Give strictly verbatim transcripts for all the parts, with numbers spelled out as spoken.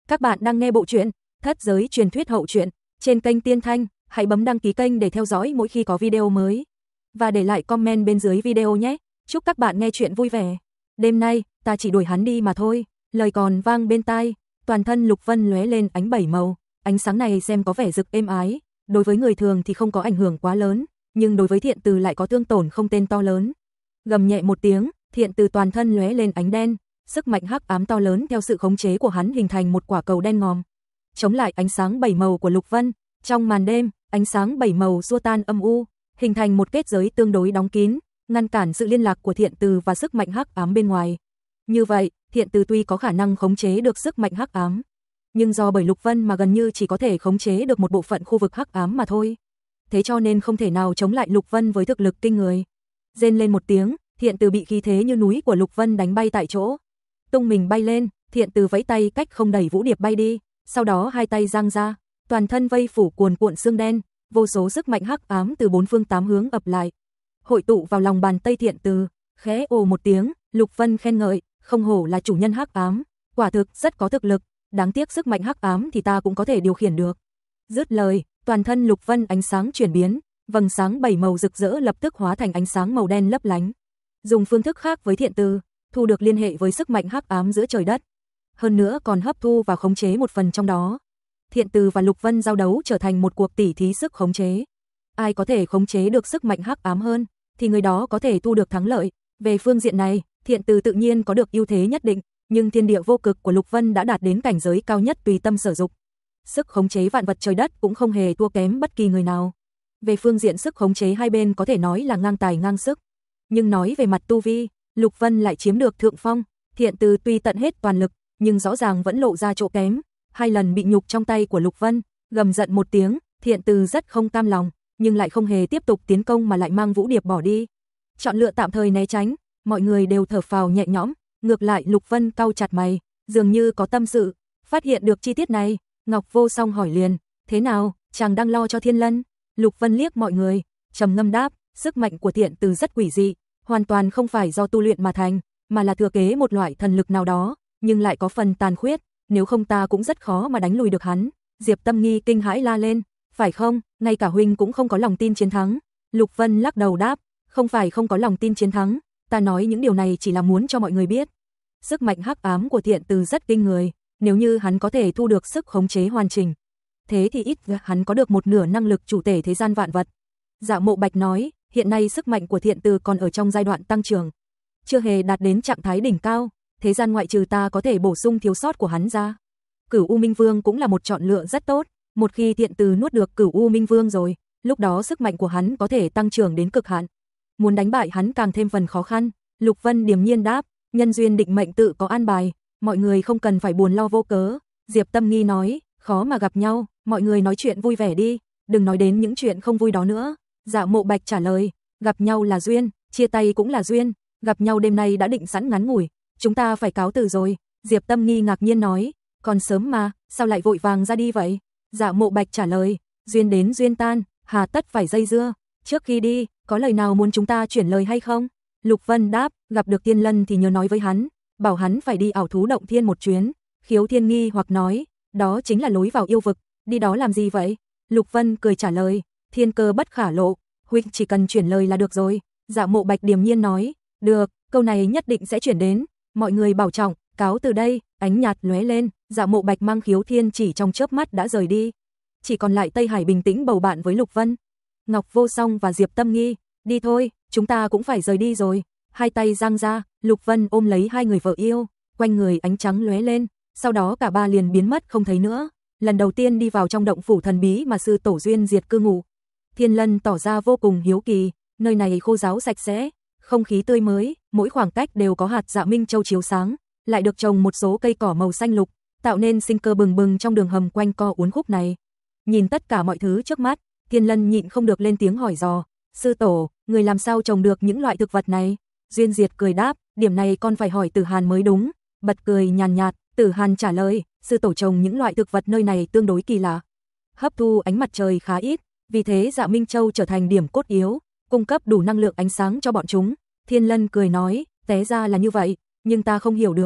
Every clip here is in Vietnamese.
Các bạn đang nghe bộ truyện Thất Giới Truyền Thuyết Hậu Truyện trên kênh Tiên Thanh, hãy bấm đăng ký kênh để theo dõi mỗi khi có video mới. Và để lại comment bên dưới video nhé. Chúc các bạn nghe chuyện vui vẻ. Đêm nay, ta chỉ đuổi hắn đi mà thôi. Lời còn vang bên tai, toàn thân Lục Vân lóe lên ánh bảy màu. Ánh sáng này xem có vẻ rực êm ái. Đối với người thường thì không có ảnh hưởng quá lớn, nhưng đối với Thiện Từ lại có thương tổn không tên to lớn. Gầm nhẹ một tiếng, Thiện Từ toàn thân lóe lên ánh đen. Sức mạnh hắc ám to lớn theo sự khống chế của hắn hình thành một quả cầu đen ngòm, chống lại ánh sáng bảy màu của Lục Vân. Trong màn đêm, ánh sáng bảy màu xua tan âm u, hình thành một kết giới tương đối đóng kín, ngăn cản sự liên lạc của Thiện Từ và sức mạnh hắc ám bên ngoài. Như vậy, Thiện Từ tuy có khả năng khống chế được sức mạnh hắc ám, nhưng do bởi Lục Vân mà gần như chỉ có thể khống chế được một bộ phận khu vực hắc ám mà thôi. Thế cho nên không thể nào chống lại Lục Vân với thực lực kinh người. Rên lên một tiếng, Thiện Từ bị khí thế như núi của Lục Vân đánh bay tại chỗ. Tung mình bay lên, Thiện Từ vẫy tay cách không đẩy Vũ Điệp bay đi, sau đó hai tay giang ra, toàn thân vây phủ cuồn cuộn sương đen, vô số sức mạnh hắc ám từ bốn phương tám hướng ập lại, hội tụ vào lòng bàn tay Thiện Từ. Khẽ ồ một tiếng, Lục Vân khen ngợi, không hổ là chủ nhân hắc ám, quả thực rất có thực lực, đáng tiếc sức mạnh hắc ám thì ta cũng có thể điều khiển được. Dứt lời, toàn thân Lục Vân ánh sáng chuyển biến, vầng sáng bảy màu rực rỡ lập tức hóa thành ánh sáng màu đen lấp lánh. Dùng phương thức khác với Thiện Từ, thu được liên hệ với sức mạnh hắc ám giữa trời đất, hơn nữa còn hấp thu và khống chế một phần trong đó. Thiện Từ và Lục Vân giao đấu trở thành một cuộc tỉ thí sức khống chế. Ai có thể khống chế được sức mạnh hắc ám hơn, thì người đó có thể thu được thắng lợi. Về phương diện này, Thiện Từ tự nhiên có được ưu thế nhất định, nhưng thiên địa vô cực của Lục Vân đã đạt đến cảnh giới cao nhất tùy tâm sở dục. Sức khống chế vạn vật trời đất cũng không hề thua kém bất kỳ người nào. Về phương diện sức khống chế hai bên có thể nói là ngang tài ngang sức. Nhưng nói về mặt tu vi, Lục Vân lại chiếm được thượng phong. Thiện Từ tuy tận hết toàn lực, nhưng rõ ràng vẫn lộ ra chỗ kém. Hai lần bị nhục trong tay của Lục Vân, gầm giận một tiếng, Thiện Từ rất không cam lòng, nhưng lại không hề tiếp tục tiến công mà lại mang Vũ Điệp bỏ đi. Chọn lựa tạm thời né tránh, mọi người đều thở phào nhẹ nhõm. Ngược lại Lục Vân cau chặt mày, dường như có tâm sự. Phát hiện được chi tiết này, Ngọc Vô Song hỏi liền, thế nào, chàng đang lo cho Thiên Lân? Lục Vân liếc mọi người, trầm ngâm đáp, sức mạnh của Thiện Từ rất quỷ dị, hoàn toàn không phải do tu luyện mà thành, mà là thừa kế một loại thần lực nào đó, nhưng lại có phần tàn khuyết, nếu không ta cũng rất khó mà đánh lùi được hắn. Diệp Tâm Nghi kinh hãi la lên, phải không, ngay cả huynh cũng không có lòng tin chiến thắng? Lục Vân lắc đầu đáp, không phải không có lòng tin chiến thắng, ta nói những điều này chỉ là muốn cho mọi người biết. Sức mạnh hắc ám của Thiện Từ rất kinh người, nếu như hắn có thể thu được sức khống chế hoàn chỉnh, thế thì ít hắn có được một nửa năng lực chủ thể thế gian vạn vật. Dạ Mộ Bạch nói, hiện nay sức mạnh của Thiện Từ còn ở trong giai đoạn tăng trưởng, chưa hề đạt đến trạng thái đỉnh cao, thế gian ngoại trừ ta có thể bổ sung thiếu sót của hắn ra. Cửu U Minh Vương cũng là một chọn lựa rất tốt, một khi Thiện Từ nuốt được Cửu U Minh Vương rồi, lúc đó sức mạnh của hắn có thể tăng trưởng đến cực hạn. Muốn đánh bại hắn càng thêm phần khó khăn. Lục Vân điềm nhiên đáp, nhân duyên định mệnh tự có an bài, mọi người không cần phải buồn lo vô cớ. Diệp Tâm Nghi nói, khó mà gặp nhau, mọi người nói chuyện vui vẻ đi, đừng nói đến những chuyện không vui đó nữa. Dạ Mộ Bạch trả lời, gặp nhau là duyên, chia tay cũng là duyên, gặp nhau đêm nay đã định sẵn ngắn ngủi, chúng ta phải cáo từ rồi. Diệp Tâm Nghi ngạc nhiên nói, còn sớm mà, sao lại vội vàng ra đi vậy? Dạ Mộ Bạch trả lời, duyên đến duyên tan, hà tất phải dây dưa, trước khi đi, có lời nào muốn chúng ta chuyển lời hay không? Lục Vân đáp, gặp được Thiên Lân thì nhớ nói với hắn, bảo hắn phải đi ảo thú động thiên một chuyến. Khiếu Thiên nghi hoặc nói, đó chính là lối vào yêu vực, đi đó làm gì vậy? Lục Vân cười trả lời, thiên cơ bất khả lộ, huynh chỉ cần chuyển lời là được rồi. Dạ Mộ Bạch điềm nhiên nói, được, câu này nhất định sẽ chuyển đến, mọi người bảo trọng, cáo từ đây. Ánh nhạt lóe lên, Dạ Mộ Bạch mang Khiếu Thiên chỉ trong chớp mắt đã rời đi, chỉ còn lại Tây Hải bình tĩnh bầu bạn với Lục Vân, Ngọc Vô Song và Diệp Tâm Nghi. Đi thôi, chúng ta cũng phải rời đi rồi. Hai tay giang ra, Lục Vân ôm lấy hai người vợ yêu, quanh người ánh trắng lóe lên, sau đó cả ba liền biến mất không thấy nữa. Lần đầu tiên đi vào trong động phủ thần bí mà sư tổ duyên diệt cư ngụ, Thiên Lân tỏ ra vô cùng hiếu kỳ, nơi này khô ráo sạch sẽ, không khí tươi mới, mỗi khoảng cách đều có hạt dạ minh châu chiếu sáng, lại được trồng một số cây cỏ màu xanh lục, tạo nên sinh cơ bừng bừng trong đường hầm quanh co uốn khúc này. Nhìn tất cả mọi thứ trước mắt, Thiên Lân nhịn không được lên tiếng hỏi dò, sư tổ, người làm sao trồng được những loại thực vật này? Duyên Diệt cười đáp, điểm này con phải hỏi Tử Hàn mới đúng. Bật cười nhàn nhạt, Tử Hàn trả lời, sư tổ trồng những loại thực vật nơi này tương đối kỳ lạ, hấp thu ánh mặt trời khá ít, vì thế Dạ Minh Châu trở thành điểm cốt yếu, cung cấp đủ năng lượng ánh sáng cho bọn chúng. Thiên Lân cười nói, té ra là như vậy, nhưng ta không hiểu được,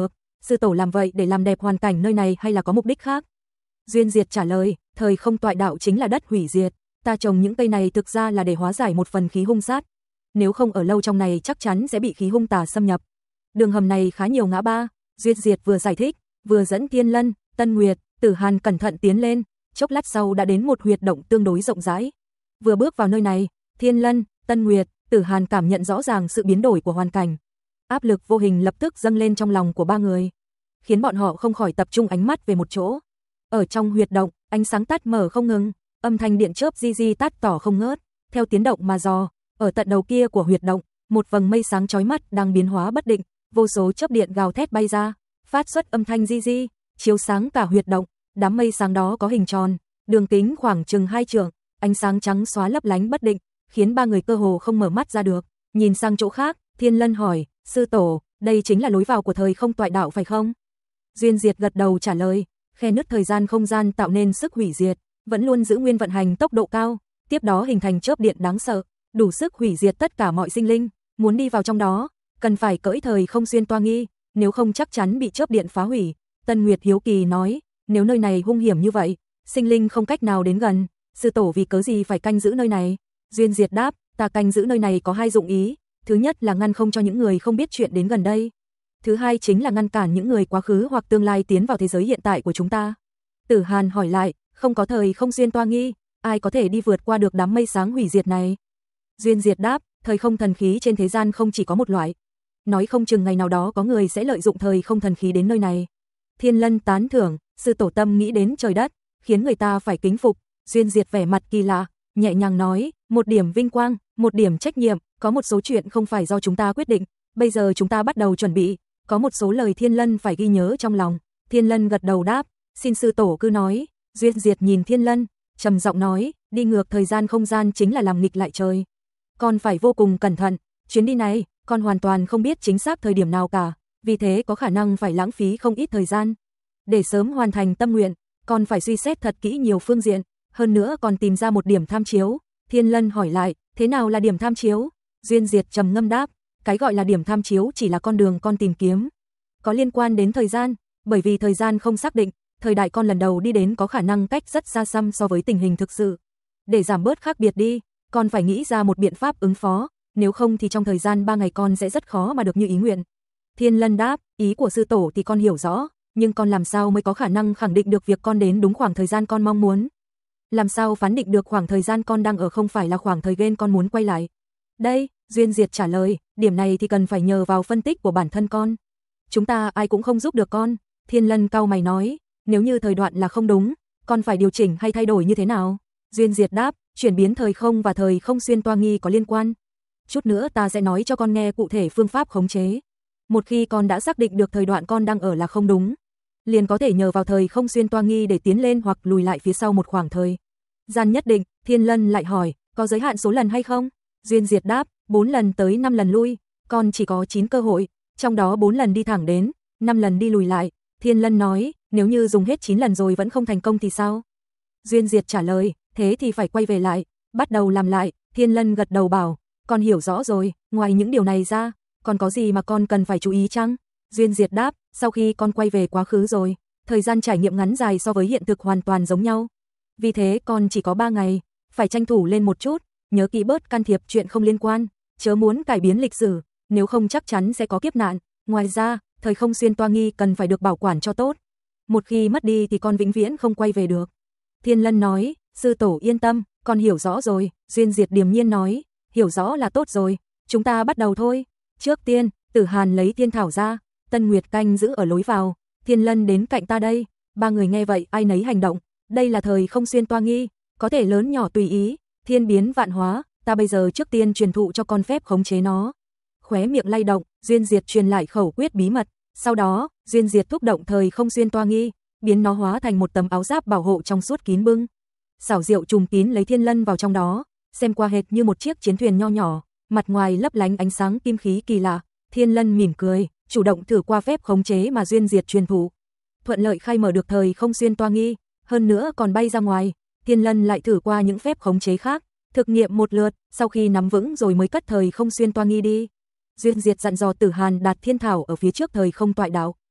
sư tổ làm vậy để làm đẹp hoàn cảnh nơi này hay là có mục đích khác? Duyên Diệt trả lời, thời không toại đạo chính là đất hủy diệt, ta trồng những cây này thực ra là để hóa giải một phần khí hung sát. Nếu không ở lâu trong này chắc chắn sẽ bị khí hung tà xâm nhập. Đường hầm này khá nhiều ngã ba, Duyên Diệt vừa giải thích, vừa dẫn Thiên Lân, Tân Nguyệt, Tử Hàn cẩn thận tiến lên, chốc lát sau đã đến một huyệt động tương đối rộng rãi. Vừa bước vào nơi này, Thiên Lân, Tân Nguyệt, Tử Hàn cảm nhận rõ ràng sự biến đổi của hoàn cảnh. Áp lực vô hình lập tức dâng lên trong lòng của ba người, khiến bọn họ không khỏi tập trung ánh mắt về một chỗ. Ở trong huyệt động, ánh sáng tắt mở không ngừng, âm thanh điện chớp di di tắt tỏ không ngớt, theo tiến động mà dò. Ở tận đầu kia của huyệt động, một vầng mây sáng chói mắt đang biến hóa bất định, vô số chớp điện gào thét bay ra, phát xuất âm thanh di di, chiếu sáng cả huyệt động. Đám mây sáng đó có hình tròn, đường kính khoảng chừng hai trượng, ánh sáng trắng xóa lấp lánh bất định, khiến ba người cơ hồ không mở mắt ra được. Nhìn sang chỗ khác, Thiên Lân hỏi, sư tổ, đây chính là lối vào của thời không toại đạo phải không? Duyên Diệt gật đầu trả lời, khe nứt thời gian không gian tạo nên sức hủy diệt, vẫn luôn giữ nguyên vận hành tốc độ cao, tiếp đó hình thành chớp điện đáng sợ, đủ sức hủy diệt tất cả mọi sinh linh. Muốn đi vào trong đó, cần phải cởi thời không xuyên toa nghi, nếu không chắc chắn bị chớp điện phá hủy. Tân Nguyệt hiếu kỳ nói, nếu nơi này hung hiểm như vậy, sinh linh không cách nào đến gần, sư tổ vì cớ gì phải canh giữ nơi này? Duyên Diệt đáp, ta canh giữ nơi này có hai dụng ý, thứ nhất là ngăn không cho những người không biết chuyện đến gần đây. Thứ hai chính là ngăn cản những người quá khứ hoặc tương lai tiến vào thế giới hiện tại của chúng ta. Tử Hàn hỏi lại, không có thời không xuyên toa nghi, ai có thể đi vượt qua được đám mây sáng hủy diệt này? Duyên Diệt đáp, thời không thần khí trên thế gian không chỉ có một loại. Nói không chừng ngày nào đó có người sẽ lợi dụng thời không thần khí đến nơi này. Thiên Lân tán thưởng, sư tổ tâm nghĩ đến trời đất, khiến người ta phải kính phục. Duyên Diệt vẻ mặt kỳ lạ, nhẹ nhàng nói, một điểm vinh quang, một điểm trách nhiệm, có một số chuyện không phải do chúng ta quyết định, bây giờ chúng ta bắt đầu chuẩn bị, có một số lời Thiên Lân phải ghi nhớ trong lòng. Thiên Lân gật đầu đáp, xin sư tổ cứ nói. Duyên Diệt nhìn Thiên Lân, trầm giọng nói, đi ngược thời gian không gian chính là làm nghịch lại trời. Con phải vô cùng cẩn thận, chuyến đi này, con hoàn toàn không biết chính xác thời điểm nào cả, vì thế có khả năng phải lãng phí không ít thời gian. Để sớm hoàn thành tâm nguyện, con phải suy xét thật kỹ nhiều phương diện, hơn nữa còn tìm ra một điểm tham chiếu. Thiên Lân hỏi lại, thế nào là điểm tham chiếu? Duyên Diệt trầm ngâm đáp, cái gọi là điểm tham chiếu chỉ là con đường con tìm kiếm, có liên quan đến thời gian, bởi vì thời gian không xác định, thời đại con lần đầu đi đến có khả năng cách rất xa xăm so với tình hình thực sự. Để giảm bớt khác biệt đi, con phải nghĩ ra một biện pháp ứng phó, nếu không thì trong thời gian ba ngày con sẽ rất khó mà được như ý nguyện. Thiên Lân đáp, ý của sư tổ thì con hiểu rõ, nhưng con làm sao mới có khả năng khẳng định được việc con đến đúng khoảng thời gian con mong muốn? Làm sao phán định được khoảng thời gian con đang ở không phải là khoảng thời gian con muốn quay lại? Đây, Duyên Diệt trả lời, điểm này thì cần phải nhờ vào phân tích của bản thân con. Chúng ta ai cũng không giúp được con. Thiên Lân cau mày nói, nếu như thời đoạn là không đúng, con phải điều chỉnh hay thay đổi như thế nào? Duyên Diệt đáp, chuyển biến thời không và thời không xuyên toa nghi có liên quan. Chút nữa ta sẽ nói cho con nghe cụ thể phương pháp khống chế. Một khi con đã xác định được thời đoạn con đang ở là không đúng, liền có thể nhờ vào thời không xuyên toa nghi để tiến lên hoặc lùi lại phía sau một khoảng thời gian nhất định. Thiên Lân lại hỏi, có giới hạn số lần hay không? Duyên Diệt đáp, bốn lần tới năm lần lui, con chỉ có chín cơ hội, trong đó bốn lần đi thẳng đến, năm lần đi lùi lại. Thiên Lân nói, nếu như dùng hết chín lần rồi vẫn không thành công thì sao? Duyên Diệt trả lời, thế thì phải quay về lại, bắt đầu làm lại. Thiên Lân gật đầu bảo, con hiểu rõ rồi, ngoài những điều này ra, còn có gì mà con cần phải chú ý chăng? Duyên Diệt đáp, sau khi con quay về quá khứ rồi, thời gian trải nghiệm ngắn dài so với hiện thực hoàn toàn giống nhau. Vì thế con chỉ có ba ngày, phải tranh thủ lên một chút, nhớ kỹ bớt can thiệp chuyện không liên quan, chớ muốn cải biến lịch sử, nếu không chắc chắn sẽ có kiếp nạn. Ngoài ra, thời không xuyên toa nghi cần phải được bảo quản cho tốt. Một khi mất đi thì con vĩnh viễn không quay về được. Thiên Lân nói, sư tổ yên tâm, con hiểu rõ rồi. Duyên Diệt điềm nhiên nói, hiểu rõ là tốt rồi, chúng ta bắt đầu thôi. Trước tiên, Tử Hàn lấy thiên thảo ra, Tân Nguyệt canh giữ ở lối vào, Thiên Lân đến cạnh ta đây. Ba người nghe vậy ai nấy hành động, đây là thời không xuyên toa nghi, có thể lớn nhỏ tùy ý, thiên biến vạn hóa, ta bây giờ trước tiên truyền thụ cho con phép khống chế nó. Khóe miệng lay động, Duyên Diệt truyền lại khẩu quyết bí mật, sau đó, Duyên Diệt thúc động thời không xuyên toa nghi, biến nó hóa thành một tấm áo giáp bảo hộ trong suốt kín bưng. Xảo diệu trùm kín lấy Thiên Lân vào trong đó, xem qua hệt như một chiếc chiến thuyền nho nhỏ, mặt ngoài lấp lánh ánh sáng kim khí kỳ lạ. Thiên Lân mỉm cười, chủ động thử qua phép khống chế mà Duyên Diệt truyền thụ, thuận lợi khai mở được thời không xuyên toa nghi, hơn nữa còn bay ra ngoài. Thiên Lân lại thử qua những phép khống chế khác, thực nghiệm một lượt, sau khi nắm vững rồi mới cất thời không xuyên toa nghi đi. Duyên Diệt dặn dò Tử Hàn đặt thiên thảo ở phía trước thời không toại đạo.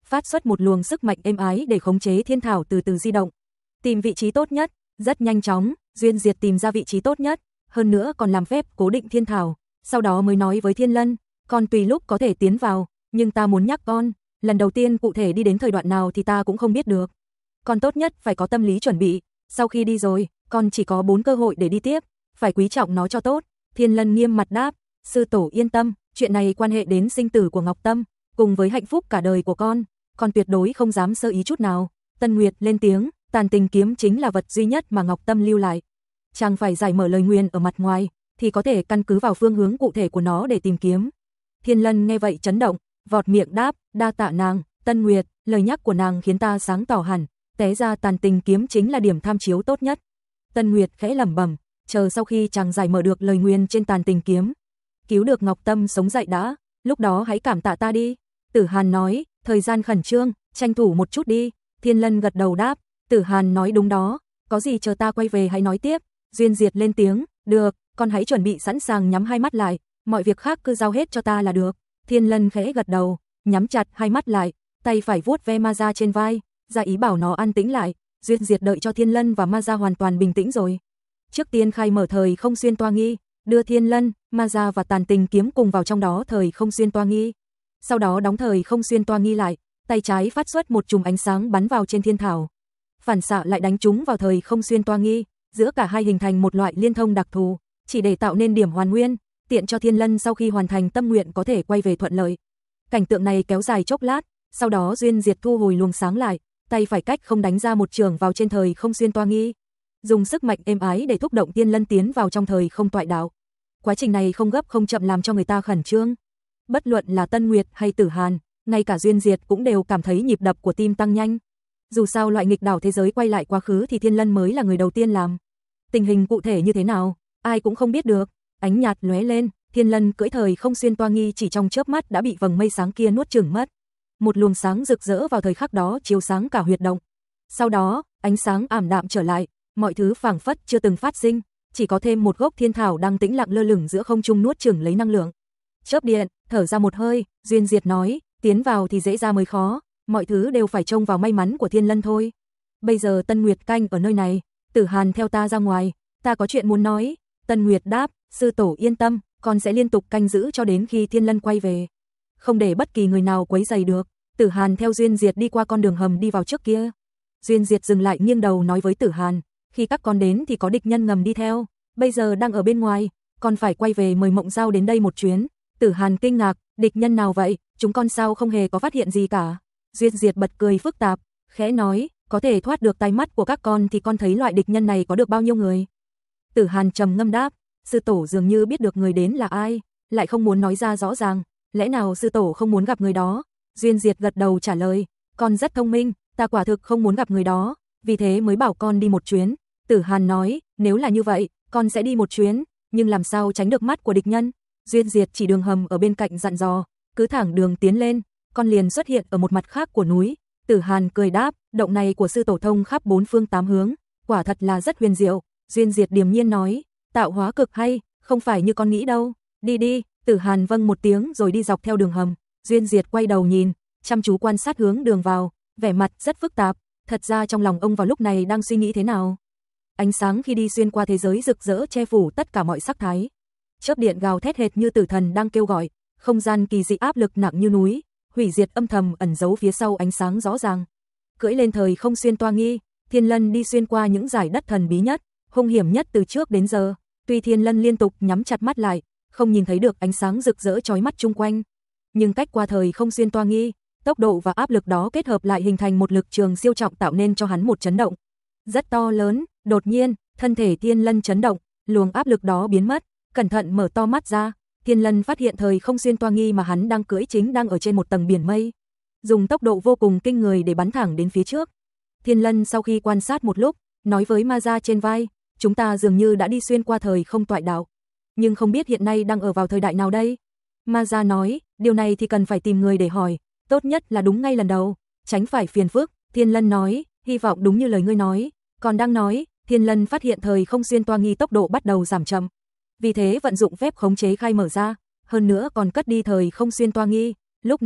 phát xuất một luồng sức mạnh êm ái để khống chế thiên thảo từ từ di động. Tìm vị trí tốt nhất, rất nhanh chóng, Duyên Diệt tìm ra vị trí tốt nhất, hơn nữa còn làm phép cố định thiên thảo, sau đó mới nói với Thiên Lân, con tùy lúc có thể tiến vào, nhưng ta muốn nhắc con, lần đầu tiên cụ thể đi đến thời đoạn nào thì ta cũng không biết được. Con tốt nhất phải có tâm lý chuẩn bị, sau khi đi rồi, con chỉ có bốn cơ hội để đi tiếp, phải quý trọng nó cho tốt. Thiên Lân nghiêm mặt đáp, sư tổ yên tâm, chuyện này quan hệ đến sinh tử của Ngọc Tâm, cùng với hạnh phúc cả đời của con, con tuyệt đối không dám sơ ý chút nào. Tân Nguyệt lên tiếng, Tàn Tình kiếm chính là vật duy nhất mà Ngọc Tâm lưu lại. Chàng phải giải mở lời nguyền ở mặt ngoài, thì có thể căn cứ vào phương hướng cụ thể của nó để tìm kiếm. Thiên Lân nghe vậy chấn động, vọt miệng đáp, đa tạ nàng, Tân Nguyệt, lời nhắc của nàng khiến ta sáng tỏ hẳn, té ra Tàn Tình kiếm chính là điểm tham chiếu tốt nhất. Tân Nguyệt khẽ lẩm bẩm, chờ sau khi chàng giải mở được lời nguyền trên Tàn Tình kiếm, cứu được Ngọc Tâm sống dậy đã, lúc đó hãy cảm tạ ta đi. Tử Hàn nói, thời gian khẩn trương, tranh thủ một chút đi. Thiên Lân gật đầu đáp, Tử Hàn nói đúng đó, có gì chờ ta quay về hãy nói tiếp. Duyên Diệt lên tiếng, được, con hãy chuẩn bị sẵn sàng nhắm hai mắt lại, mọi việc khác cứ giao hết cho ta là được. Thiên Lân khẽ gật đầu, nhắm chặt hai mắt lại, tay phải vuốt ve ma da trên vai, ra ý bảo nó an tĩnh lại. Duyên Diệt đợi cho Thiên Lân và ma da hoàn toàn bình tĩnh rồi, trước tiên khai mở thời không xuyên toa nghi, đưa Thiên Lân, ma da và Tàn Tình kiếm cùng vào trong đó thời không xuyên toa nghi. Sau đó đóng thời không xuyên toa nghi lại, tay trái phát xuất một chùm ánh sáng bắn vào trên thiên thảo, phản xạ lại đánh trúng vào thời không xuyên toa nghi, giữa cả hai hình thành một loại liên thông đặc thù, chỉ để tạo nên điểm hoàn nguyên, tiện cho Thiên Lân sau khi hoàn thành tâm nguyện có thể quay về thuận lợi. Cảnh tượng này kéo dài chốc lát, sau đó Duyên Diệt thu hồi luồng sáng lại, tay phải cách không đánh ra một chưởng vào trên thời không xuyên toa nghi, dùng sức mạnh êm ái để thúc động Thiên Lân tiến vào trong thời không toại đạo. Quá trình này không gấp không chậm làm cho người ta khẩn trương. Bất luận là Tân Nguyệt hay Tử Hàn, ngay cả Duyên Diệt cũng đều cảm thấy nhịp đập của tim tăng nhanh. Dù sao loại nghịch đảo thế giới quay lại quá khứ thì Thiên Lân mới là người đầu tiên làm. Tình hình cụ thể như thế nào, ai cũng không biết được. Ánh nhạt lóe lên, Thiên Lân cưỡi thời không xuyên toa nghi chỉ trong chớp mắt đã bị vầng mây sáng kia nuốt chửng mất. Một luồng sáng rực rỡ vào thời khắc đó chiếu sáng cả huyệt động. Sau đó, ánh sáng ảm đạm trở lại, mọi thứ phảng phất chưa từng phát sinh, chỉ có thêm một gốc thiên thảo đang tĩnh lặng lơ lửng giữa không trung nuốt chửng lấy năng lượng. Chớp điện, thở ra một hơi, Duyên Diệt nói, tiến vào thì dễ ra mới khó, mọi thứ đều phải trông vào may mắn của Thiên Lân thôi. Bây giờ Tân Nguyệt canh ở nơi này, Tử Hàn theo ta ra ngoài, ta có chuyện muốn nói. Tân Nguyệt đáp, sư tổ yên tâm, con sẽ liên tục canh giữ cho đến khi Thiên Lân quay về, không để bất kỳ người nào quấy rầy được. Tử Hàn theo Duyên Diệt đi qua con đường hầm đi vào trước kia. Duyên Diệt dừng lại nghiêng đầu nói với Tử Hàn, khi các con đến thì có địch nhân ngầm đi theo, bây giờ đang ở bên ngoài, con phải quay về mời Mộng Giao đến đây một chuyến. Tử Hàn kinh ngạc, địch nhân nào vậy, chúng con sao không hề có phát hiện gì cả. Duyên Diệt bật cười phức tạp, khẽ nói, có thể thoát được tai mắt của các con thì con thấy loại địch nhân này có được bao nhiêu người. Tử Hàn trầm ngâm đáp, sư tổ dường như biết được người đến là ai, lại không muốn nói ra rõ ràng, lẽ nào sư tổ không muốn gặp người đó. Duyên Diệt gật đầu trả lời, con rất thông minh, ta quả thực không muốn gặp người đó, vì thế mới bảo con đi một chuyến. Tử Hàn nói, nếu là như vậy, con sẽ đi một chuyến, nhưng làm sao tránh được mắt của địch nhân. Duyên Diệt chỉ đường hầm ở bên cạnh dặn dò, cứ thẳng đường tiến lên, con liền xuất hiện ở một mặt khác của núi. Tử Hàn cười đáp, động này của sư tổ thông khắp bốn phương tám hướng, quả thật là rất huyền diệu. Duyên Diệt điềm nhiên nói, tạo hóa cực hay, không phải như con nghĩ đâu, đi đi. Tử Hàn vâng một tiếng rồi đi dọc theo đường hầm. Duyên Diệt quay đầu nhìn, chăm chú quan sát hướng đường vào, vẻ mặt rất phức tạp, thật ra trong lòng ông vào lúc này đang suy nghĩ thế nào. Ánh sáng khi đi xuyên qua thế giới rực rỡ che phủ tất cả mọi sắc thái. Chớp điện gào thét hệt như tử thần đang kêu gọi, không gian kỳ dị áp lực nặng như núi, hủy diệt âm thầm ẩn giấu phía sau ánh sáng rõ ràng. Cưỡi lên thời không xuyên toa nghi, Thiên Lân đi xuyên qua những dải đất thần bí nhất, hung hiểm nhất từ trước đến giờ. Tuy Thiên Lân liên tục nhắm chặt mắt lại, không nhìn thấy được ánh sáng rực rỡ chói mắt chung quanh, nhưng cách qua thời không xuyên toa nghi, tốc độ và áp lực đó kết hợp lại hình thành một lực trường siêu trọng tạo nên cho hắn một chấn động rất to lớn. Đột nhiên, thân thể Thiên Lân chấn động, luồng áp lực đó biến mất, cẩn thận mở to mắt ra, Thiên Lân phát hiện thời không xuyên toa nghi mà hắn đang cưỡi chính đang ở trên một tầng biển mây, dùng tốc độ vô cùng kinh người để bắn thẳng đến phía trước. Thiên Lân sau khi quan sát một lúc, nói với ma da trên vai, chúng ta dường như đã đi xuyên qua thời không toại đạo, nhưng không biết hiện nay đang ở vào thời đại nào đây. Ma da nói, điều này thì cần phải tìm người để hỏi, tốt nhất là đúng ngay lần đầu, tránh phải phiền phức. Thiên Lân nói, hy vọng đúng như lời ngươi nói. Còn đang nói, Thiên Lân phát hiện thời không xuyên toa nghi tốc độ bắt đầu giảm chậm, vì thế vận dụng phép khống chế khai mở ra, hơn nữa còn cất đi thời không xuyên toa nghi. Lúc này,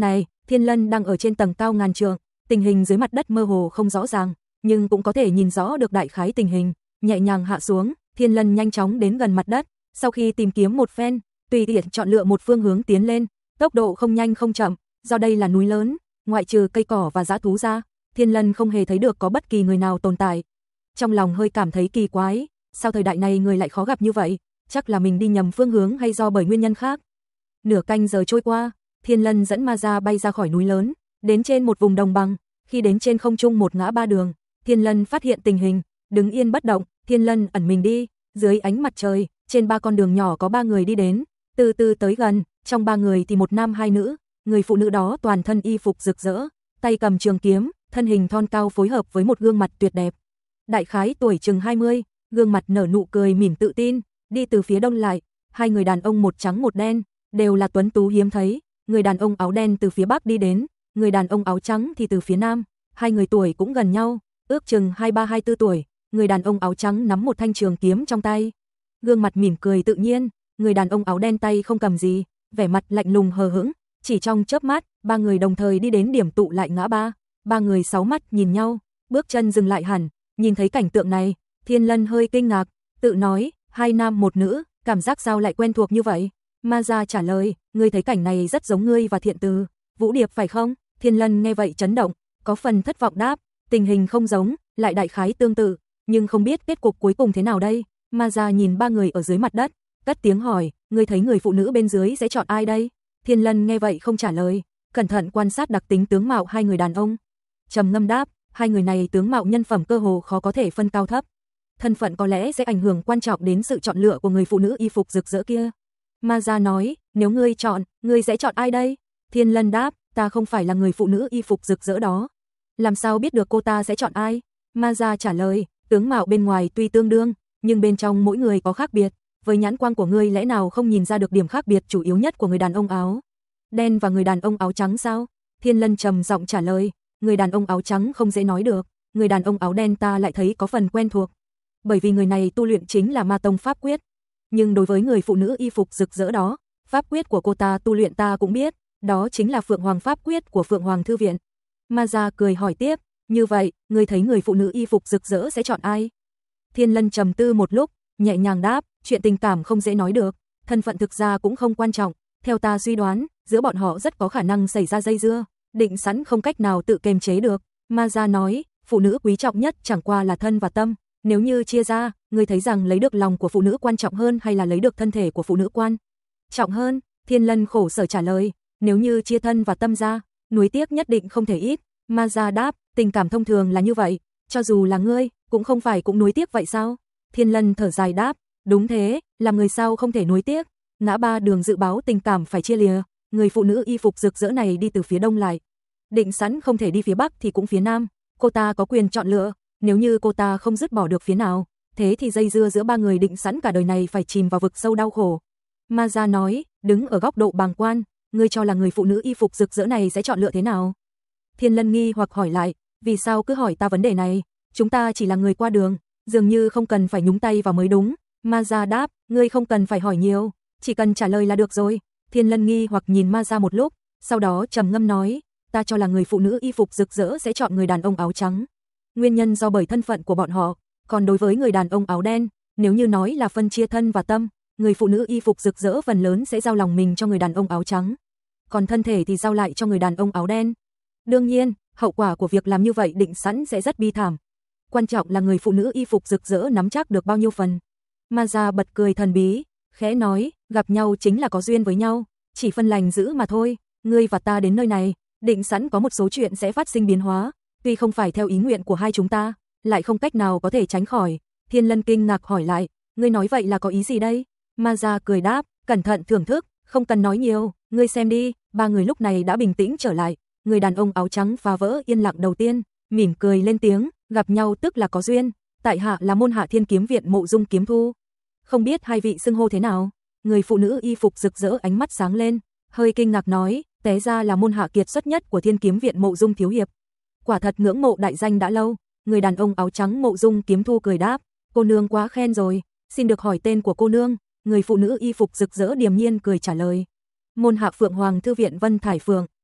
Thiên Lân đang ở trên tầng cao ngàn trượng, tình hình dưới mặt đất mơ hồ không rõ ràng, nhưng cũng có thể nhìn rõ được đại khái tình hình, nhẹ nhàng hạ xuống, Thiên Lân nhanh chóng đến gần mặt đất, sau khi tìm kiếm một phen, tùy tiện chọn lựa một phương hướng tiến lên, tốc độ không nhanh không chậm, do đây là núi lớn, ngoại trừ cây cỏ và dã thú ra, Thiên Lân không hề thấy được có bất kỳ người nào tồn tại. Trong lòng hơi cảm thấy kỳ quái, sao thời đại này người lại khó gặp như vậy, chắc là mình đi nhầm phương hướng hay do bởi nguyên nhân khác. Nửa canh giờ trôi qua, Thiên Lân dẫn ma ra bay ra khỏi núi lớn, đến trên một vùng đồng bằng, khi đến trên không trung một ngã ba đường, Thiên Lân phát hiện tình hình, đứng yên bất động, Thiên Lân ẩn mình đi, dưới ánh mặt trời, trên ba con đường nhỏ có ba người đi đến, từ từ tới gần, trong ba người thì một nam hai nữ, người phụ nữ đó toàn thân y phục rực rỡ, tay cầm trường kiếm, thân hình thon cao phối hợp với một gương mặt tuyệt đẹp. Đại khái tuổi chừng hai mươi, gương mặt nở nụ cười mỉm tự tin, đi từ phía đông lại, hai người đàn ông một trắng một đen, đều là tuấn tú hiếm thấy, người đàn ông áo đen từ phía bắc đi đến, người đàn ông áo trắng thì từ phía nam, hai người tuổi cũng gần nhau, ước chừng hai ba hai tư tuổi, người đàn ông áo trắng nắm một thanh trường kiếm trong tay, gương mặt mỉm cười tự nhiên, người đàn ông áo đen tay không cầm gì, vẻ mặt lạnh lùng hờ hững, chỉ trong chớp mắt, ba người đồng thời đi đến điểm tụ lại ngã ba, ba người sáu mắt nhìn nhau, bước chân dừng lại hẳn, nhìn thấy cảnh tượng này, Thiên Lân hơi kinh ngạc, tự nói, hai nam một nữ, cảm giác sao lại quen thuộc như vậy? Ma Gia trả lời, ngươi thấy cảnh này rất giống ngươi và Thiện Từ, Vũ Điệp phải không? Thiên Lân nghe vậy chấn động, có phần thất vọng đáp, tình hình không giống, lại đại khái tương tự, nhưng không biết kết cục cuối cùng thế nào đây. Ma Gia nhìn ba người ở dưới mặt đất, cất tiếng hỏi, ngươi thấy người phụ nữ bên dưới sẽ chọn ai đây? Thiên Lân nghe vậy không trả lời, cẩn thận quan sát đặc tính tướng mạo hai người đàn ông, trầm ngâm đáp, hai người này tướng mạo nhân phẩm cơ hồ khó có thể phân cao thấp, thân phận có lẽ sẽ ảnh hưởng quan trọng đến sự chọn lựa của người phụ nữ y phục rực rỡ kia. Ma Gia nói, nếu ngươi chọn, ngươi sẽ chọn ai đây? Thiên Lân đáp, ta không phải là người phụ nữ y phục rực rỡ đó. Làm sao biết được cô ta sẽ chọn ai? Ma Gia trả lời, tướng mạo bên ngoài tuy tương đương, nhưng bên trong mỗi người có khác biệt. Với nhãn quang của ngươi lẽ nào không nhìn ra được điểm khác biệt chủ yếu nhất của người đàn ông áo đen và người đàn ông áo trắng sao? Thiên Lân trầm giọng trả lời, người đàn ông áo trắng không dễ nói được, người đàn ông áo đen ta lại thấy có phần quen thuộc. Bởi vì người này tu luyện chính là ma tông pháp quyết. Nhưng đối với người phụ nữ y phục rực rỡ đó, pháp quyết của cô ta tu luyện ta cũng biết, đó chính là Phượng Hoàng pháp quyết của Phượng Hoàng thư viện. Ma Gia cười hỏi tiếp, như vậy, ngươi thấy người phụ nữ y phục rực rỡ sẽ chọn ai? Thiên Lân trầm tư một lúc, nhẹ nhàng đáp, chuyện tình cảm không dễ nói được, thân phận thực ra cũng không quan trọng, theo ta suy đoán, giữa bọn họ rất có khả năng xảy ra dây dưa, định sẵn không cách nào tự kiềm chế được. Ma Gia nói, phụ nữ quý trọng nhất chẳng qua là thân và tâm, nếu như chia ra, ngươi thấy rằng lấy được lòng của phụ nữ quan trọng hơn hay là lấy được thân thể của phụ nữ quan trọng hơn? Thiên Lân khổ sở trả lời, nếu như chia thân và tâm ra, nuối tiếc nhất định không thể ít. Ma Gia đáp, tình cảm thông thường là như vậy, cho dù là ngươi, cũng không phải cũng nuối tiếc vậy sao? Thiên Lân thở dài đáp, đúng thế, làm người sao không thể nuối tiếc. Ngã ba đường dự báo tình cảm phải chia lìa, người phụ nữ y phục rực rỡ này đi từ phía đông lại, định sẵn không thể đi phía bắc thì cũng phía nam, cô ta có quyền chọn lựa, nếu như cô ta không dứt bỏ được phía nào, thế thì dây dưa giữa ba người định sẵn cả đời này phải chìm vào vực sâu đau khổ. Ma Gia nói, đứng ở góc độ bàng quan, ngươi cho là người phụ nữ y phục rực rỡ này sẽ chọn lựa thế nào? Thiên Lân nghi hoặc hỏi lại, vì sao cứ hỏi ta vấn đề này, chúng ta chỉ là người qua đường, dường như không cần phải nhúng tay vào mới đúng. Ma Gia đáp, ngươi không cần phải hỏi nhiều, chỉ cần trả lời là được rồi. Thiên Lân nghi hoặc nhìn Ma Gia một lúc, sau đó trầm ngâm nói, ta cho là người phụ nữ y phục rực rỡ sẽ chọn người đàn ông áo trắng. Nguyên nhân do bởi thân phận của bọn họ, còn đối với người đàn ông áo đen, nếu như nói là phân chia thân và tâm, người phụ nữ y phục rực rỡ phần lớn sẽ giao lòng mình cho người đàn ông áo trắng, còn thân thể thì giao lại cho người đàn ông áo đen. Đương nhiên, hậu quả của việc làm như vậy định sẵn sẽ rất bi thảm. Quan trọng là người phụ nữ y phục rực rỡ nắm chắc được bao nhiêu phần. Ma Gia bật cười thần bí, khẽ nói, gặp nhau chính là có duyên với nhau, chỉ phân lành dữ mà thôi, ngươi và ta đến nơi này, định sẵn có một số chuyện sẽ phát sinh biến hóa, tuy không phải theo ý nguyện của hai chúng ta, lại không cách nào có thể tránh khỏi. Thiên Lân kinh ngạc hỏi lại, ngươi nói vậy là có ý gì đây? Ma Gia cười đáp, cẩn thận thưởng thức, không cần nói nhiều, ngươi xem đi. Ba người lúc này đã bình tĩnh trở lại, người đàn ông áo trắng phá vỡ yên lặng đầu tiên, mỉm cười lên tiếng, gặp nhau tức là có duyên, tại hạ là môn hạ Thiên Kiếm Viện Mộ Dung Kiếm Thu. Không biết hai vị xưng hô thế nào? Người phụ nữ y phục rực rỡ ánh mắt sáng lên, hơi kinh ngạc nói, té ra là môn hạ kiệt xuất nhất của Thiên Kiếm Viện Mộ Dung thiếu hiệp. Quả thật ngưỡng mộ đại danh đã lâu. Người đàn ông áo trắng Mộ Dung Kiếm Thu cười đáp, cô nương quá khen rồi, xin được hỏi tên của cô nương? Người phụ nữ y phục rực rỡ điềm nhiên cười trả lời, môn hạ Phượng Hoàng thư viện Vân Thải Phượng.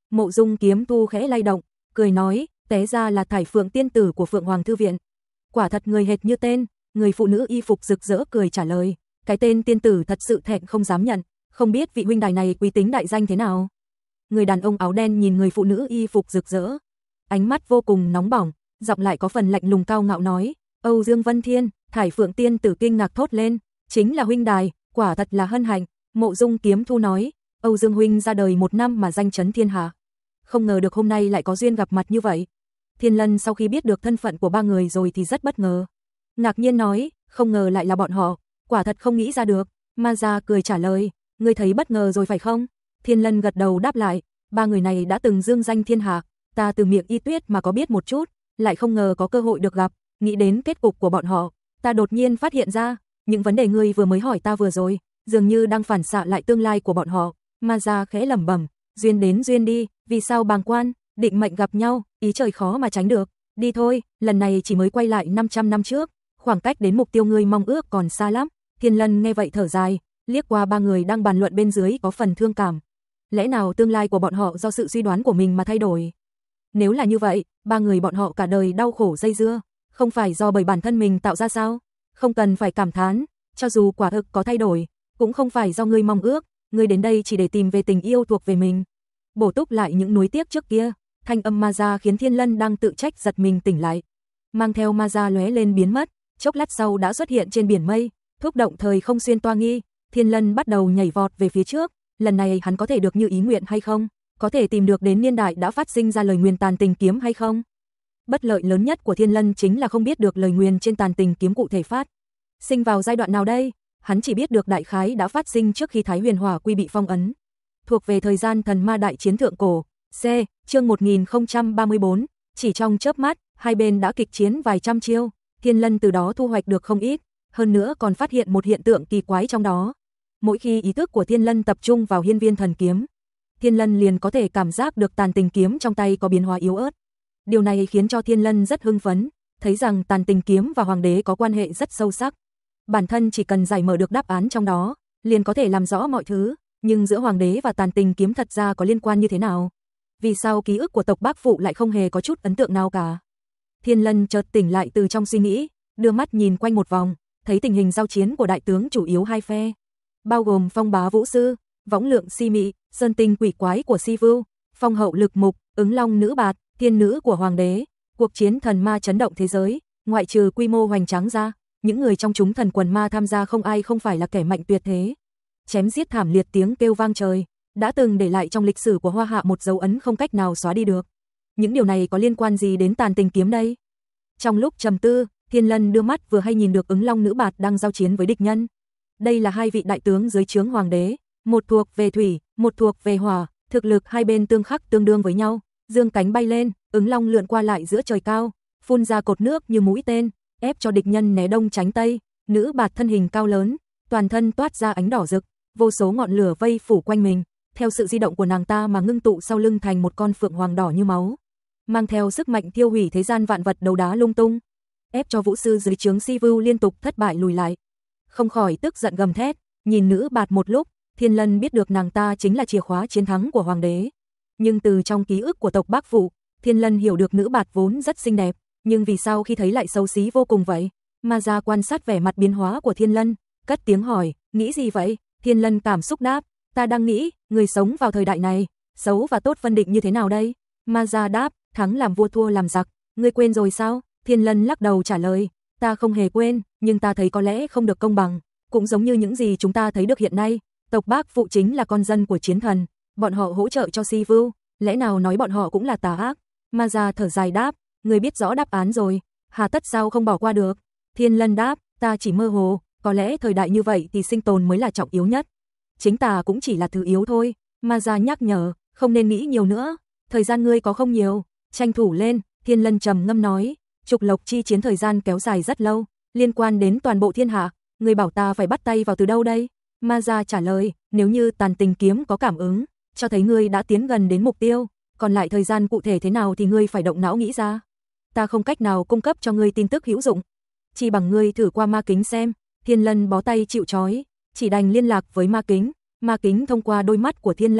Mộ Dung Kiếm Thu khẽ lay động, cười nói, té ra là Thải Phượng tiên tử của Phượng Hoàng thư viện. Quả thật người hệt như tên. Người phụ nữ y phục rực rỡ cười trả lời, cái tên tiên tử thật sự thẹn không dám nhận, không biết vị huynh đài này quý tính đại danh thế nào. Người đàn ông áo đen nhìn người phụ nữ y phục rực rỡ, ánh mắt vô cùng nóng bỏng, giọng lại có phần lạnh lùng cao ngạo nói, Âu Dương Vân Thiên. Thải Phượng tiên tử kinh ngạc thốt lên, chính là huynh đài, quả thật là hân hạnh. Mộ Dung Kiếm Thu nói, Âu Dương huynh ra đời một năm mà danh chấn thiên hạ, không ngờ được hôm nay lại có duyên gặp mặt như vậy. Thiên Lân sau khi biết được thân phận của ba người rồi thì rất bất ngờ, ngạc nhiên nói, không ngờ lại là bọn họ, quả thật không nghĩ ra được. Ma Gia cười trả lời, ngươi thấy bất ngờ rồi phải không? Thiên Lân gật đầu đáp lại, ba người này đã từng dương danh thiên hạ, ta từ miệng Y Tuyết mà có biết một chút, lại không ngờ có cơ hội được gặp, nghĩ đến kết cục của bọn họ, ta đột nhiên phát hiện ra, những vấn đề ngươi vừa mới hỏi ta vừa rồi, dường như đang phản xạ lại tương lai của bọn họ. Ma Gia khẽ lẩm bẩm, duyên đến duyên đi, vì sao bàng quan, định mệnh gặp nhau, ý trời khó mà tránh được, đi thôi, lần này chỉ mới quay lại năm trăm năm trước, khoảng cách đến mục tiêu ngươi mong ước còn xa lắm. Thiên Lân nghe vậy thở dài, liếc qua ba người đang bàn luận bên dưới có phần thương cảm. Lẽ nào tương lai của bọn họ do sự suy đoán của mình mà thay đổi? Nếu là như vậy, ba người bọn họ cả đời đau khổ dây dưa, không phải do bởi bản thân mình tạo ra sao? Không cần phải cảm thán, cho dù quả thực có thay đổi, cũng không phải do ngươi mong ước, ngươi đến đây chỉ để tìm về tình yêu thuộc về mình, bổ túc lại những nuối tiếc trước kia. Thanh âm Ma Gia khiến Thiên Lân đang tự trách giật mình tỉnh lại, mang theo Ma Gia lóe lên biến mất, chốc lát sau đã xuất hiện trên biển mây, thúc động thời không xuyên toa nghi. Thiên Lân bắt đầu nhảy vọt về phía trước, lần này hắn có thể được như ý nguyện hay không? Có thể tìm được đến niên đại đã phát sinh ra lời nguyền tàn tình kiếm hay không? Bất lợi lớn nhất của Thiên Lân chính là không biết được lời nguyền trên tàn tình kiếm cụ thể phát sinh vào giai đoạn nào đây, hắn chỉ biết được đại khái đã phát sinh trước khi Thái Huyền Hỏa Quy bị phong ấn, thuộc về thời gian thần ma đại chiến thượng cổ. C. Chương một nghìn không trăm ba mươi bốn, chỉ trong chớp mắt, hai bên đã kịch chiến vài trăm chiêu, Thiên Lân từ đó thu hoạch được không ít, hơn nữa còn phát hiện một hiện tượng kỳ quái trong đó. Mỗi khi ý thức của Thiên Lân tập trung vào hiên viên thần kiếm, Thiên Lân liền có thể cảm giác được tàn tình kiếm trong tay có biến hóa yếu ớt. Điều này khiến cho Thiên Lân rất hưng phấn, thấy rằng tàn tình kiếm và hoàng đế có quan hệ rất sâu sắc. Bản thân chỉ cần giải mở được đáp án trong đó, liền có thể làm rõ mọi thứ, nhưng giữa hoàng đế và tàn tình kiếm thật ra có liên quan như thế nào? Vì sao ký ức của tộc Bác Phụ lại không hề có chút ấn tượng nào cả? Thiên Lân chợt tỉnh lại từ trong suy nghĩ, đưa mắt nhìn quanh một vòng, thấy tình hình giao chiến của đại tướng chủ yếu hai phe, bao gồm Phong Bá Vũ Sư, Võng Lượng Si Mị, Sơn Tinh Quỷ Quái của Si Vưu, Phong Hậu Lực Mục, Ứng Long Nữ Bạt, Thiên Nữ của Hoàng đế. Cuộc chiến thần ma chấn động thế giới, ngoại trừ quy mô hoành tráng ra, những người trong chúng thần quần ma tham gia không ai không phải là kẻ mạnh tuyệt thế. Chém giết thảm liệt, tiếng kêu vang trời, đã từng để lại trong lịch sử của Hoa Hạ một dấu ấn không cách nào xóa đi được. Những điều này có liên quan gì đến tàn tình kiếm đây? Trong lúc trầm tư, Thiên Lân đưa mắt vừa hay nhìn được Ứng Long Nữ Bạt đang giao chiến với địch nhân. Đây là hai vị đại tướng dưới trướng hoàng đế, một thuộc về thủy, một thuộc về hỏa, thực lực hai bên tương khắc tương đương với nhau. Dương cánh bay lên, Ứng Long lượn qua lại giữa trời cao, phun ra cột nước như mũi tên, ép cho địch nhân né đông tránh tây. Nữ Bạt thân hình cao lớn, toàn thân toát ra ánh đỏ rực, vô số ngọn lửa vây phủ quanh mình, theo sự di động của nàng ta mà ngưng tụ sau lưng thành một con phượng hoàng đỏ như máu, mang theo sức mạnh thiêu hủy thế gian vạn vật đấu đá lung tung, ép cho vũ sư dưới trướng Si Vưu liên tục thất bại lùi lại. Không khỏi tức giận gầm thét, nhìn Nữ Bạt một lúc, Thiên Lân biết được nàng ta chính là chìa khóa chiến thắng của hoàng đế. Nhưng từ trong ký ức của tộc Bác Phụ, Thiên Lân hiểu được Nữ Bạt vốn rất xinh đẹp, nhưng vì sao khi thấy lại xấu xí vô cùng vậy? Ma Gia quan sát vẻ mặt biến hóa của Thiên Lân, cất tiếng hỏi, nghĩ gì vậy? Thiên Lân cảm xúc đáp, ta đang nghĩ, người sống vào thời đại này, xấu và tốt phân định như thế nào đây? Ma Gia đáp, thắng làm vua thua làm giặc, ngươi quên rồi sao? Thiên Lân lắc đầu trả lời, ta không hề quên, nhưng ta thấy có lẽ không được công bằng, cũng giống như những gì chúng ta thấy được hiện nay, tộc Bác Phụ chính là con dân của chiến thần, bọn họ hỗ trợ cho Si Vưu, lẽ nào nói bọn họ cũng là tà ác? Ma Gia thở dài đáp, ngươi biết rõ đáp án rồi, hà tất sao không bỏ qua được? Thiên Lân đáp, ta chỉ mơ hồ, có lẽ thời đại như vậy thì sinh tồn mới là trọng yếu nhất. Chính ta cũng chỉ là thứ yếu thôi. Ma Gia nhắc nhở, không nên nghĩ nhiều nữa, thời gian ngươi có không nhiều, tranh thủ lên. Thiên Lân trầm ngâm nói, trục lộc chi chiến thời gian kéo dài rất lâu, liên quan đến toàn bộ thiên hạ, ngươi bảo ta phải bắt tay vào từ đâu đây? Ma Gia trả lời, nếu như tàn tình kiếm có cảm ứng, cho thấy ngươi đã tiến gần đến mục tiêu, còn lại thời gian cụ thể thế nào thì ngươi phải động não nghĩ ra. Ta không cách nào cung cấp cho ngươi tin tức hữu dụng, chỉ bằng ngươi thử qua ma kính xem. Thiên Lân bó tay chịu trói, chỉ đành liên lạc với ma kính. Ma kính thông qua đôi mắt của Thiên Lân,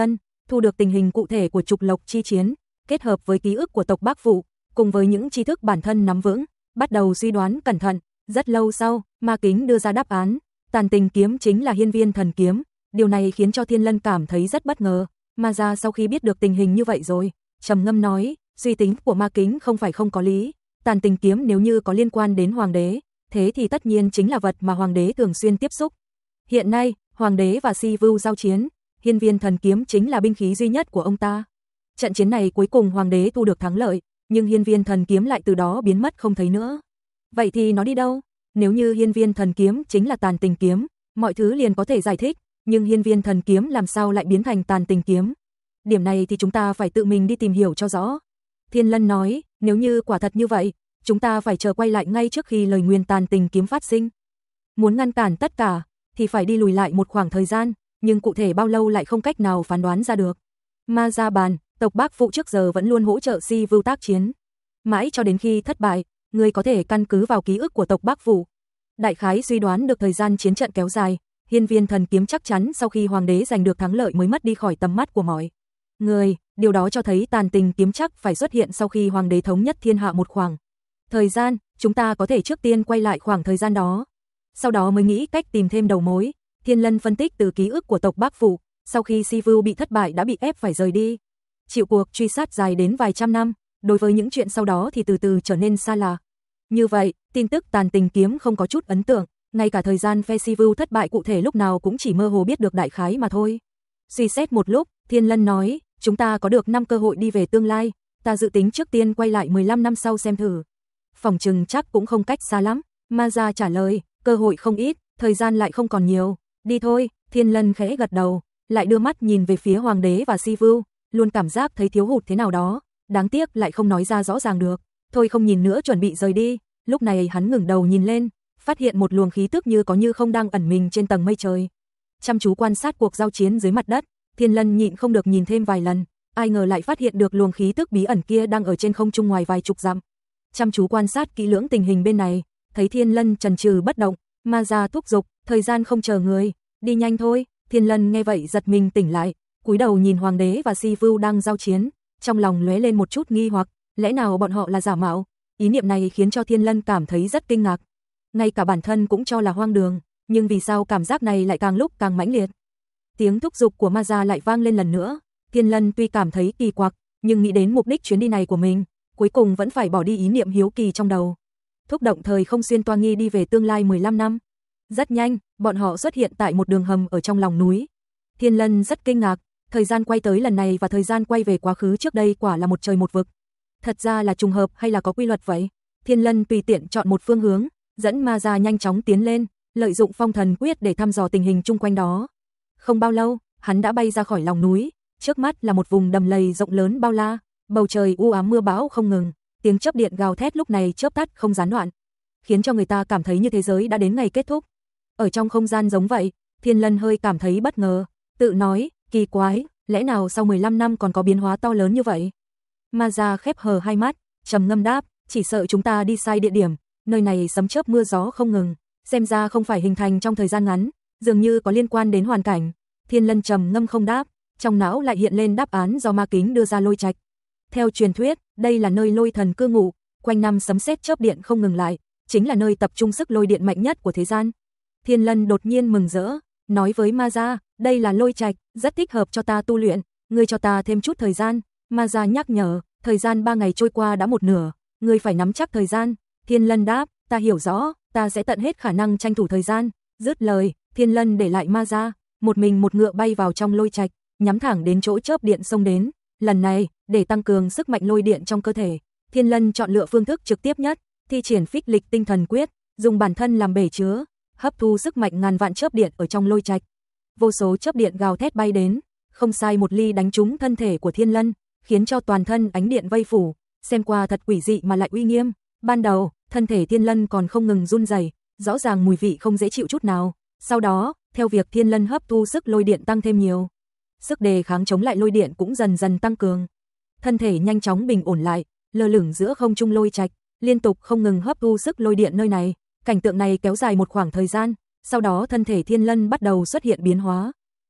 thu được tình hình cụ thể của trục lộc chi chiến, kết hợp với ký ức của tộc Bắc Phụ, cùng với những tri thức bản thân nắm vững, bắt đầu suy đoán cẩn thận. Rất lâu sau, Ma Kính đưa ra đáp án, Tàn Tình kiếm chính là Hiên Viên Thần kiếm. Điều này khiến cho Thiên Lân cảm thấy rất bất ngờ. Ma gia sau khi biết được tình hình như vậy rồi, trầm ngâm nói, suy tính của Ma Kính không phải không có lý. Tàn Tình kiếm nếu như có liên quan đến hoàng đế, thế thì tất nhiên chính là vật mà hoàng đế thường xuyên tiếp xúc. Hiện nay, hoàng đế và Si Vưu giao chiến, Hiên Viên Thần kiếm chính là binh khí duy nhất của ông ta. Trận chiến này cuối cùng hoàng đế thu được thắng lợi, nhưng Hiên Viên Thần kiếm lại từ đó biến mất không thấy nữa. Vậy thì nó đi đâu? Nếu như Hiên Viên Thần kiếm chính là Tàn Tình kiếm, mọi thứ liền có thể giải thích, nhưng Hiên Viên Thần kiếm làm sao lại biến thành Tàn Tình kiếm? Điểm này thì chúng ta phải tự mình đi tìm hiểu cho rõ. Thiên Lân nói, nếu như quả thật như vậy, chúng ta phải chờ quay lại ngay trước khi lời nguyền Tàn Tình kiếm phát sinh. Muốn ngăn cản tất cả, thì phải đi lùi lại một khoảng thời gian, nhưng cụ thể bao lâu lại không cách nào phán đoán ra được. Ma Gia Bàn, tộc Bắc Phụ trước giờ vẫn luôn hỗ trợ Si Vưu tác chiến. Mãi cho đến khi thất bại, người có thể căn cứ vào ký ức của tộc Bắc Phụ. Đại khái suy đoán được thời gian chiến trận kéo dài, Hiên Viên Thần kiếm chắc chắn sau khi hoàng đế giành được thắng lợi mới mất đi khỏi tầm mắt của mọi người. Điều đó cho thấy Tàn Tình kiếm chắc phải xuất hiện sau khi hoàng đế thống nhất thiên hạ một khoảng thời gian, chúng ta có thể trước tiên quay lại khoảng thời gian đó. Sau đó mới nghĩ cách tìm thêm đầu mối. Thiên Lân phân tích từ ký ức của tộc Bắc Phụ, sau khi Si Vưu bị thất bại đã bị ép phải rời đi. Chịu cuộc truy sát dài đến vài trăm năm, đối với những chuyện sau đó thì từ từ trở nên xa lạ. Như vậy, tin tức Tàn Tình kiếm không có chút ấn tượng, ngay cả thời gian phe Si Vưu thất bại cụ thể lúc nào cũng chỉ mơ hồ biết được đại khái mà thôi. Suy xét một lúc, Thiên Lân nói, chúng ta có được năm cơ hội đi về tương lai, ta dự tính trước tiên quay lại mười lăm năm sau xem thử. Phỏng chừng chắc cũng không cách xa lắm. Ma Gia trả lời, cơ hội không ít, thời gian lại không còn nhiều. Đi thôi. Thiên Lân khẽ gật đầu, lại đưa mắt nhìn về phía hoàng đế và Si Vưu, luôn cảm giác thấy thiếu hụt thế nào đó, đáng tiếc lại không nói ra rõ ràng được. Thôi không nhìn nữa, chuẩn bị rời đi. Lúc này hắn ngẩng đầu nhìn lên, phát hiện một luồng khí tức như có như không đang ẩn mình trên tầng mây trời. Chăm chú quan sát cuộc giao chiến dưới mặt đất, Thiên Lân nhịn không được nhìn thêm vài lần, ai ngờ lại phát hiện được luồng khí tức bí ẩn kia đang ở trên không trung ngoài vài chục dặm. Chăm chú quan sát kỹ lưỡng tình hình bên này, thấy Thiên Lân chần chừ bất động, Ma Gia thúc giục, thời gian không chờ người, đi nhanh thôi. Thiên Lân nghe vậy giật mình tỉnh lại, cúi đầu nhìn hoàng đế và Si Vưu đang giao chiến, trong lòng lóe lên một chút nghi hoặc, lẽ nào bọn họ là giả mạo? Ý niệm này khiến cho Thiên Lân cảm thấy rất kinh ngạc. Ngay cả bản thân cũng cho là hoang đường, nhưng vì sao cảm giác này lại càng lúc càng mãnh liệt? Tiếng thúc giục của Ma Gia lại vang lên lần nữa. Thiên Lân tuy cảm thấy kỳ quặc, nhưng nghĩ đến mục đích chuyến đi này của mình, cuối cùng vẫn phải bỏ đi ý niệm hiếu kỳ trong đầu. Thúc động thời không xuyên toa nghi đi về tương lai mười lăm năm. Rất nhanh, bọn họ xuất hiện tại một đường hầm ở trong lòng núi. Thiên Lân rất kinh ngạc, thời gian quay tới lần này và thời gian quay về quá khứ trước đây quả là một trời một vực. Thật ra là trùng hợp hay là có quy luật vậy? Thiên Lân tùy tiện chọn một phương hướng, dẫn Ma Gia nhanh chóng tiến lên, lợi dụng phong thần quyết để thăm dò tình hình chung quanh đó. Không bao lâu, hắn đã bay ra khỏi lòng núi, trước mắt là một vùng đầm lầy rộng lớn bao la, bầu trời u ám mưa bão không ngừng, tiếng chớp điện gào thét lúc này chớp tắt không gián đoạn, khiến cho người ta cảm thấy như thế giới đã đến ngày kết thúc. Ở trong không gian giống vậy, Thiên Lân hơi cảm thấy bất ngờ, tự nói, kỳ quái, lẽ nào sau mười lăm năm còn có biến hóa to lớn như vậy? Ma Gia khép hờ hai mắt, trầm ngâm đáp, chỉ sợ chúng ta đi sai địa điểm, nơi này sấm chớp mưa gió không ngừng, xem ra không phải hình thành trong thời gian ngắn, dường như có liên quan đến hoàn cảnh. Thiên Lân trầm ngâm không đáp, trong não lại hiện lên đáp án do Ma Kính đưa ra Lôi Trạch. Theo truyền thuyết, đây là nơi lôi thần cư ngụ, quanh năm sấm sét chớp điện không ngừng lại, chính là nơi tập trung sức lôi điện mạnh nhất của thế gian. Thiên Lân đột nhiên mừng rỡ, nói với Ma Gia, đây là Lôi Trạch, rất thích hợp cho ta tu luyện, ngươi cho ta thêm chút thời gian. Ma Gia nhắc nhở, thời gian ba ngày trôi qua đã một nửa, ngươi phải nắm chắc thời gian. Thiên Lân đáp, ta hiểu rõ, ta sẽ tận hết khả năng tranh thủ thời gian. Dứt lời, Thiên Lân để lại Ma Gia, một mình một ngựa bay vào trong Lôi Trạch, nhắm thẳng đến chỗ chớp điện xông đến. Lần này, để tăng cường sức mạnh lôi điện trong cơ thể, Thiên Lân chọn lựa phương thức trực tiếp nhất, thi triển Phích Lịch Tinh Thần Quyết, dùng bản thân làm bể chứa, hấp thu sức mạnh ngàn vạn chớp điện ở trong Lôi Trạch. Vô số chớp điện gào thét bay đến, không sai một ly đánh trúng thân thể của Thiên Lân, khiến cho toàn thân ánh điện vây phủ, xem qua thật quỷ dị mà lại uy nghiêm. Ban đầu, thân thể Thiên Lân còn không ngừng run rẩy, rõ ràng mùi vị không dễ chịu chút nào. Sau đó, theo việc Thiên Lân hấp thu sức lôi điện tăng thêm nhiều, sức đề kháng chống lại lôi điện cũng dần dần tăng cường. Thân thể nhanh chóng bình ổn lại, lơ lửng giữa không trung Lôi Trạch, liên tục không ngừng hấp thu sức lôi điện nơi này. Cảnh tượng này kéo dài một khoảng thời gian, sau đó thân thể Thiên Lân bắt đầu xuất hiện biến hóa.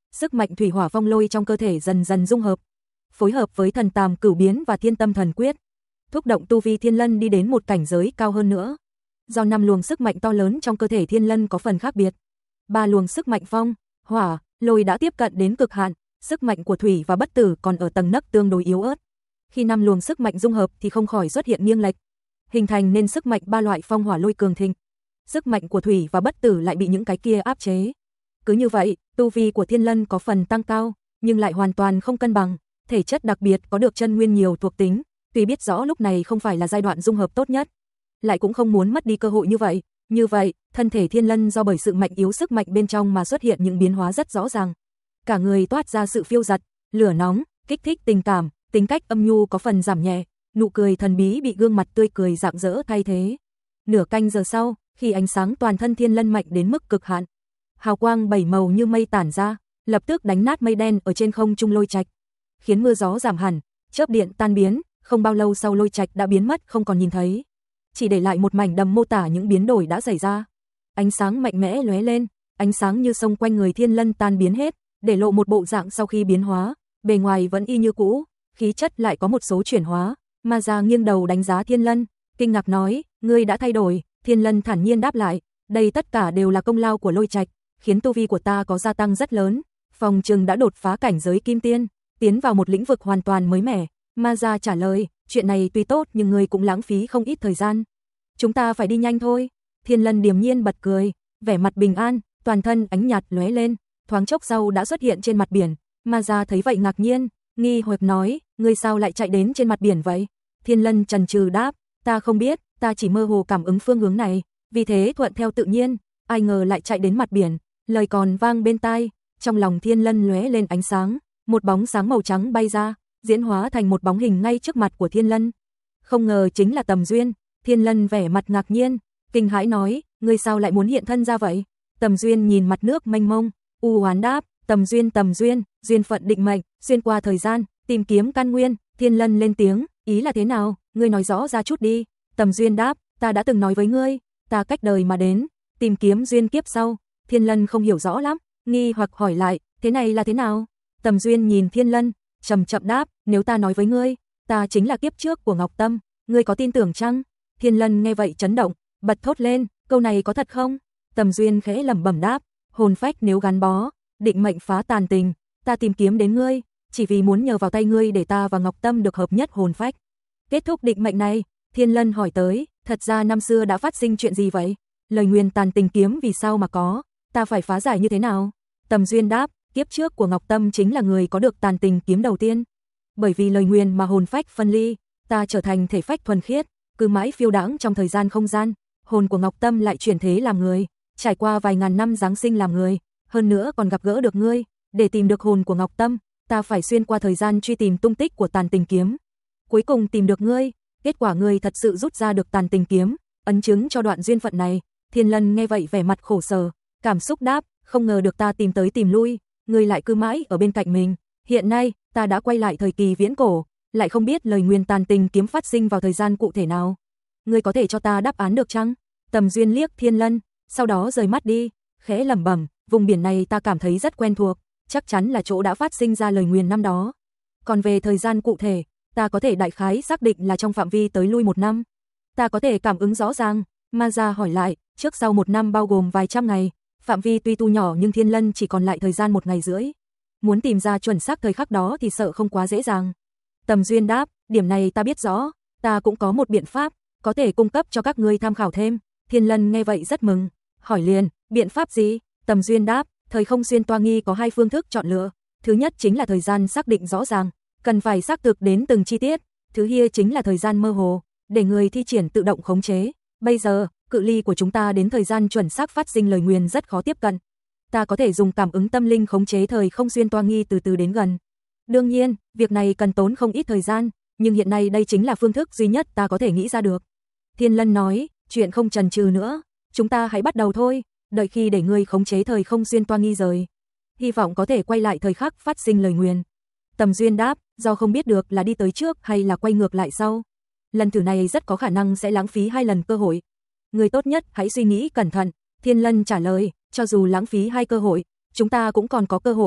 sức mạnh thủy hỏa phong lôi trong cơ thể dần dần dung hợp, phối hợp với thần tàm cửu biến và thiên tâm thần quyết, thúc động tu vi Thiên Lân đi đến một cảnh giới cao hơn nữa. Do năm luồng sức mạnh to lớn trong cơ thể Thiên Lân có phần khác biệt. Ba luồng sức mạnh phong, hỏa, lôi đã tiếp cận đến cực hạn, sức mạnh của thủy và bất tử còn ở tầng nấc tương đối yếu ớt. Khi năm luồng sức mạnh dung hợp thì không khỏi xuất hiện nghiêng lệch, hình thành nên sức mạnh ba loại phong hỏa lôi cường thịnh. Sức mạnh của thủy và bất tử lại bị những cái kia áp chế. Cứ như vậy, tu vi của Thiên Lân có phần tăng cao, nhưng lại hoàn toàn không cân bằng, thể chất đặc biệt có được chân nguyên nhiều thuộc tính, tuy biết rõ lúc này không phải là giai đoạn dung hợp tốt nhất, lại cũng không muốn mất đi cơ hội như vậy. Như vậy, thân thể Thiên Lân do bởi sự mạnh yếu sức mạnh bên trong mà xuất hiện những biến hóa rất rõ ràng. Cả người toát ra sự phiêu dật, lửa nóng, kích thích tình cảm, tính cách âm nhu có phần giảm nhẹ, nụ cười thần bí bị gương mặt tươi cười rạng rỡ thay thế. Nửa canh giờ sau, khi ánh sáng toàn thân Thiên Lân mạnh đến mức cực hạn, hào quang bảy màu như mây tản ra, lập tức đánh nát mây đen ở trên không trung lôi trạch, khiến mưa gió giảm hẳn, chớp điện tan biến, không bao lâu sau lôi trạch đã biến mất không còn nhìn thấy, chỉ để lại một mảnh đầm mô tả những biến đổi đã xảy ra. Ánh sáng mạnh mẽ lóe lên, ánh sáng như sông quanh người Thiên Lân tan biến hết, để lộ một bộ dạng sau khi biến hóa, bề ngoài vẫn y như cũ, khí chất lại có một số chuyển hóa. Ma Gia nghiêng đầu đánh giá Thiên Lân, kinh ngạc nói, ngươi đã thay đổi. Thiên Lân thản nhiên đáp lại, đây tất cả đều là công lao của lôi trạch, khiến tu vi của ta có gia tăng rất lớn, phòng trừng đã đột phá cảnh giới kim tiên, tiến vào một lĩnh vực hoàn toàn mới mẻ. Ma Gia trả lời, chuyện này tuy tốt nhưng ngươi cũng lãng phí không ít thời gian. Chúng ta phải đi nhanh thôi. Thiên Lân điềm nhiên bật cười, vẻ mặt bình an, toàn thân ánh nhạt lóe lên, thoáng chốc sau đã xuất hiện trên mặt biển. Ma Gia thấy vậy ngạc nhiên, nghi hoặc nói, ngươi sao lại chạy đến trên mặt biển vậy? Thiên Lân chần chừ đáp, ta không biết, ta chỉ mơ hồ cảm ứng phương hướng này, vì thế thuận theo tự nhiên, ai ngờ lại chạy đến mặt biển. Lời còn vang bên tai, trong lòng Thiên Lân lóe lên ánh sáng, một bóng sáng màu trắng bay ra, diễn hóa thành một bóng hình ngay trước mặt của Thiên Lân. Không ngờ chính là Tầm Duyên. Thiên Lân vẻ mặt ngạc nhiên, kinh hãi nói, ngươi sao lại muốn hiện thân ra vậy? Tầm Duyên nhìn mặt nước mênh mông, u hoán đáp, Tầm Duyên Tầm Duyên, duyên phận định mệnh, xuyên qua thời gian, tìm kiếm căn nguyên. Thiên Lân lên tiếng, ý là thế nào, ngươi nói rõ ra chút đi. Tầm Duyên đáp, ta đã từng nói với ngươi, ta cách đời mà đến, tìm kiếm duyên kiếp sau. Thiên Lân không hiểu rõ lắm, nghi hoặc hỏi lại, thế này là thế nào? Tầm Duyên nhìn Thiên Lân, chậm chậm đáp, nếu ta nói với ngươi, ta chính là kiếp trước của Ngọc Tâm, ngươi có tin tưởng chăng? Thiên Lân nghe vậy chấn động, bật thốt lên, câu này có thật không? Tầm Duyên khẽ lẩm bẩm đáp, hồn phách nếu gắn bó, định mệnh phá tàn tình, ta tìm kiếm đến ngươi, chỉ vì muốn nhờ vào tay ngươi để ta và Ngọc Tâm được hợp nhất hồn phách. Kết thúc định mệnh này, Thiên Lân hỏi tới, thật ra năm xưa đã phát sinh chuyện gì vậy? Lời nguyền tàn tình kiếm vì sao mà có, ta phải phá giải như thế nào? Tầm Duyên đáp, kiếp trước của Ngọc Tâm chính là người có được tàn tình kiếm đầu tiên. Bởi vì lời nguyền mà hồn phách phân ly, ta trở thành thể phách thuần khiết, cứ mãi phiêu đãng trong thời gian không gian, hồn của Ngọc Tâm lại chuyển thế làm người, trải qua vài ngàn năm giáng sinh làm người, hơn nữa còn gặp gỡ được ngươi, để tìm được hồn của Ngọc Tâm, ta phải xuyên qua thời gian truy tìm tung tích của tàn tình kiếm. Cuối cùng tìm được ngươi, kết quả ngươi thật sự rút ra được tàn tình kiếm, ấn chứng cho đoạn duyên phận này. Thiên Lân nghe vậy vẻ mặt khổ sở, cảm xúc đáp, không ngờ được ta tìm tới tìm lui, ngươi lại cứ mãi ở bên cạnh mình. Hiện nay, ta đã quay lại thời kỳ viễn cổ, lại không biết lời nguyền tàn tình kiếm phát sinh vào thời gian cụ thể nào. Ngươi có thể cho ta đáp án được chăng? Tầm Duyên liếc Thiên Lân, sau đó rời mắt đi, khẽ lẩm bẩm, vùng biển này ta cảm thấy rất quen thuộc, chắc chắn là chỗ đã phát sinh ra lời nguyền năm đó. Còn về thời gian cụ thể, ta có thể đại khái xác định là trong phạm vi tới lui một năm. Ta có thể cảm ứng rõ ràng. Ma Gia hỏi lại, trước sau một năm bao gồm vài trăm ngày, phạm vi tuy tu nhỏ nhưng Thiên Lân chỉ còn lại thời gian một ngày rưỡi. Muốn tìm ra chuẩn xác thời khắc đó thì sợ không quá dễ dàng. Tầm Duyên đáp, điểm này ta biết rõ, ta cũng có một biện pháp, có thể cung cấp cho các ngươi tham khảo thêm. Thiên Lân nghe vậy rất mừng, hỏi liền, biện pháp gì? Tầm Duyên đáp, thời không xuyên toa nghi có hai phương thức chọn lựa. Thứ nhất chính là thời gian xác định rõ ràng, cần phải xác thực đến từng chi tiết. Thứ hai chính là thời gian mơ hồ, để người thi triển tự động khống chế. Bây giờ, cự ly của chúng ta đến thời gian chuẩn xác phát sinh lời nguyền rất khó tiếp cận. Ta có thể dùng cảm ứng tâm linh khống chế thời không xuyên toa nghi từ từ đến gần. Đương nhiên, việc này cần tốn không ít thời gian, nhưng hiện nay đây chính là phương thức duy nhất ta có thể nghĩ ra được. Thiên Lân nói, chuyện không chần chừ nữa, chúng ta hãy bắt đầu thôi, đợi khi để ngươi khống chế thời không xuyên toa nghi rời, hy vọng có thể quay lại thời khắc phát sinh lời nguyền. Tầm Duyên đáp, do không biết được là đi tới trước hay là quay ngược lại sau. Lần thử này rất có khả năng sẽ lãng phí hai lần cơ hội. Người tốt nhất hãy suy nghĩ cẩn thận. Thiên Lân trả lời, cho dù lãng phí hai cơ hội, chúng ta cũng còn có cơ hội.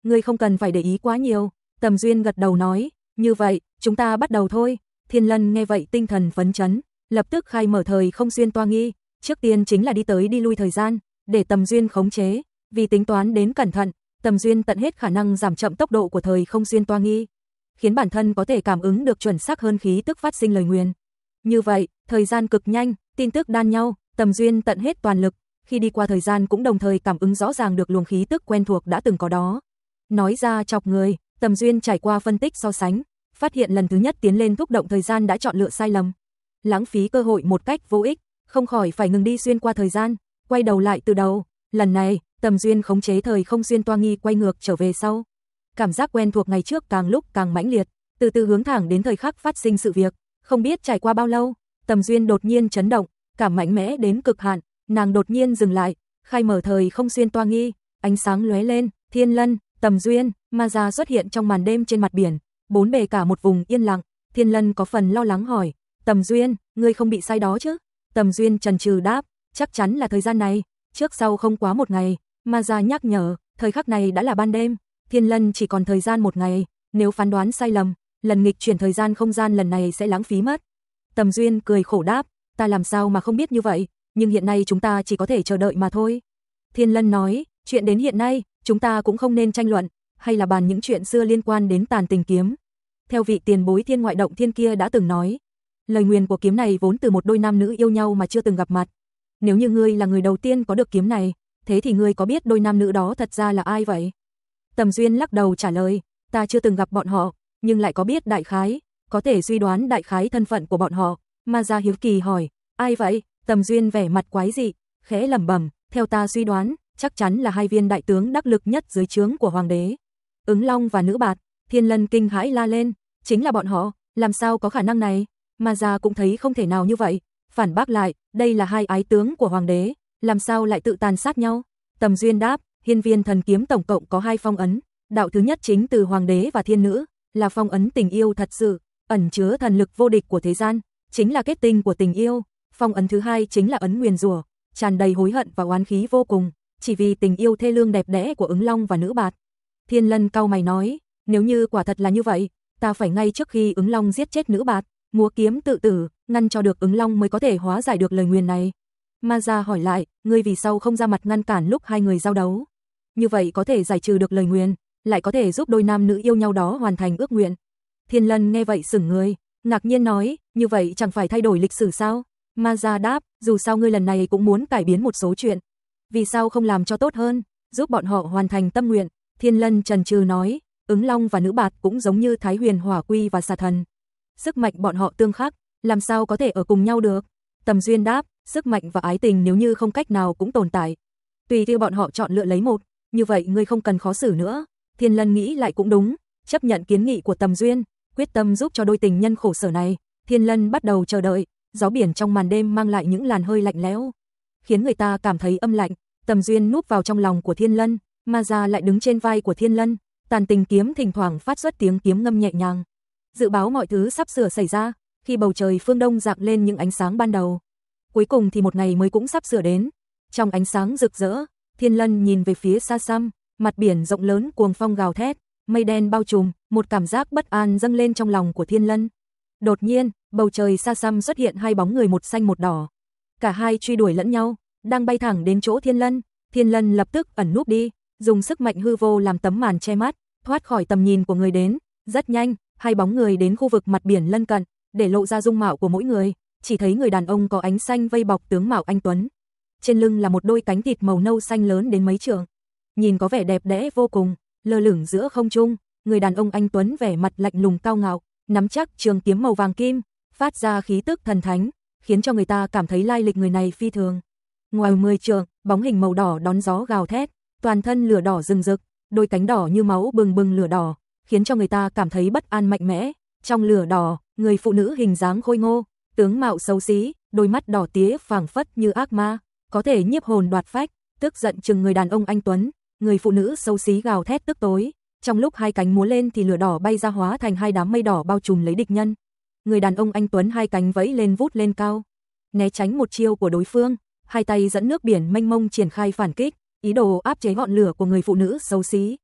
ngươi không cần phải để ý quá nhiều. Tầm Duyên gật đầu nói, như vậy, chúng ta bắt đầu thôi. Thiên Lân nghe vậy tinh thần phấn chấn, lập tức khai mở thời không xuyên toa nghi, trước tiên chính là đi tới đi lui thời gian, để Tầm Duyên khống chế, vì tính toán đến cẩn thận, Tầm Duyên tận hết khả năng giảm chậm tốc độ của thời không xuyên toa nghi, khiến bản thân có thể cảm ứng được chuẩn xác hơn khí tức phát sinh lời nguyền. Như vậy, thời gian cực nhanh, tin tức đan nhau, Tầm Duyên tận hết toàn lực, khi đi qua thời gian cũng đồng thời cảm ứng rõ ràng được luồng khí tức quen thuộc đã từng có đó. Nói ra chọc người, Tầm Duyên trải qua phân tích so sánh, phát hiện lần thứ nhất tiến lên thúc động thời gian đã chọn lựa sai lầm, lãng phí cơ hội một cách vô ích, không khỏi phải ngừng đi xuyên qua thời gian, quay đầu lại từ đầu. Lần này, Tầm Duyên khống chế thời không xuyên toa nghi quay ngược trở về sau. Cảm giác quen thuộc ngày trước càng lúc càng mãnh liệt, từ từ hướng thẳng đến thời khắc phát sinh sự việc, không biết trải qua bao lâu, Tầm Duyên đột nhiên chấn động, cảm mạnh mẽ đến cực hạn, nàng đột nhiên dừng lại, khai mở thời không xuyên toa nghi, ánh sáng lóe lên, Thiên Lân, Tầm Duyên, ma ra xuất hiện trong màn đêm trên mặt biển, bốn bề cả một vùng yên lặng. Thiên Lân có phần lo lắng hỏi, Tầm Duyên, ngươi không bị sai đó chứ? Tầm Duyên chần chừ đáp, chắc chắn là thời gian này, trước sau không quá một ngày. Ma ra nhắc nhở, thời khắc này đã là ban đêm, Thiên Lân chỉ còn thời gian một ngày, nếu phán đoán sai lầm, lần nghịch chuyển thời gian không gian lần này sẽ lãng phí mất. Tầm Duyên cười khổ đáp, ta làm sao mà không biết như vậy, nhưng hiện nay chúng ta chỉ có thể chờ đợi mà thôi. Thiên Lân nói, chuyện đến hiện nay, chúng ta cũng không nên tranh luận, hay là bàn những chuyện xưa liên quan đến Tàn Tình kiếm. Theo vị tiền bối thiên ngoại động thiên kia đã từng nói, lời nguyền của kiếm này vốn từ một đôi nam nữ yêu nhau mà chưa từng gặp mặt. Nếu như ngươi là người đầu tiên có được kiếm này, thế thì ngươi có biết đôi nam nữ đó thật ra là ai vậy? Tầm Duyên lắc đầu trả lời, ta chưa từng gặp bọn họ, nhưng lại có biết đại khái, có thể suy đoán đại khái thân phận của bọn họ. Ma Gia hiếu kỳ hỏi, ai vậy? Tầm Duyên vẻ mặt quái dị, khẽ lẩm bẩm, theo ta suy đoán, chắc chắn là hai viên đại tướng đắc lực nhất dưới trướng của hoàng đế, Ứng Long và Nữ Bạt. Thiên Lân kinh hãi la lên, chính là bọn họ, làm sao có khả năng này? Ma Gia cũng thấy không thể nào như vậy, phản bác lại, đây là hai ái tướng của hoàng đế, làm sao lại tự tàn sát nhau? Tầm Duyên đáp, Hiên Viên Thần Kiếm tổng cộng có hai phong ấn, đạo thứ nhất chính từ hoàng đế và thiên nữ, là phong ấn tình yêu thật sự, ẩn chứa thần lực vô địch của thế gian, chính là kết tinh của tình yêu. Phong ấn thứ hai chính là ấn nguyền rủa, tràn đầy hối hận và oán khí vô cùng, chỉ vì tình yêu thê lương đẹp đẽ của Ứng Long và Nữ Bạt. Thiên Lân cau mày nói, nếu như quả thật là như vậy, ta phải ngay trước khi Ứng Long giết chết Nữ Bạt, múa kiếm tự tử, ngăn cho được Ứng Long mới có thể hóa giải được lời nguyền này. Ma Gia hỏi lại, ngươi vì sao không ra mặt ngăn cản lúc hai người giao đấu? Như vậy có thể giải trừ được lời nguyền, lại có thể giúp đôi nam nữ yêu nhau đó hoàn thành ước nguyện. Thiên Lân nghe vậy sững người, ngạc nhiên nói, như vậy chẳng phải thay đổi lịch sử sao? Ma Gia đáp, dù sao ngươi lần này cũng muốn cải biến một số chuyện, vì sao không làm cho tốt hơn, giúp bọn họ hoàn thành tâm nguyện? Thiên Lân chần chừ nói, Ứng Long và Nữ Bạt cũng giống như Thái Huyền Hỏa Quy và Xà Thần, sức mạnh bọn họ tương khắc, làm sao có thể ở cùng nhau được? Tầm Duyên đáp, sức mạnh và ái tình nếu như không cách nào cũng tồn tại, tùy theo bọn họ chọn lựa lấy một, như vậy ngươi không cần khó xử nữa. Thiên Lân nghĩ lại cũng đúng, chấp nhận kiến nghị của Tầm Duyên, quyết tâm giúp cho đôi tình nhân khổ sở này. Thiên Lân bắt đầu chờ đợi, gió biển trong màn đêm mang lại những làn hơi lạnh lẽo, khiến người ta cảm thấy âm lạnh. Tầm Duyên núp vào trong lòng của Thiên Lân, Ma Gia lại đứng trên vai của Thiên Lân, Tàn Tình kiếm thỉnh thoảng phát xuất tiếng kiếm ngâm nhẹ nhàng, dự báo mọi thứ sắp sửa xảy ra. Khi bầu trời phương đông rạng lên những ánh sáng ban đầu, cuối cùng thì một ngày mới cũng sắp sửa đến. Trong ánh sáng rực rỡ, Thiên Lân nhìn về phía xa xăm, mặt biển rộng lớn cuồng phong gào thét, mây đen bao trùm, một cảm giác bất an dâng lên trong lòng của Thiên Lân. Đột nhiên, bầu trời xa xăm xuất hiện hai bóng người một xanh một đỏ. Cả hai truy đuổi lẫn nhau, đang bay thẳng đến chỗ Thiên Lân. Thiên Lân lập tức ẩn núp đi, dùng sức mạnh hư vô làm tấm màn che mắt, thoát khỏi tầm nhìn của người đến. Rất nhanh, hai bóng người đến khu vực mặt biển lân cận, để lộ ra dung mạo của mỗi người. Chỉ thấy người đàn ông có ánh xanh vây bọc tướng mạo anh tuấn, trên lưng là một đôi cánh thịt màu nâu xanh lớn đến mấy trượng, nhìn có vẻ đẹp đẽ vô cùng, lơ lửng giữa không trung. Người đàn ông anh tuấn vẻ mặt lạnh lùng cao ngạo, nắm chắc trường kiếm màu vàng kim, phát ra khí tức thần thánh, khiến cho người ta cảm thấy lai lịch người này phi thường. Ngoài mười trượng, bóng hình màu đỏ đón gió gào thét, toàn thân lửa đỏ rừng rực, đôi cánh đỏ như máu bừng bừng lửa đỏ, khiến cho người ta cảm thấy bất an mạnh mẽ. Trong lửa đỏ, người phụ nữ hình dáng khôi ngô, tướng mạo xấu xí, đôi mắt đỏ tía phảng phất như ác ma, có thể nhiếp hồn đoạt phách, tức giận chừng người đàn ông anh tuấn. Người phụ nữ xấu xí gào thét tức tối, trong lúc hai cánh múa lên thì lửa đỏ bay ra hóa thành hai đám mây đỏ bao trùm lấy địch nhân. Người đàn ông anh tuấn hai cánh vẫy lên vút lên cao, né tránh một chiêu của đối phương, hai tay dẫn nước biển mênh mông triển khai phản kích, ý đồ áp chế ngọn lửa của người phụ nữ xấu xí.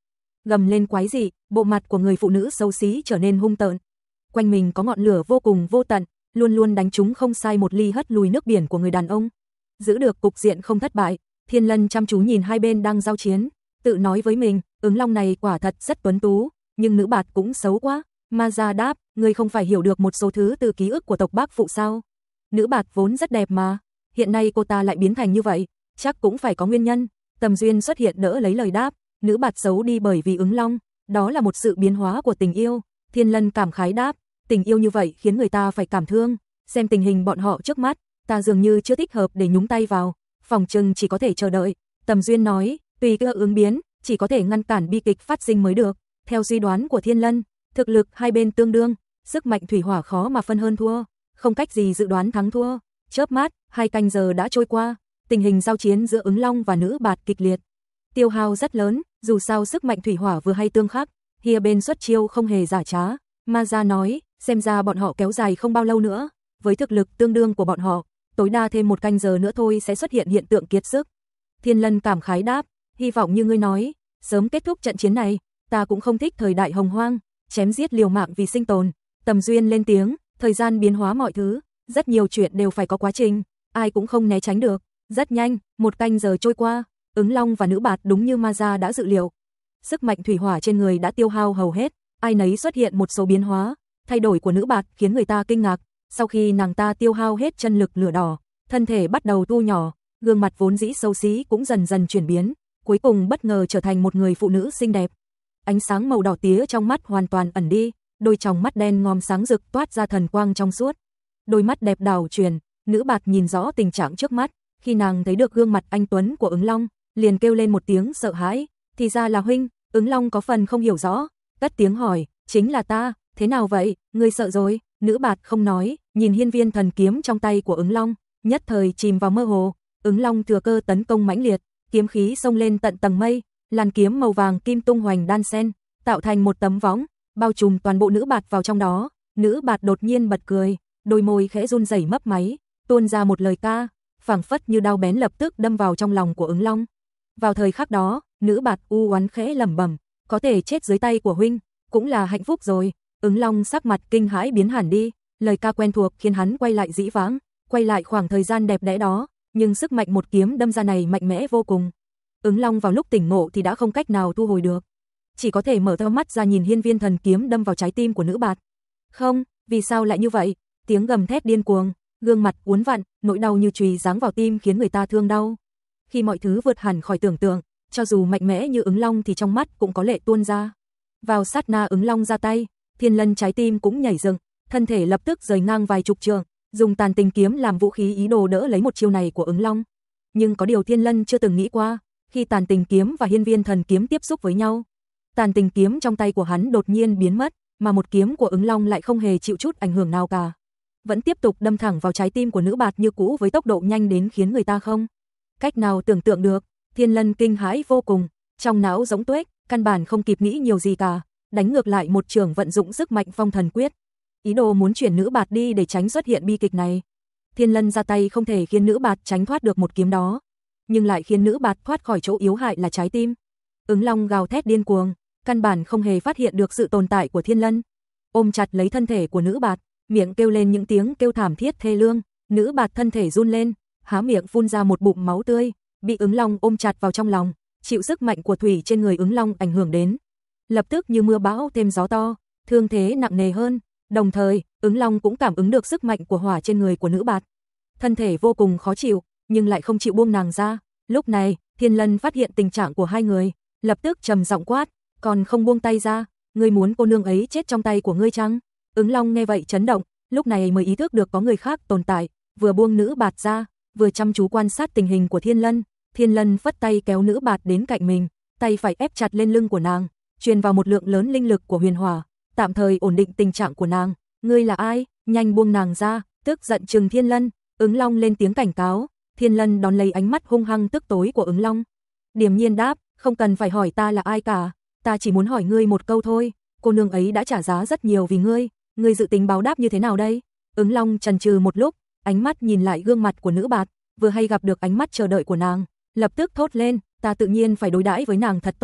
gầm lên quái dị, bộ mặt của người phụ nữ xấu xí trở nên hung tợn. Quanh mình có ngọn lửa vô cùng vô tận, luôn luôn đánh trúng không sai một ly hất lùi nước biển của người đàn ông. Giữ được cục diện không thất bại, Thiên Lân chăm chú nhìn hai bên đang giao chiến, tự nói với mình, ứng long này quả thật rất tuấn tú, nhưng nữ bạt cũng xấu quá. Ma Gia đáp, ngươi không phải hiểu được một số thứ từ ký ức của tộc Bác Phụ sao? Nữ bạt vốn rất đẹp mà, hiện nay cô ta lại biến thành như vậy, chắc cũng phải có nguyên nhân. Tầm Duyên xuất hiện đỡ lấy lời đáp, nữ bạt xấu đi bởi vì ứng long, đó là một sự biến hóa của tình yêu. Thiên Lân cảm khái đáp, tình yêu như vậy khiến người ta phải cảm thương, xem tình hình bọn họ trước mắt, ta dường như chưa thích hợp để nhúng tay vào, phòng trừng chỉ có thể chờ đợi. Tầm Duyên nói, tùy cơ ứng biến, chỉ có thể ngăn cản bi kịch phát sinh mới được. Theo suy đoán của Thiên Lân, thực lực hai bên tương đương, sức mạnh thủy hỏa khó mà phân hơn thua, không cách gì dự đoán thắng thua. Chớp mắt, hai canh giờ đã trôi qua, tình hình giao chiến giữa ứng long và nữ bạt kịch liệt, tiêu hao rất lớn, dù sao sức mạnh thủy hỏa vừa hay tương khắc, hia bên xuất chiêu không hề giả trá. Ma Gia nói, xem ra bọn họ kéo dài không bao lâu nữa, với thực lực tương đương của bọn họ, tối đa thêm một canh giờ nữa thôi sẽ xuất hiện hiện tượng kiệt sức. Thiên Lân cảm khái đáp, hy vọng như ngươi nói, sớm kết thúc trận chiến này, ta cũng không thích thời đại hồng hoang, chém giết liều mạng vì sinh tồn. Tầm Duyên lên tiếng, thời gian biến hóa mọi thứ, rất nhiều chuyện đều phải có quá trình, ai cũng không né tránh được. Rất nhanh, một canh giờ trôi qua, ứng long và nữ bạt đúng như Ma Gia đã dự liệu. Sức mạnh thủy hỏa trên người đã tiêu hao hầu hết, ai nấy xuất hiện một số biến hóa, thay đổi của nữ bạt khiến người ta kinh ngạc. Sau khi nàng ta tiêu hao hết chân lực lửa đỏ, thân thể bắt đầu thu nhỏ, gương mặt vốn dĩ xấu xí cũng dần dần chuyển biến, cuối cùng bất ngờ trở thành một người phụ nữ xinh đẹp. Ánh sáng màu đỏ tía trong mắt hoàn toàn ẩn đi, đôi tròng mắt đen ngòm sáng rực toát ra thần quang trong suốt. Đôi mắt đẹp đảo chuyển, nữ bạt nhìn rõ tình trạng trước mắt, khi nàng thấy được gương mặt anh tuấn của ứng long, liền kêu lên một tiếng sợ hãi, thì ra là huynh. Ứng long có phần không hiểu rõ, cất tiếng hỏi, chính là ta, thế nào vậy, ngươi sợ rồi? Nữ bạt không nói, nhìn hiên viên thần kiếm trong tay của ứng long, nhất thời chìm vào mơ hồ. Ứng long thừa cơ tấn công mãnh liệt, kiếm khí xông lên tận tầng mây, làn kiếm màu vàng kim tung hoành đan sen, tạo thành một tấm võng, bao trùm toàn bộ nữ bạt vào trong đó. Nữ bạt đột nhiên bật cười, đôi môi khẽ run rẩy mấp máy, tuôn ra một lời ca, phảng phất như đao bén lập tức đâm vào trong lòng của ứng long. Vào thời khắc đó, nữ bạt u oán khẽ lẩm bẩm, có thể chết dưới tay của huynh, cũng là hạnh phúc rồi. Ứng long sắc mặt kinh hãi biến hẳn đi, lời ca quen thuộc khiến hắn quay lại dĩ vãng, quay lại khoảng thời gian đẹp đẽ đó, nhưng sức mạnh một kiếm đâm ra này mạnh mẽ vô cùng. Ứng long vào lúc tỉnh ngộ thì đã không cách nào thu hồi được, chỉ có thể mở to mắt ra nhìn hiên viên thần kiếm đâm vào trái tim của nữ bạt. Không, vì sao lại như vậy? Tiếng gầm thét điên cuồng, gương mặt uốn vặn, nỗi đau như chùy giáng vào tim khiến người ta thương đau. Khi mọi thứ vượt hẳn khỏi tưởng tượng, cho dù mạnh mẽ như ứng long thì trong mắt cũng có lệ tuôn ra. Vào sát na ứng long ra tay, Thiên Lân trái tim cũng nhảy dựng, thân thể lập tức rời ngang vài chục trượng, dùng tàn tình kiếm làm vũ khí ý đồ đỡ lấy một chiêu này của ứng long. Nhưng có điều Thiên Lân chưa từng nghĩ qua, khi tàn tình kiếm và hiên viên thần kiếm tiếp xúc với nhau, tàn tình kiếm trong tay của hắn đột nhiên biến mất, mà một kiếm của ứng long lại không hề chịu chút ảnh hưởng nào cả, vẫn tiếp tục đâm thẳng vào trái tim của nữ bạt như cũ với tốc độ nhanh đến khiến người ta không cách nào tưởng tượng được. Thiên Lân kinh hãi vô cùng, trong não rỗng tuếch, căn bản không kịp nghĩ nhiều gì cả, đánh ngược lại một trường vận dụng sức mạnh phong thần quyết, ý đồ muốn chuyển nữ bạt đi để tránh xuất hiện bi kịch này. Thiên Lân ra tay không thể khiến nữ bạt tránh thoát được một kiếm đó, nhưng lại khiến nữ bạt thoát khỏi chỗ yếu hại là trái tim. Ứng long gào thét điên cuồng, căn bản không hề phát hiện được sự tồn tại của Thiên Lân, ôm chặt lấy thân thể của nữ bạt, miệng kêu lên những tiếng kêu thảm thiết thê lương. Nữ bạt thân thể run lên, há miệng phun ra một bụng máu tươi, bị ứng long ôm chặt vào trong lòng, chịu sức mạnh của thủy trên người ứng long ảnh hưởng đến, lập tức như mưa bão thêm gió to, thương thế nặng nề hơn. Đồng thời, ứng long cũng cảm ứng được sức mạnh của hỏa trên người của nữ bạt, thân thể vô cùng khó chịu, nhưng lại không chịu buông nàng ra. Lúc này, Thiên Lân phát hiện tình trạng của hai người, lập tức trầm giọng quát, còn không buông tay ra, ngươi muốn cô nương ấy chết trong tay của ngươi chăng? Ứng long nghe vậy chấn động, lúc này mới ý thức được có người khác tồn tại, vừa buông nữ bạt ra, vừa chăm chú quan sát tình hình của Thiên Lân. Thiên Lân phất tay kéo nữ bạt đến cạnh mình, tay phải ép chặt lên lưng của nàng, truyền vào một lượng lớn linh lực của huyền hỏa, tạm thời ổn định tình trạng của nàng. Ngươi là ai? Nhanh buông nàng ra! Tức giận trừng Thiên Lân, ứng long lên tiếng cảnh cáo. Thiên Lân đón lấy ánh mắt hung hăng tức tối của ứng long, điềm nhiên đáp, không cần phải hỏi ta là ai cả, ta chỉ muốn hỏi ngươi một câu thôi, cô nương ấy đã trả giá rất nhiều vì ngươi, ngươi dự tính báo đáp như thế nào đây? Ứng long chần chừ một lúc, ánh mắt nhìn lại gương mặt của nữ bạt, vừa hay gặp được ánh mắt chờ đợi của nàng, lập tức thốt lên, ta tự nhiên phải đối đãi với nàng thật tốt,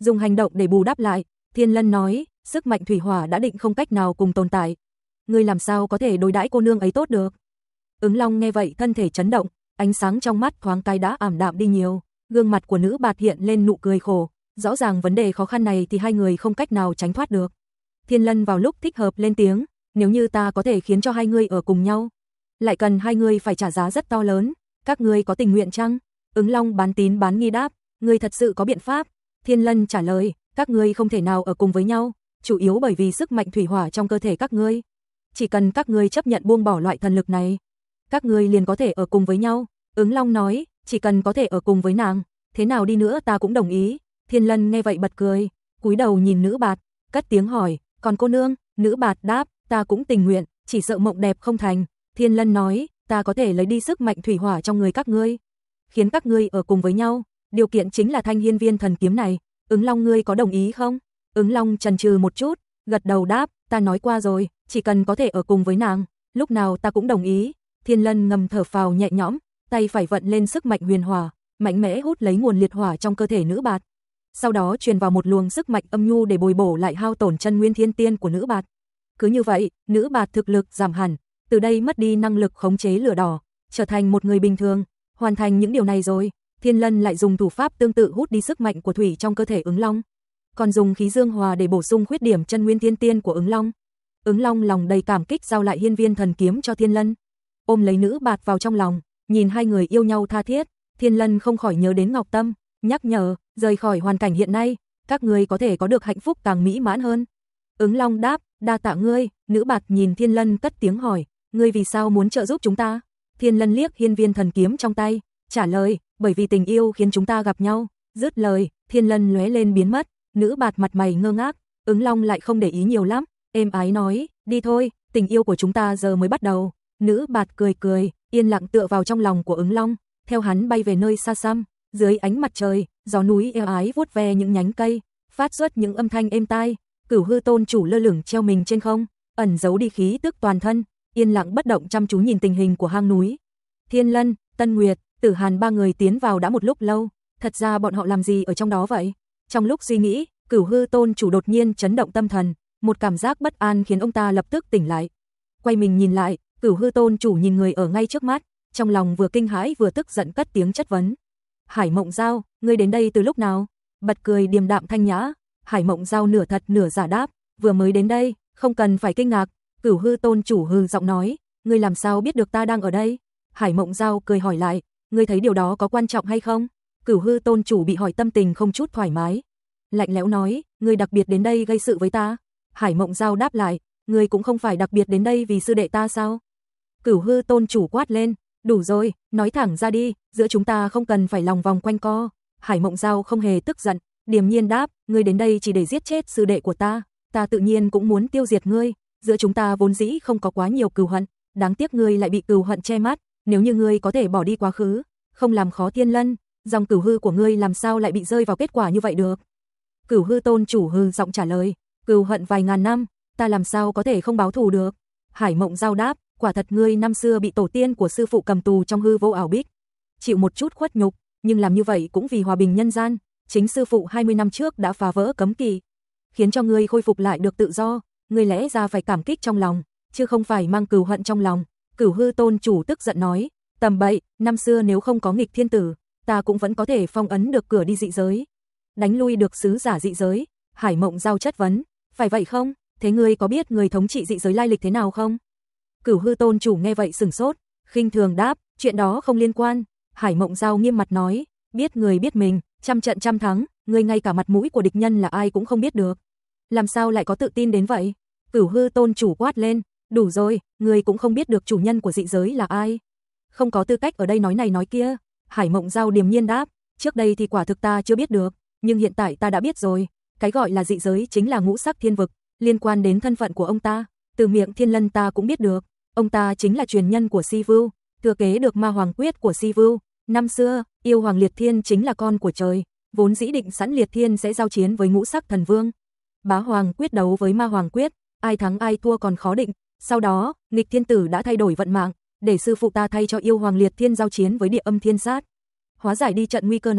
dùng hành động để bù đắp lại. Thiên Lân nói, sức mạnh thủy hỏa đã định không cách nào cùng tồn tại. Ngươi làm sao có thể đối đãi cô nương ấy tốt được? Ứng Long nghe vậy thân thể chấn động, ánh sáng trong mắt thoáng cái đã ảm đạm đi nhiều, gương mặt của nữ bạt hiện lên nụ cười khổ, rõ ràng vấn đề khó khăn này thì hai người không cách nào tránh thoát được. Thiên Lân vào lúc thích hợp lên tiếng, nếu như ta có thể khiến cho hai người ở cùng nhau, lại cần hai người phải trả giá rất to lớn, các ngươi có tình nguyện chăng? Ứng Long bán tín bán nghi đáp, ngươi thật sự có biện pháp? Thiên Lân trả lời, các ngươi không thể nào ở cùng với nhau, chủ yếu bởi vì sức mạnh thủy hỏa trong cơ thể các ngươi. Chỉ cần các ngươi chấp nhận buông bỏ loại thần lực này, các ngươi liền có thể ở cùng với nhau. Ứng Long nói, chỉ cần có thể ở cùng với nàng, thế nào đi nữa ta cũng đồng ý. Thiên Lân nghe vậy bật cười, cúi đầu nhìn nữ bạt, cất tiếng hỏi, còn cô nương? Nữ bạt đáp, ta cũng tình nguyện, chỉ sợ mộng đẹp không thành. Thiên Lân nói, ta có thể lấy đi sức mạnh thủy hỏa trong người các ngươi, khiến các ngươi ở cùng với nhau, điều kiện chính là thanh hiên viên thần kiếm này. Ứng Long ngươi có đồng ý không? Ứng Long chần chừ một chút, gật đầu đáp, ta nói qua rồi, chỉ cần có thể ở cùng với nàng, lúc nào ta cũng đồng ý. Thiên Lân ngầm thở phào nhẹ nhõm, tay phải vận lên sức mạnh huyền hỏa, mạnh mẽ hút lấy nguồn liệt hỏa trong cơ thể nữ bạt. Sau đó truyền vào một luồng sức mạnh âm nhu để bồi bổ lại hao tổn chân nguyên thiên tiên của nữ bạt. Cứ như vậy, nữ bạt thực lực giảm hẳn, từ đây mất đi năng lực khống chế lửa đỏ, trở thành một người bình thường. Hoàn thành những điều này rồi, Thiên Lân lại dùng thủ pháp tương tự hút đi sức mạnh của thủy trong cơ thể Ứng Long, còn dùng khí dương hòa để bổ sung khuyết điểm chân nguyên thiên tiên của Ứng Long. Ứng Long lòng đầy cảm kích giao lại hiên viên thần kiếm cho Thiên Lân, ôm lấy nữ bạt vào trong lòng, nhìn hai người yêu nhau tha thiết. Thiên Lân không khỏi nhớ đến Ngọc Tâm, nhắc nhở, rời khỏi hoàn cảnh hiện nay, các ngươi có thể có được hạnh phúc càng mỹ mãn hơn. Ứng Long đáp, đa tạ ngươi. Nữ bạt nhìn Thiên Lân cất tiếng hỏi, ngươi vì sao muốn trợ giúp chúng ta? Thiên Lân liếc hiên viên thần kiếm trong tay, trả lời, bởi vì tình yêu khiến chúng ta gặp nhau. Dứt lời, Thiên Lân lóe lên biến mất. Nữ bạt mặt mày ngơ ngác, Ứng Long lại không để ý nhiều lắm, êm ái nói, đi thôi, tình yêu của chúng ta giờ mới bắt đầu. Nữ bạt cười cười, yên lặng tựa vào trong lòng của Ứng Long, theo hắn bay về nơi xa xăm. Dưới ánh mặt trời, gió núi êm ái vuốt ve những nhánh cây, phát xuất những âm thanh êm tai. Cửu Hư Tôn chủ lơ lửng treo mình trên không, ẩn giấu đi khí tức toàn thân, yên lặng bất động chăm chú nhìn tình hình của hang núi. Thiên Lân, Tân Nguyệt, Tử Hàn ba người tiến vào đã một lúc lâu, thật ra bọn họ làm gì ở trong đó vậy? Trong lúc suy nghĩ, Cửu Hư Tôn chủ đột nhiên chấn động tâm thần, một cảm giác bất an khiến ông ta lập tức tỉnh lại. Quay mình nhìn lại, Cửu Hư Tôn chủ nhìn người ở ngay trước mắt, trong lòng vừa kinh hãi vừa tức giận cất tiếng chất vấn. Hải Mộng Giao, ngươi đến đây từ lúc nào? Bật cười điềm đạm thanh nhã. Hải Mộng Giao nửa thật nửa giả đáp, vừa mới đến đây, không cần phải kinh ngạc. Cửu Hư Tôn chủ hừ giọng nói, ngươi làm sao biết được ta đang ở đây? Hải Mộng Giao cười hỏi lại, ngươi thấy điều đó có quan trọng hay không? Cửu Hư Tôn chủ bị hỏi tâm tình không chút thoải mái, lạnh lẽo nói, ngươi đặc biệt đến đây gây sự với ta? Hải Mộng Giao đáp lại, ngươi cũng không phải đặc biệt đến đây vì sư đệ ta sao? Cửu Hư Tôn chủ quát lên, đủ rồi, nói thẳng ra đi, giữa chúng ta không cần phải lòng vòng quanh co. Hải Mộng Giao không hề tức giận, điềm nhiên đáp, ngươi đến đây chỉ để giết chết sư đệ của ta, ta tự nhiên cũng muốn tiêu diệt ngươi, giữa chúng ta vốn dĩ không có quá nhiều cừu hận, đáng tiếc ngươi lại bị cừu hận che mắt, nếu như ngươi có thể bỏ đi quá khứ, không làm khó Thiên Lân, dòng cửu hư của ngươi làm sao lại bị rơi vào kết quả như vậy được? Cửu Hư Tôn chủ hừ giọng trả lời, cừu hận vài ngàn năm, ta làm sao có thể không báo thù được? Hải Mộng Giao đáp, quả thật ngươi năm xưa bị tổ tiên của sư phụ cầm tù trong hư vô ảo bích, chịu một chút khuất nhục, nhưng làm như vậy cũng vì hòa bình nhân gian, chính sư phụ hai mươi năm trước đã phá vỡ cấm kỵ, khiến cho ngươi khôi phục lại được tự do, ngươi lẽ ra phải cảm kích trong lòng, chứ không phải mang cừu hận trong lòng. Cửu Hư Tôn chủ tức giận nói, tầm bậy, năm xưa nếu không có nghịch thiên tử, ta cũng vẫn có thể phong ấn được cửa đi dị giới, đánh lui được sứ giả dị giới. Hải Mộng Giao chất vấn, phải vậy không? Thế ngươi có biết người thống trị dị giới lai lịch thế nào không? Cửu Hư Tôn chủ nghe vậy sửng sốt, khinh thường đáp, chuyện đó không liên quan. Hải Mộng Giao nghiêm mặt nói, biết người biết mình, trăm trận trăm thắng, ngươi ngay cả mặt mũi của địch nhân là ai cũng không biết được, làm sao lại có tự tin đến vậy? Cửu Hư Tôn chủ quát lên, đủ rồi, ngươi cũng không biết được chủ nhân của dị giới là ai, không có tư cách ở đây nói này nói kia. Hải Mộng Giao điềm nhiên đáp, trước đây thì quả thực ta chưa biết được, nhưng hiện tại ta đã biết rồi, cái gọi là dị giới chính là ngũ sắc thiên vực, liên quan đến thân phận của ông ta, từ miệng Thiên Lân ta cũng biết được, ông ta chính là truyền nhân của Si Vưu, thừa kế được ma hoàng quyết của Si Vưu. Năm xưa, yêu hoàng Liệt Thiên chính là con của trời, vốn dĩ định sẵn Liệt Thiên sẽ giao chiến với ngũ sắc thần vương. Bá hoàng quyết đấu với ma hoàng quyết, ai thắng ai thua còn khó định, sau đó, nghịch thiên tử đã thay đổi vận mạng, để sư phụ ta thay cho yêu hoàng Liệt Thiên giao chiến với địa âm thiên sát. Hóa giải đi trận nguy cơ này,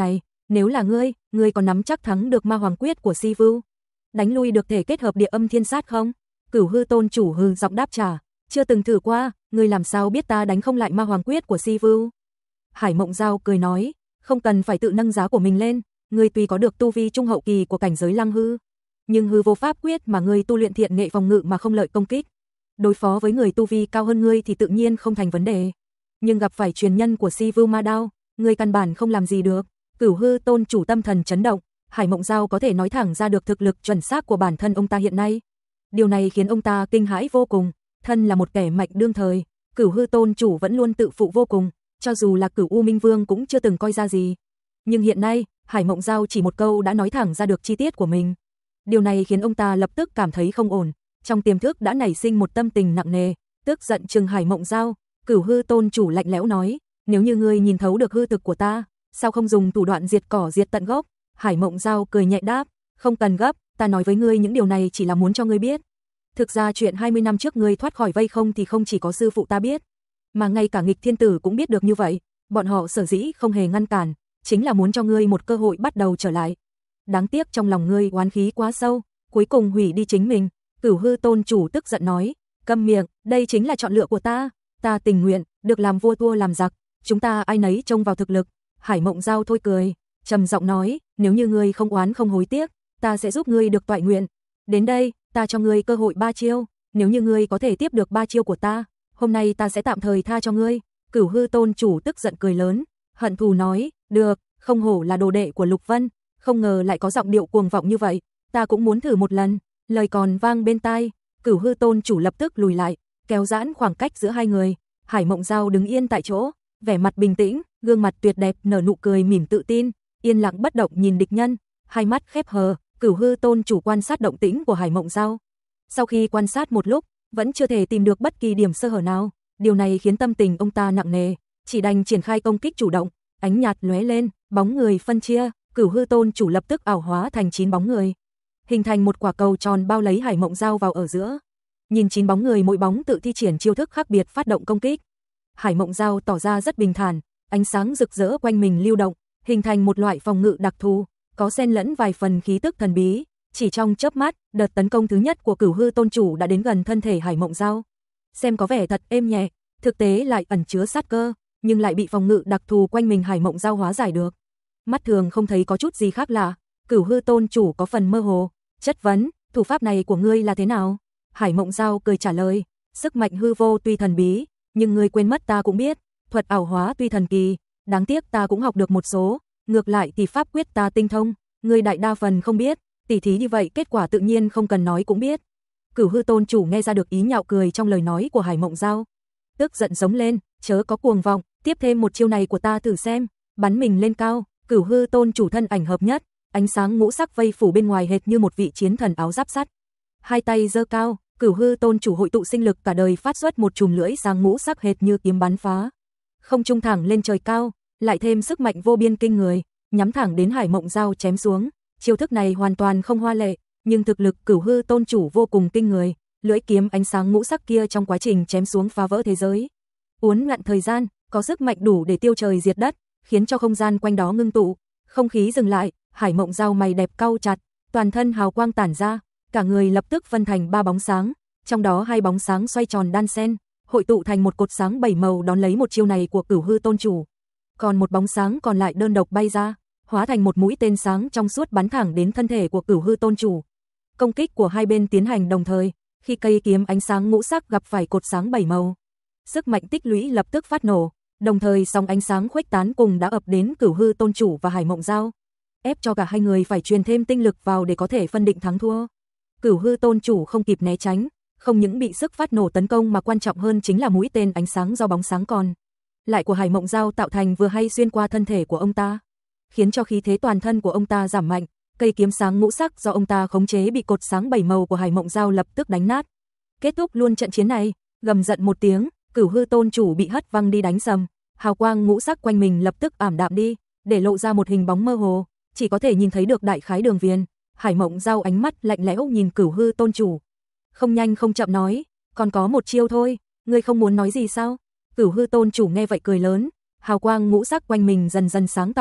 Nếu là ngươi, ngươi có nắm chắc thắng được ma hoàng quyết của Si Vu? Đánh lui được thể kết hợp địa âm thiên sát không? Cửu hư tôn chủ hừ giọng đáp trả, chưa từng thử qua, ngươi làm sao biết ta đánh không lại ma hoàng quyết của Si Vu? Hải Mộng Giao cười nói, không cần phải tự nâng giá của mình lên, ngươi tuy có được tu vi trung hậu kỳ của cảnh giới lăng hư, nhưng hư vô pháp quyết mà ngươi tu luyện thiện nghệ phòng ngự mà không lợi công kích. Đối phó với người tu vi cao hơn ngươi thì tự nhiên không thành vấn đề. Nhưng gặp phải truyền nhân của Si Vu ma đao, ngươi căn bản không làm gì được. Cửu hư tôn chủ tâm thần chấn động, Hải Mộng Giao có thể nói thẳng ra được thực lực chuẩn xác của bản thân ông ta hiện nay. Điều này khiến ông ta kinh hãi vô cùng, thân là một kẻ mạnh đương thời, Cửu hư tôn chủ vẫn luôn tự phụ vô cùng, cho dù là Cửu U Minh Vương cũng chưa từng coi ra gì. Nhưng hiện nay, Hải Mộng Giao chỉ một câu đã nói thẳng ra được chi tiết của mình. Điều này khiến ông ta lập tức cảm thấy không ổn, trong tiềm thức đã nảy sinh một tâm tình nặng nề, tức giận trừng Hải Mộng Giao. Cửu hư tôn chủ lạnh lẽo nói, nếu như ngươi nhìn thấu được hư thực của ta, sao không dùng thủ đoạn diệt cỏ diệt tận gốc? Hải Mộng Giao cười nhẹ đáp, không cần gấp, ta nói với ngươi những điều này chỉ là muốn cho ngươi biết. Thực ra chuyện hai mươi năm trước ngươi thoát khỏi vây không thì không chỉ có sư phụ ta biết, mà ngay cả nghịch thiên tử cũng biết được như vậy, bọn họ sở dĩ không hề ngăn cản, chính là muốn cho ngươi một cơ hội bắt đầu trở lại. Đáng tiếc trong lòng ngươi oán khí quá sâu, cuối cùng hủy đi chính mình. Cửu hư tôn chủ tức giận nói, câm miệng, đây chính là chọn lựa của ta, ta tình nguyện, được làm vua thua làm giặc, chúng ta ai nấy trông vào thực lực. Hải Mộng Giao thôi cười, trầm giọng nói, nếu như ngươi không oán không hối tiếc, ta sẽ giúp ngươi được toại nguyện. Đến đây, ta cho ngươi cơ hội ba chiêu, nếu như ngươi có thể tiếp được ba chiêu của ta, hôm nay ta sẽ tạm thời tha cho ngươi. Cửu hư tôn chủ tức giận cười lớn, hận thù nói, được, không hổ là đồ đệ của Lục Vân, không ngờ lại có giọng điệu cuồng vọng như vậy, ta cũng muốn thử một lần. Lời còn vang bên tai, Cửu hư tôn chủ lập tức lùi lại, kéo giãn khoảng cách giữa hai người. Hải Mộng Giao đứng yên tại chỗ, vẻ mặt bình tĩnh, gương mặt tuyệt đẹp nở nụ cười mỉm tự tin, yên lặng bất động nhìn địch nhân, hai mắt khép hờ. Cửu hư tôn chủ quan sát động tĩnh của Hải Mộng Giao. Sau khi quan sát một lúc, vẫn chưa thể tìm được bất kỳ điểm sơ hở nào, điều này khiến tâm tình ông ta nặng nề, chỉ đành triển khai công kích chủ động. Ánh nhạt lóe lên, bóng người phân chia, Cửu hư tôn chủ lập tức ảo hóa thành chín bóng người, hình thành một quả cầu tròn bao lấy Hải Mộng Giao vào ở giữa. Nhìn chín bóng người mỗi bóng tự thi triển chiêu thức khác biệt phát động công kích. Hải Mộng Giao tỏ ra rất bình thản, ánh sáng rực rỡ quanh mình lưu động, hình thành một loại phòng ngự đặc thù, có xen lẫn vài phần khí tức thần bí. Chỉ trong chớp mắt, đợt tấn công thứ nhất của Cửu hư tôn chủ đã đến gần thân thể Hải Mộng Giao. Xem có vẻ thật êm nhẹ, thực tế lại ẩn chứa sát cơ, nhưng lại bị phòng ngự đặc thù quanh mình Hải Mộng Giao hóa giải được. Mắt thường không thấy có chút gì khác lạ, Cửu hư tôn chủ có phần mơ hồ, chất vấn, thủ pháp này của ngươi là thế nào? Hải Mộng Giao cười trả lời, sức mạnh hư vô tuy thần bí, nhưng ngươi quên mất ta cũng biết, thuật ảo hóa tuy thần kỳ, đáng tiếc ta cũng học được một số, ngược lại thì pháp quyết ta tinh thông, ngươi đại đa phần không biết, tỉ thí như vậy kết quả tự nhiên không cần nói cũng biết. Cửu hư tôn chủ nghe ra được ý nhạo cười trong lời nói của Hải Mộng Giao, tức giận giống lên, chớ có cuồng vọng, tiếp thêm một chiêu này của ta thử xem, bắn mình lên cao. Cửu hư tôn chủ thân ảnh hợp nhất, ánh sáng ngũ sắc vây phủ bên ngoài hệt như một vị chiến thần áo giáp sắt. Hai tay giơ cao, Cửu hư tôn chủ hội tụ sinh lực cả đời phát xuất một chùm lưỡi sáng ngũ sắc hệt như kiếm bắn phá, không trung thẳng lên trời cao, lại thêm sức mạnh vô biên kinh người, nhắm thẳng đến Hải Mộng Giao chém xuống. Chiêu thức này hoàn toàn không hoa lệ, nhưng thực lực Cửu hư tôn chủ vô cùng kinh người, lưỡi kiếm ánh sáng ngũ sắc kia trong quá trình chém xuống phá vỡ thế giới, uốn lượn thời gian, có sức mạnh đủ để tiêu trời diệt đất, khiến cho không gian quanh đó ngưng tụ, không khí dừng lại. Hải Mộng Giao mày đẹp cau chặt, toàn thân hào quang tản ra, cả người lập tức phân thành ba bóng sáng, trong đó hai bóng sáng xoay tròn đan xen, hội tụ thành một cột sáng bảy màu đón lấy một chiêu này của Cửu hư tôn chủ. Còn một bóng sáng còn lại đơn độc bay ra, hóa thành một mũi tên sáng trong suốt bắn thẳng đến thân thể của Cửu hư tôn chủ. Công kích của hai bên tiến hành đồng thời, khi cây kiếm ánh sáng ngũ sắc gặp phải cột sáng bảy màu, sức mạnh tích lũy lập tức phát nổ, đồng thời sóng ánh sáng khuếch tán cùng đã ập đến Cửu hư tôn chủ và Hải Mộng Giao, ép cho cả hai người phải truyền thêm tinh lực vào để có thể phân định thắng thua. Cửu hư tôn chủ không kịp né tránh, không những bị sức phát nổ tấn công mà quan trọng hơn chính là mũi tên ánh sáng do bóng sáng còn lại của Hải Mộng Giao tạo thành vừa hay xuyên qua thân thể của ông ta, khiến cho khí thế toàn thân của ông ta giảm mạnh. Cây kiếm sáng ngũ sắc do ông ta khống chế bị cột sáng bảy màu của Hải Mộng Giao lập tức đánh nát. Kết thúc luôn trận chiến này, gầm giận một tiếng, Cửu hư tôn chủ bị hất văng đi đánh sầm, hào quang ngũ sắc quanh mình lập tức ảm đạm đi, để lộ ra một hình bóng mơ hồ, chỉ có thể nhìn thấy được đại khái đường viền. Hải Mộng Giao ánh mắt lạnh lẽo nhìn Cửu hư tôn chủ, không nhanh không chậm nói, còn có một chiêu thôi, ngươi không muốn nói gì sao? Cửu hư tôn chủ nghe vậy cười lớn, hào quang ngũ sắc quanh mình dần dần sáng tỏ,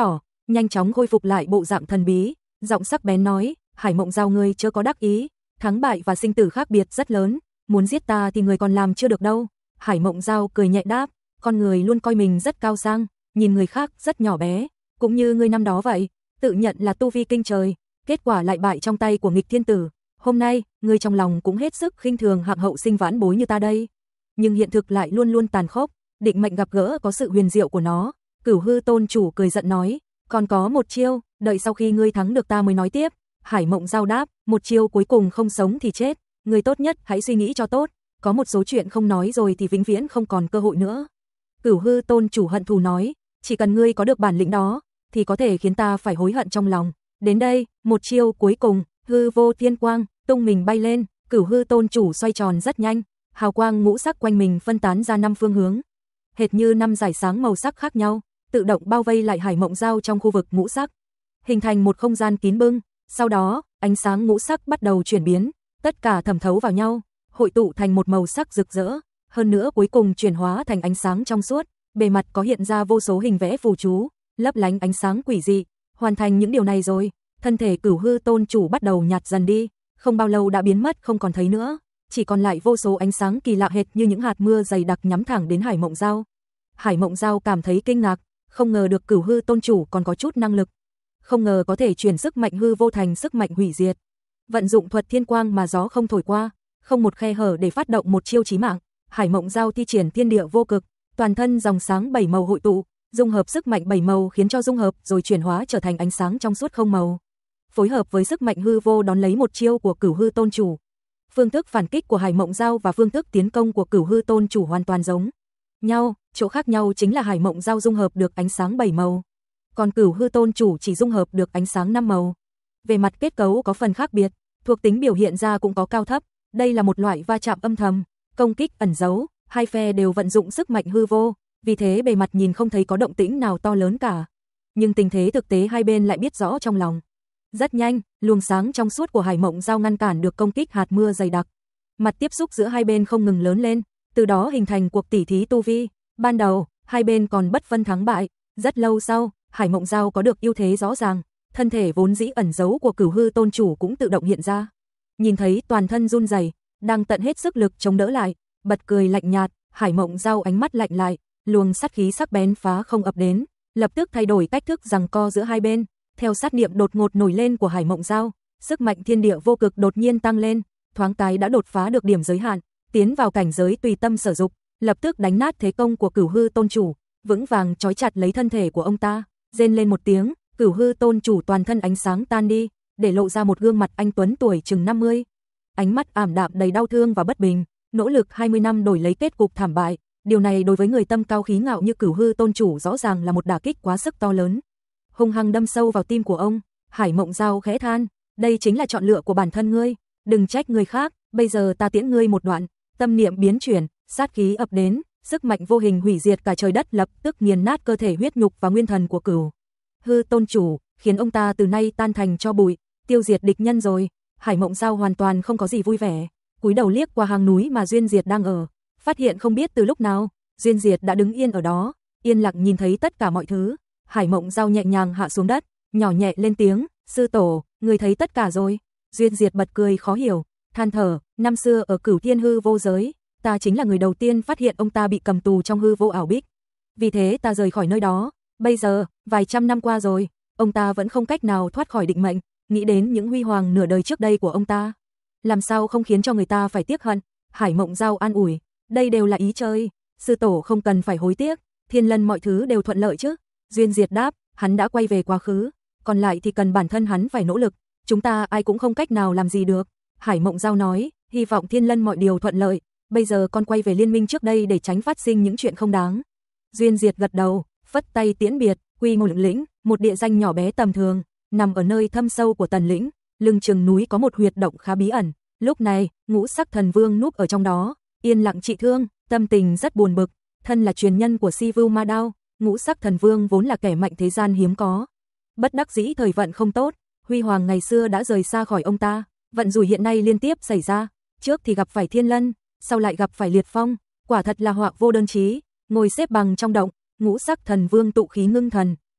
nhanh chóng khôi phục lại bộ dạng thần bí, giọng sắc bén nói, Hải Mộng Giao ngươi chớ có đắc ý, thắng bại và sinh tử khác biệt rất lớn, muốn giết ta thì người còn làm chưa được đâu. Hải Mộng Giao cười nhẹ đáp, con người luôn coi mình rất cao sang, nhìn người khác rất nhỏ bé, cũng như ngươi năm đó vậy, tự nhận là tu vi kinh trời, kết quả lại bại trong tay của nghịch thiên tử. Hôm nay, ngươi trong lòng cũng hết sức khinh thường hạng hậu sinh vãn bối như ta đây. Nhưng hiện thực lại luôn luôn tàn khốc, định mệnh gặp gỡ có sự huyền diệu của nó. Cửu Hư Tôn chủ cười giận nói, còn có một chiêu, đợi sau khi ngươi thắng được ta mới nói tiếp. Hải Mộng Giao đáp, một chiêu cuối cùng không sống thì chết, ngươi tốt nhất hãy suy nghĩ cho tốt, có một số chuyện không nói rồi thì vĩnh viễn không còn cơ hội nữa. Cửu Hư Tôn chủ hận thù nói, chỉ cần ngươi có được bản lĩnh đó, thì có thể khiến ta phải hối hận trong lòng. Đến đây, một chiêu cuối cùng, hư vô thiên quang, tung mình bay lên, Cửu Hư Tôn chủ xoay tròn rất nhanh, hào quang ngũ sắc quanh mình phân tán ra năm phương hướng, hệt như năm dải sáng màu sắc khác nhau, tự động bao vây lại Hải Mộng Giao trong khu vực ngũ sắc, hình thành một không gian kín bưng. Sau đó, ánh sáng ngũ sắc bắt đầu chuyển biến, tất cả thẩm thấu vào nhau, hội tụ thành một màu sắc rực rỡ, hơn nữa cuối cùng chuyển hóa thành ánh sáng trong suốt, bề mặt có hiện ra vô số hình vẽ phù chú, lấp lánh ánh sáng quỷ dị. Hoàn thành những điều này rồi, thân thể Cửu Hư Tôn chủ bắt đầu nhạt dần đi, không bao lâu đã biến mất không còn thấy nữa, chỉ còn lại vô số ánh sáng kỳ lạ hệt như những hạt mưa dày đặc nhắm thẳng đến Hải Mộng Giao. Hải Mộng Giao cảm thấy kinh ngạc, không ngờ được Cửu Hư Tôn chủ còn có chút năng lực, không ngờ có thể chuyển sức mạnh hư vô thành sức mạnh hủy diệt. Vận dụng thuật thiên quang mà gió không thổi qua, không một khe hở để phát động một chiêu chí mạng. Hải Mộng Giao thi triển thiên địa vô cực, toàn thân dòng sáng bảy màu hội tụ, dung hợp sức mạnh bảy màu khiến cho dung hợp rồi chuyển hóa trở thành ánh sáng trong suốt không màu. Phối hợp với sức mạnh hư vô đón lấy một chiêu của Cửu Hư Tôn chủ. Phương thức phản kích của Hải Mộng Giao và phương thức tiến công của Cửu Hư Tôn chủ hoàn toàn giống nhau, chỗ khác nhau chính là Hải Mộng Giao dung hợp được ánh sáng bảy màu, còn Cửu Hư Tôn chủ chỉ dung hợp được ánh sáng năm màu. Về mặt kết cấu có phần khác biệt, thuộc tính biểu hiện ra cũng có cao thấp, đây là một loại va chạm âm thầm, công kích ẩn giấu, hai phe đều vận dụng sức mạnh hư vô, vì thế bề mặt nhìn không thấy có động tĩnh nào to lớn cả. Nhưng tình thế thực tế hai bên lại biết rõ trong lòng. Rất nhanh, luồng sáng trong suốt của Hải Mộng Giao ngăn cản được công kích hạt mưa dày đặc. Mặt tiếp xúc giữa hai bên không ngừng lớn lên, từ đó hình thành cuộc tỉ thí tu vi. Ban đầu, hai bên còn bất phân thắng bại, rất lâu sau, Hải Mộng Giao có được ưu thế rõ ràng, thân thể vốn dĩ ẩn giấu của Cửu Hư Tôn chủ cũng tự động hiện ra. Nhìn thấy toàn thân run rẩy, đang tận hết sức lực chống đỡ lại, bật cười lạnh nhạt, Hải Mộng Giao ánh mắt lạnh lại, luồng sát khí sắc bén phá không ập đến, lập tức thay đổi cách thức giằng co giữa hai bên. Theo sát niệm đột ngột nổi lên của Hải Mộng Giao, sức mạnh thiên địa vô cực đột nhiên tăng lên, thoáng cái đã đột phá được điểm giới hạn, tiến vào cảnh giới tùy tâm sở dục, lập tức đánh nát thế công của Cửu Hư Tôn chủ, vững vàng trói chặt lấy thân thể của ông ta. Rên lên một tiếng, Cửu Hư Tôn chủ toàn thân ánh sáng tan đi, để lộ ra một gương mặt anh tuấn tuổi chừng năm mươi. Ánh mắt ảm đạm đầy đau thương và bất bình, nỗ lực hai mươi năm đổi lấy kết cục thảm bại, điều này đối với người tâm cao khí ngạo như Cửu Hư Tôn chủ rõ ràng là một đả kích quá sức to lớn. Hung hăng đâm sâu vào tim của ông, Hải Mộng Giao khẽ than, đây chính là chọn lựa của bản thân ngươi, đừng trách người khác, bây giờ ta tiễn ngươi một đoạn. Tâm niệm biến chuyển, sát khí ập đến, sức mạnh vô hình hủy diệt cả trời đất lập tức nghiền nát cơ thể huyết nhục và nguyên thần của Cửu Hư Tôn chủ, khiến ông ta từ nay tan thành tro bụi, tiêu diệt địch nhân rồi. Hải Mộng Giao hoàn toàn không có gì vui vẻ, cúi đầu liếc qua hang núi mà Duyên Diệt đang ở, phát hiện không biết từ lúc nào, Duyên Diệt đã đứng yên ở đó, yên lặng nhìn thấy tất cả mọi thứ. Hải Mộng Giao nhẹ nhàng hạ xuống đất, nhỏ nhẹ lên tiếng, sư tổ, người thấy tất cả rồi. Duyên Diệt bật cười khó hiểu, than thở, năm xưa ở Cửu Thiên hư vô giới, ta chính là người đầu tiên phát hiện ông ta bị cầm tù trong hư vô ảo bích. Vì thế ta rời khỏi nơi đó, bây giờ, vài trăm năm qua rồi, ông ta vẫn không cách nào thoát khỏi định mệnh, nghĩ đến những huy hoàng nửa đời trước đây của ông ta. Làm sao không khiến cho người ta phải tiếc hận. Hải Mộng Giao an ủi, đây đều là ý chơi, sư tổ không cần phải hối tiếc, thiên lân mọi thứ đều thuận lợi chứ. Duyên Diệt đáp, hắn đã quay về quá khứ, còn lại thì cần bản thân hắn phải nỗ lực, chúng ta ai cũng không cách nào làm gì được. Hải Mộng Giao nói, hy vọng thiên lân mọi điều thuận lợi, bây giờ con quay về liên minh trước đây để tránh phát sinh những chuyện không đáng. Duyên Diệt gật đầu, phất tay tiễn biệt. Quy Ngô lĩnh, một địa danh nhỏ bé tầm thường, nằm ở nơi thâm sâu của Tần lĩnh, lưng chừng núi có một huyệt động khá bí ẩn. Lúc này, Ngũ Sắc Thần Vương núp ở trong đó, yên lặng trị thương, tâm tình rất buồn bực. Thân là truyền nhân của Si Vưu Ma Đao, Ngũ Sắc Thần Vương vốn là kẻ mạnh thế gian hiếm có. Bất đắc dĩ thời vận không tốt, huy hoàng ngày xưa đã rời xa khỏi ông ta, vận rủi hiện nay liên tiếp xảy ra, trước thì gặp phải Thiên Lân, sau lại gặp phải Liệt Phong, quả thật là họa vô đơn chí. Ngồi xếp bằng trong động, Ngũ Sắc Thần Vương tụ khí ngưng thần,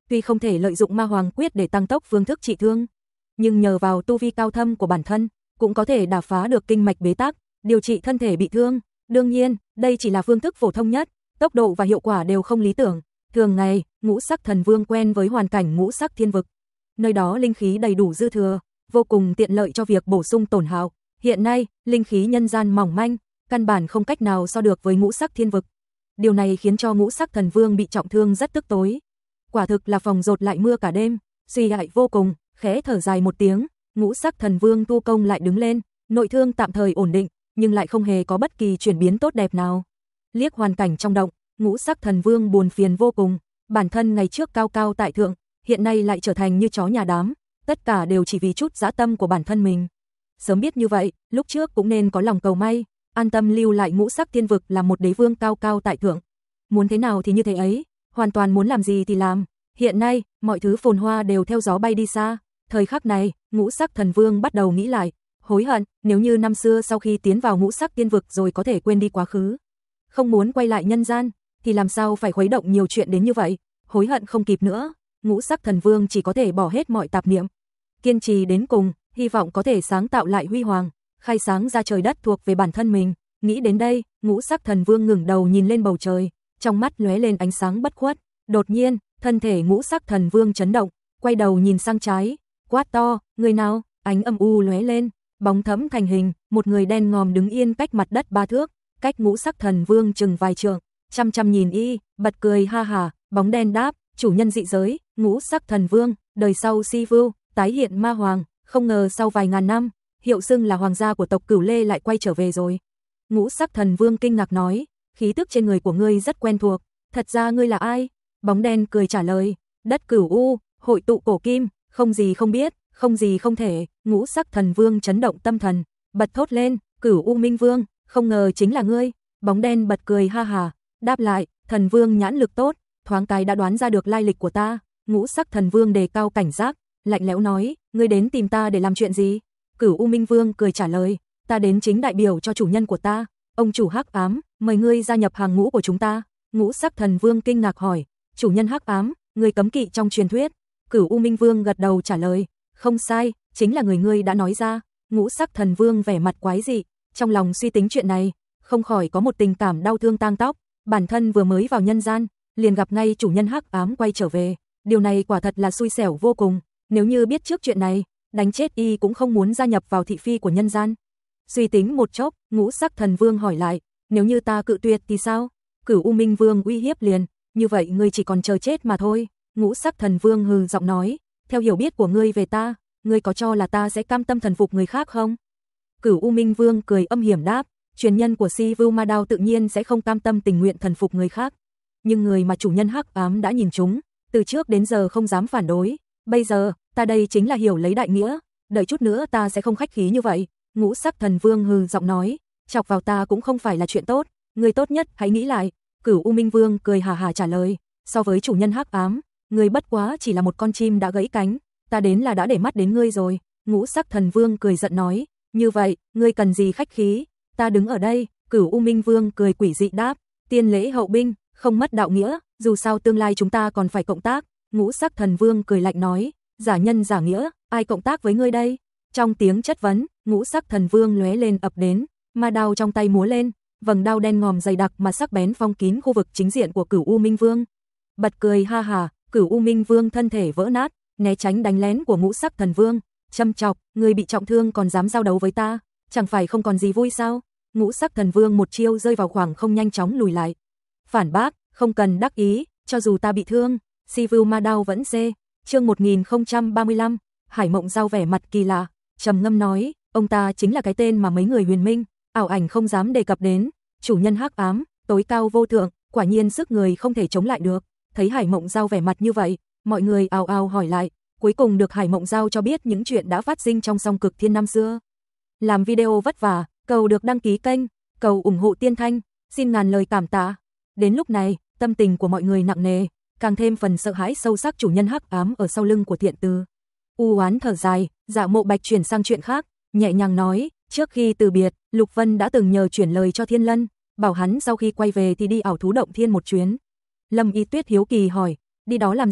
tuy không thể lợi dụng ma hoàng quyết để tăng tốc phương thức trị thương, nhưng nhờ vào tu vi cao thâm của bản thân, cũng có thể đả phá được kinh mạch bế tắc, điều trị thân thể bị thương. Đương nhiên, đây chỉ là phương thức phổ thông nhất, tốc độ và hiệu quả đều không lý tưởng. Thường ngày, Ngũ Sắc Thần Vương quen với hoàn cảnh Ngũ Sắc Thiên Vực. Nơi đó linh khí đầy đủ dư thừa, vô cùng tiện lợi cho việc bổ sung tổn hao. Hiện nay, linh khí nhân gian mỏng manh, căn bản không cách nào so được với Ngũ Sắc Thiên Vực. Điều này khiến cho Ngũ Sắc Thần Vương bị trọng thương rất tức tối. Quả thực là phòng dột lại mưa cả đêm, suy hại vô cùng, khẽ thở dài một tiếng, Ngũ Sắc Thần Vương tu công lại đứng lên, nội thương tạm thời ổn định, nhưng lại không hề có bất kỳ chuyển biến tốt đẹp nào. Liếc hoàn cảnh trong động, Ngũ Sắc Thần Vương buồn phiền vô cùng, bản thân ngày trước cao cao tại thượng, hiện nay lại trở thành như chó nhà đám, tất cả đều chỉ vì chút dã tâm của bản thân mình. Sớm biết như vậy, lúc trước cũng nên có lòng cầu may, an tâm lưu lại Ngũ Sắc Thiên Vực là một đế vương cao cao tại thượng. Muốn thế nào thì như thế ấy, hoàn toàn muốn làm gì thì làm. Hiện nay, mọi thứ phồn hoa đều theo gió bay đi xa. Thời khắc này, Ngũ Sắc Thần Vương bắt đầu nghĩ lại, hối hận, nếu như năm xưa sau khi tiến vào Ngũ Sắc Thiên Vực rồi có thể quên đi quá khứ, không muốn quay lại nhân gian, thì làm sao phải khuấy động nhiều chuyện đến như vậy, hối hận không kịp nữa. Ngũ Sắc Thần Vương chỉ có thể bỏ hết mọi tạp niệm, kiên trì đến cùng, hy vọng có thể sáng tạo lại huy hoàng, khai sáng ra trời đất thuộc về bản thân mình. Nghĩ đến đây, Ngũ Sắc Thần Vương ngẩng đầu nhìn lên bầu trời, trong mắt lóe lên ánh sáng bất khuất. Đột nhiên, thân thể Ngũ Sắc Thần Vương chấn động, quay đầu nhìn sang trái, quát to, người nào? Ánh âm u lóe lên, bóng thẫm thành hình, một người đen ngòm đứng yên cách mặt đất ba thước, cách Ngũ Sắc Thần Vương chừng vài trượng, chăm chăm nhìn y, bật cười ha hả. Bóng đen đáp, chủ nhân dị giới, Ngũ Sắc Thần Vương, đời sau Si Vưu, tái hiện ma hoàng, không ngờ sau vài ngàn năm, hiệu xưng là hoàng gia của tộc Cửu Lê lại quay trở về rồi. Ngũ Sắc Thần Vương kinh ngạc nói, khí tức trên người của ngươi rất quen thuộc, thật ra ngươi là ai? Bóng đen cười trả lời, đất Cửu U, hội tụ cổ kim, không gì không biết, không gì không thể. Ngũ Sắc Thần Vương chấn động tâm thần, bật thốt lên, Cửu U Minh Vương, không ngờ chính là ngươi. Bóng đen bật cười ha hả, đáp lại, Thần Vương nhãn lực tốt, thoáng cái đã đoán ra được lai lịch của ta. Ngũ Sắc Thần Vương đề cao cảnh giác, lạnh lẽo nói, ngươi đến tìm ta để làm chuyện gì? Cửu U Minh Vương cười trả lời, ta đến chính đại biểu cho chủ nhân của ta, ông chủ Hắc Ám, mời ngươi gia nhập hàng ngũ của chúng ta. Ngũ Sắc Thần Vương kinh ngạc hỏi, chủ nhân Hắc Ám, người cấm kỵ trong truyền thuyết? Cửu U Minh Vương gật đầu trả lời, không sai, chính là người ngươi đã nói ra. Ngũ Sắc Thần Vương vẻ mặt quái dị, trong lòng suy tính chuyện này, không khỏi có một tình cảm đau thương tang tóc, bản thân vừa mới vào nhân gian, liền gặp ngay chủ nhân Hắc Ám quay trở về, điều này quả thật là xui xẻo vô cùng, nếu như biết trước chuyện này, đánh chết y cũng không muốn gia nhập vào thị phi của nhân gian. Suy tính một chốc, Ngũ Sắc Thần Vương hỏi lại, nếu như ta cự tuyệt thì sao? Cửu U Minh Vương uy hiếp liền, như vậy ngươi chỉ còn chờ chết mà thôi. Ngũ Sắc Thần Vương hừ giọng nói, theo hiểu biết của ngươi về ta, ngươi có cho là ta sẽ cam tâm thần phục người khác không? Cửu U Minh Vương cười âm hiểm đáp, truyền nhân của Si Vưu Ma Đao tự nhiên sẽ không cam tâm tình nguyện thần phục người khác, nhưng người mà chủ nhân Hắc Ám đã nhìn trúng, từ trước đến giờ không dám phản đối, bây giờ, ta đây chính là hiểu lấy đại nghĩa, đợi chút nữa ta sẽ không khách khí như vậy. Ngũ Sắc Thần Vương hừ giọng nói, chọc vào ta cũng không phải là chuyện tốt, người tốt nhất hãy nghĩ lại. Cửu U Minh Vương cười hà hà trả lời, so với chủ nhân Hắc Ám, người bất quá chỉ là một con chim đã gãy cánh, ta đến là đã để mắt đến ngươi rồi. Ngũ Sắc Thần Vương cười giận nói, như vậy, ngươi cần gì khách khí, ta đứng ở đây. Cửu U Minh Vương cười quỷ dị đáp, tiên lễ hậu binh, không mất đạo nghĩa, dù sao tương lai chúng ta còn phải cộng tác. Ngũ Sắc Thần Vương cười lạnh nói, giả nhân giả nghĩa, ai cộng tác với ngươi đây? Trong tiếng chất vấn, Ngũ Sắc Thần Vương lóe lên ập đến, ma đao trong tay múa lên, vầng đao đen ngòm dày đặc mà sắc bén phong kín khu vực chính diện của Cửu U Minh Vương. Bật cười ha hả, Cửu U Minh Vương thân thể vỡ nát, né tránh đánh lén của Ngũ Sắc Thần Vương, châm chọc, ngươi bị trọng thương còn dám giao đấu với ta, chẳng phải không còn gì vui sao? Ngũ Sắc Thần Vương một chiêu rơi vào khoảng không nhanh chóng lùi lại. Phản bác, không cần đắc ý, cho dù ta bị thương, Si Vưu Ma Đao vẫn xê. Chương một nghìn không trăm ba mươi lăm, Hải Mộng Giao vẻ mặt kỳ lạ, trầm ngâm nói, ông ta chính là cái tên mà mấy người Huyền Minh, ảo ảnh không dám đề cập đến, chủ nhân Hắc Ám, tối cao vô thượng, quả nhiên sức người không thể chống lại được. Thấy Hải Mộng Giao vẻ mặt như vậy, mọi người ào ào hỏi lại, cuối cùng được Hải Mộng Giao cho biết những chuyện đã phát sinh trong Song Cực Thiên năm xưa. Làm video vất vả, cầu được đăng ký kênh, cầu ủng hộ Tiên Thanh, xin ngàn lời cảm tạ. Đến lúc này, tâm tình của mọi người nặng nề, càng thêm phần sợ hãi sâu sắc chủ nhân Hắc Ám ở sau lưng của Thiện Từ. U oán thở dài, Dạ Mộ Bạch chuyển sang chuyện khác, nhẹ nhàng nói, trước khi từ biệt, Lục Vân đã từng nhờ chuyển lời cho Thiên Lân, bảo hắn sau khi quay về thì đi ảo thú động thiên một chuyến. Lâm Y Tuyết hiếu kỳ hỏi, đi đó làm gì?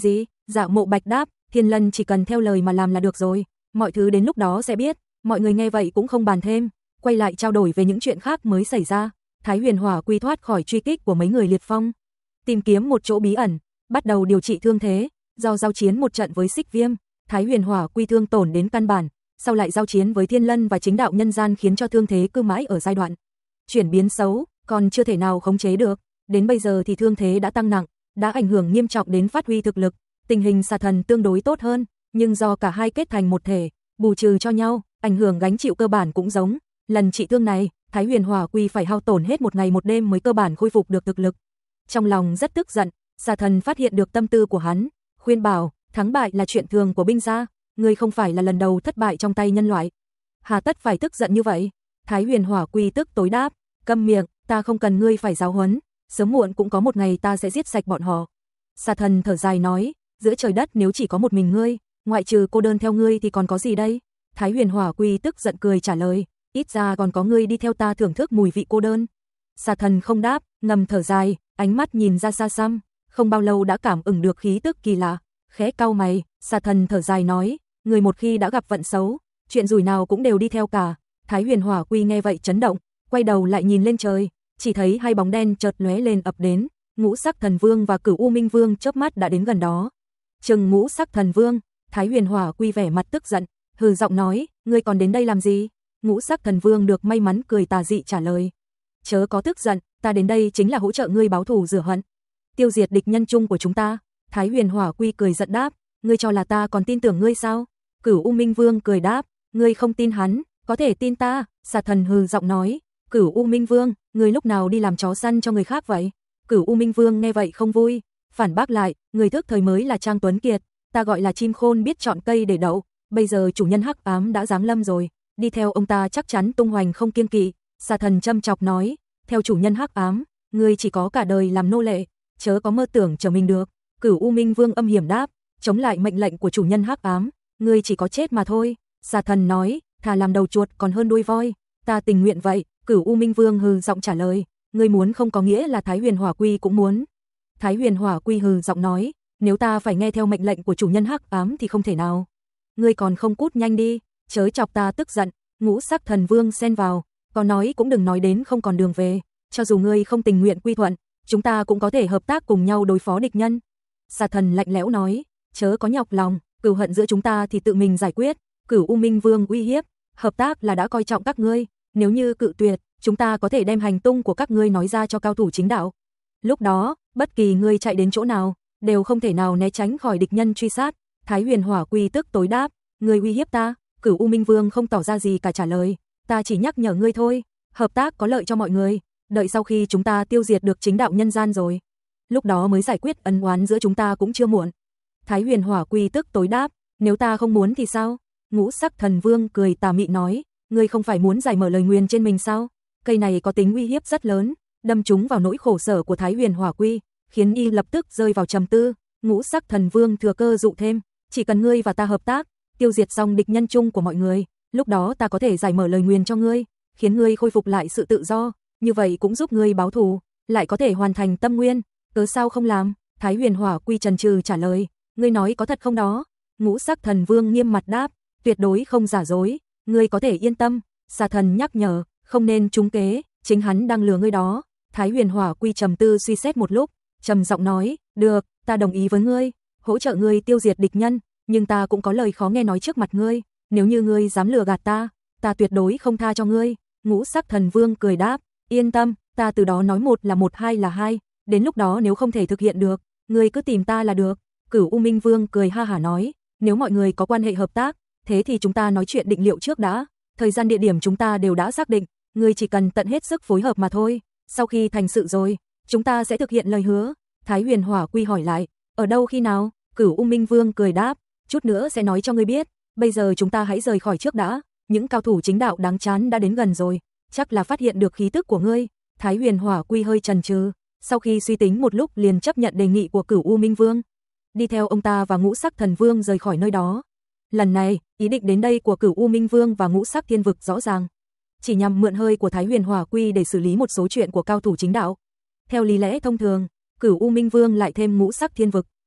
Dạ Mộ Bạch đáp, Thiên Lân chỉ cần theo lời mà làm là được rồi, mọi thứ đến lúc đó sẽ biết. Mọi người nghe vậy cũng không bàn thêm, quay lại trao đổi về những chuyện khác mới xảy ra. Thái Huyền Hỏa Quy thoát khỏi truy kích của mấy người liệt phong, tìm kiếm một chỗ bí ẩn, bắt đầu điều trị thương thế. Do giao chiến một trận với Xích Viêm, Thái Huyền Hỏa Quy thương tổn đến căn bản, sau lại giao chiến với Thiên Lân và chính đạo nhân gian khiến cho thương thế cứ mãi ở giai đoạn chuyển biến xấu, còn chưa thể nào khống chế được. Đến bây giờ thì thương thế đã tăng nặng, đã ảnh hưởng nghiêm trọng đến phát huy thực lực. Tình hình xà thần tương đối tốt hơn, nhưng do cả hai kết thành một thể, bù trừ cho nhau, ảnh hưởng gánh chịu cơ bản cũng giống. Lần trị thương này, Thái Huyền Hỏa Quy phải hao tổn hết một ngày một đêm mới cơ bản khôi phục được thực lực. Trong lòng rất tức giận, xà thần phát hiện được tâm tư của hắn, khuyên bảo, thắng bại là chuyện thường của binh gia, ngươi không phải là lần đầu thất bại trong tay nhân loại. Hà tất phải tức giận như vậy? Thái Huyền Hỏa Quy tức tối đáp, câm miệng, ta không cần ngươi phải giáo huấn, sớm muộn cũng có một ngày ta sẽ giết sạch bọn họ. Xà thần thở dài nói, giữa trời đất nếu chỉ có một mình ngươi, ngoại trừ cô đơn theo ngươi thì còn có gì đây? Thái Huyền Hỏa Quy tức giận cười trả lời, ít ra còn có ngươi đi theo ta thưởng thức mùi vị cô đơn. Xà thần không đáp, ngầm thở dài, ánh mắt nhìn ra xa xăm, không bao lâu đã cảm ứng được khí tức kỳ lạ, khẽ cau mày. Xà thần thở dài nói, người một khi đã gặp vận xấu, chuyện rủi nào cũng đều đi theo cả. Thái Huyền Hỏa Quy nghe vậy chấn động, quay đầu lại nhìn lên trời, chỉ thấy hai bóng đen chợt lóe lên ập đến, Ngũ Sắc Thần Vương và Cửu U Minh Vương chớp mắt đã đến gần đó. Chừng Ngũ Sắc Thần Vương, Thái Huyền Hỏa Quy vẻ mặt tức giận, hừ giọng nói, ngươi còn đến đây làm gì? Ngũ Sắc Thần Vương được may mắn cười tà dị trả lời, chớ có tức giận, ta đến đây chính là hỗ trợ ngươi báo thù rửa hận, tiêu diệt địch nhân chung của chúng ta. Thái Huyền Hỏa Quy cười giận đáp, ngươi cho là ta còn tin tưởng ngươi sao? Cửu U Minh Vương cười đáp, ngươi không tin hắn, có thể tin ta. Xà thần hừ giọng nói, Cửu U Minh Vương, ngươi lúc nào đi làm chó săn cho người khác vậy? Cửu U Minh Vương nghe vậy không vui, phản bác lại, người thức thời mới là Trang Tuấn Kiệt, ta gọi là chim khôn biết chọn cây để đậu, bây giờ chủ nhân hắc ám đã giáng lâm rồi, đi theo ông ta chắc chắn tung hoành không kiêng kỵ. Xà thần châm chọc nói, theo chủ nhân hắc ám, ngươi chỉ có cả đời làm nô lệ, chớ có mơ tưởng trở mình được. Cửu U Minh Vương âm hiểm đáp, chống lại mệnh lệnh của chủ nhân hắc ám, ngươi chỉ có chết mà thôi. Xà thần nói, thà làm đầu chuột còn hơn đuôi voi, ta tình nguyện vậy. Cửu U Minh Vương hừ giọng trả lời, ngươi muốn không có nghĩa là Thái Huyền Hỏa Quy cũng muốn. Thái Huyền Hỏa Quy hừ giọng nói, nếu ta phải nghe theo mệnh lệnh của chủ nhân hắc ám thì không thể nào. Ngươi còn không cút nhanh đi, chớ chọc ta tức giận. Ngũ Sắc Thần Vương xen vào, có nói cũng đừng nói đến không còn đường về, cho dù ngươi không tình nguyện quy thuận, chúng ta cũng có thể hợp tác cùng nhau đối phó địch nhân. Xà thần lạnh lẽo nói, chớ có nhọc lòng, cừu hận giữa chúng ta thì tự mình giải quyết. Cửu U Minh Vương uy hiếp, hợp tác là đã coi trọng các ngươi, nếu như cự tuyệt, chúng ta có thể đem hành tung của các ngươi nói ra cho cao thủ chính đạo. Lúc đó, bất kỳ ngươi chạy đến chỗ nào, đều không thể nào né tránh khỏi địch nhân truy sát. Thái Huyền Hỏa Quy tức tối đáp, ngươi uy hiếp ta? Cửu U Minh Vương không tỏ ra gì cả trả lời, ta chỉ nhắc nhở ngươi thôi, hợp tác có lợi cho mọi người, đợi sau khi chúng ta tiêu diệt được chính đạo nhân gian rồi, lúc đó mới giải quyết ân oán giữa chúng ta cũng chưa muộn. Thái Huyền Hỏa Quy tức tối đáp, nếu ta không muốn thì sao? Ngũ Sắc Thần Vương cười tà mị nói, ngươi không phải muốn giải mở lời nguyền trên mình sao? Cây này có tính uy hiếp rất lớn, đâm trúng vào nỗi khổ sở của Thái Huyền Hỏa Quy, khiến y lập tức rơi vào trầm tư. Ngũ Sắc Thần Vương thừa cơ dụ thêm, chỉ cần ngươi và ta hợp tác, tiêu diệt xong địch nhân chung của mọi người, lúc đó ta có thể giải mở lời nguyền cho ngươi, khiến ngươi khôi phục lại sự tự do, như vậy cũng giúp ngươi báo thù, lại có thể hoàn thành tâm nguyên, cớ sao không làm? Thái Huyền Hỏa Quy trần trừ trả lời, ngươi nói có thật không đó? Ngũ Sắc Thần Vương nghiêm mặt đáp, tuyệt đối không giả dối, ngươi có thể yên tâm. Xà thần nhắc nhở, không nên trúng kế, chính hắn đang lừa ngươi đó. Thái Huyền Hỏa Quy trầm tư suy xét một lúc, trầm giọng nói, được, ta đồng ý với ngươi, hỗ trợ ngươi tiêu diệt địch nhân, nhưng ta cũng có lời khó nghe nói trước mặt ngươi, nếu như ngươi dám lừa gạt ta, ta tuyệt đối không tha cho ngươi. Ngũ Sắc Thần Vương cười đáp, yên tâm, ta từ đó nói một là một, hai là hai, đến lúc đó nếu không thể thực hiện được, ngươi cứ tìm ta là được. Cửu U Minh Vương cười ha hả nói, nếu mọi người có quan hệ hợp tác, thế thì chúng ta nói chuyện định liệu trước đã, thời gian địa điểm chúng ta đều đã xác định, ngươi chỉ cần tận hết sức phối hợp mà thôi, sau khi thành sự rồi, chúng ta sẽ thực hiện lời hứa. Thái Huyền Hỏa Quy hỏi lại, ở đâu khi nào? Cửu U Minh Vương cười đáp, chút nữa sẽ nói cho ngươi biết, bây giờ chúng ta hãy rời khỏi trước đã, những cao thủ chính đạo đáng chán đã đến gần rồi, chắc là phát hiện được khí tức của ngươi. Thái Huyền Hỏa Quy hơi chần chừ, sau khi suy tính một lúc liền chấp nhận đề nghị của Cửu U Minh Vương, đi theo ông ta và Ngũ Sắc Thần Vương rời khỏi nơi đó. Lần này, ý định đến đây của Cửu U Minh Vương và Ngũ Sắc Thiên Vực rõ ràng, chỉ nhằm mượn hơi của Thái Huyền Hỏa Quy để xử lý một số chuyện của cao thủ chính đạo. Theo lý lẽ thông thường, Cửu U Minh Vương lại thêm Ngũ Sắc Thiên Vực,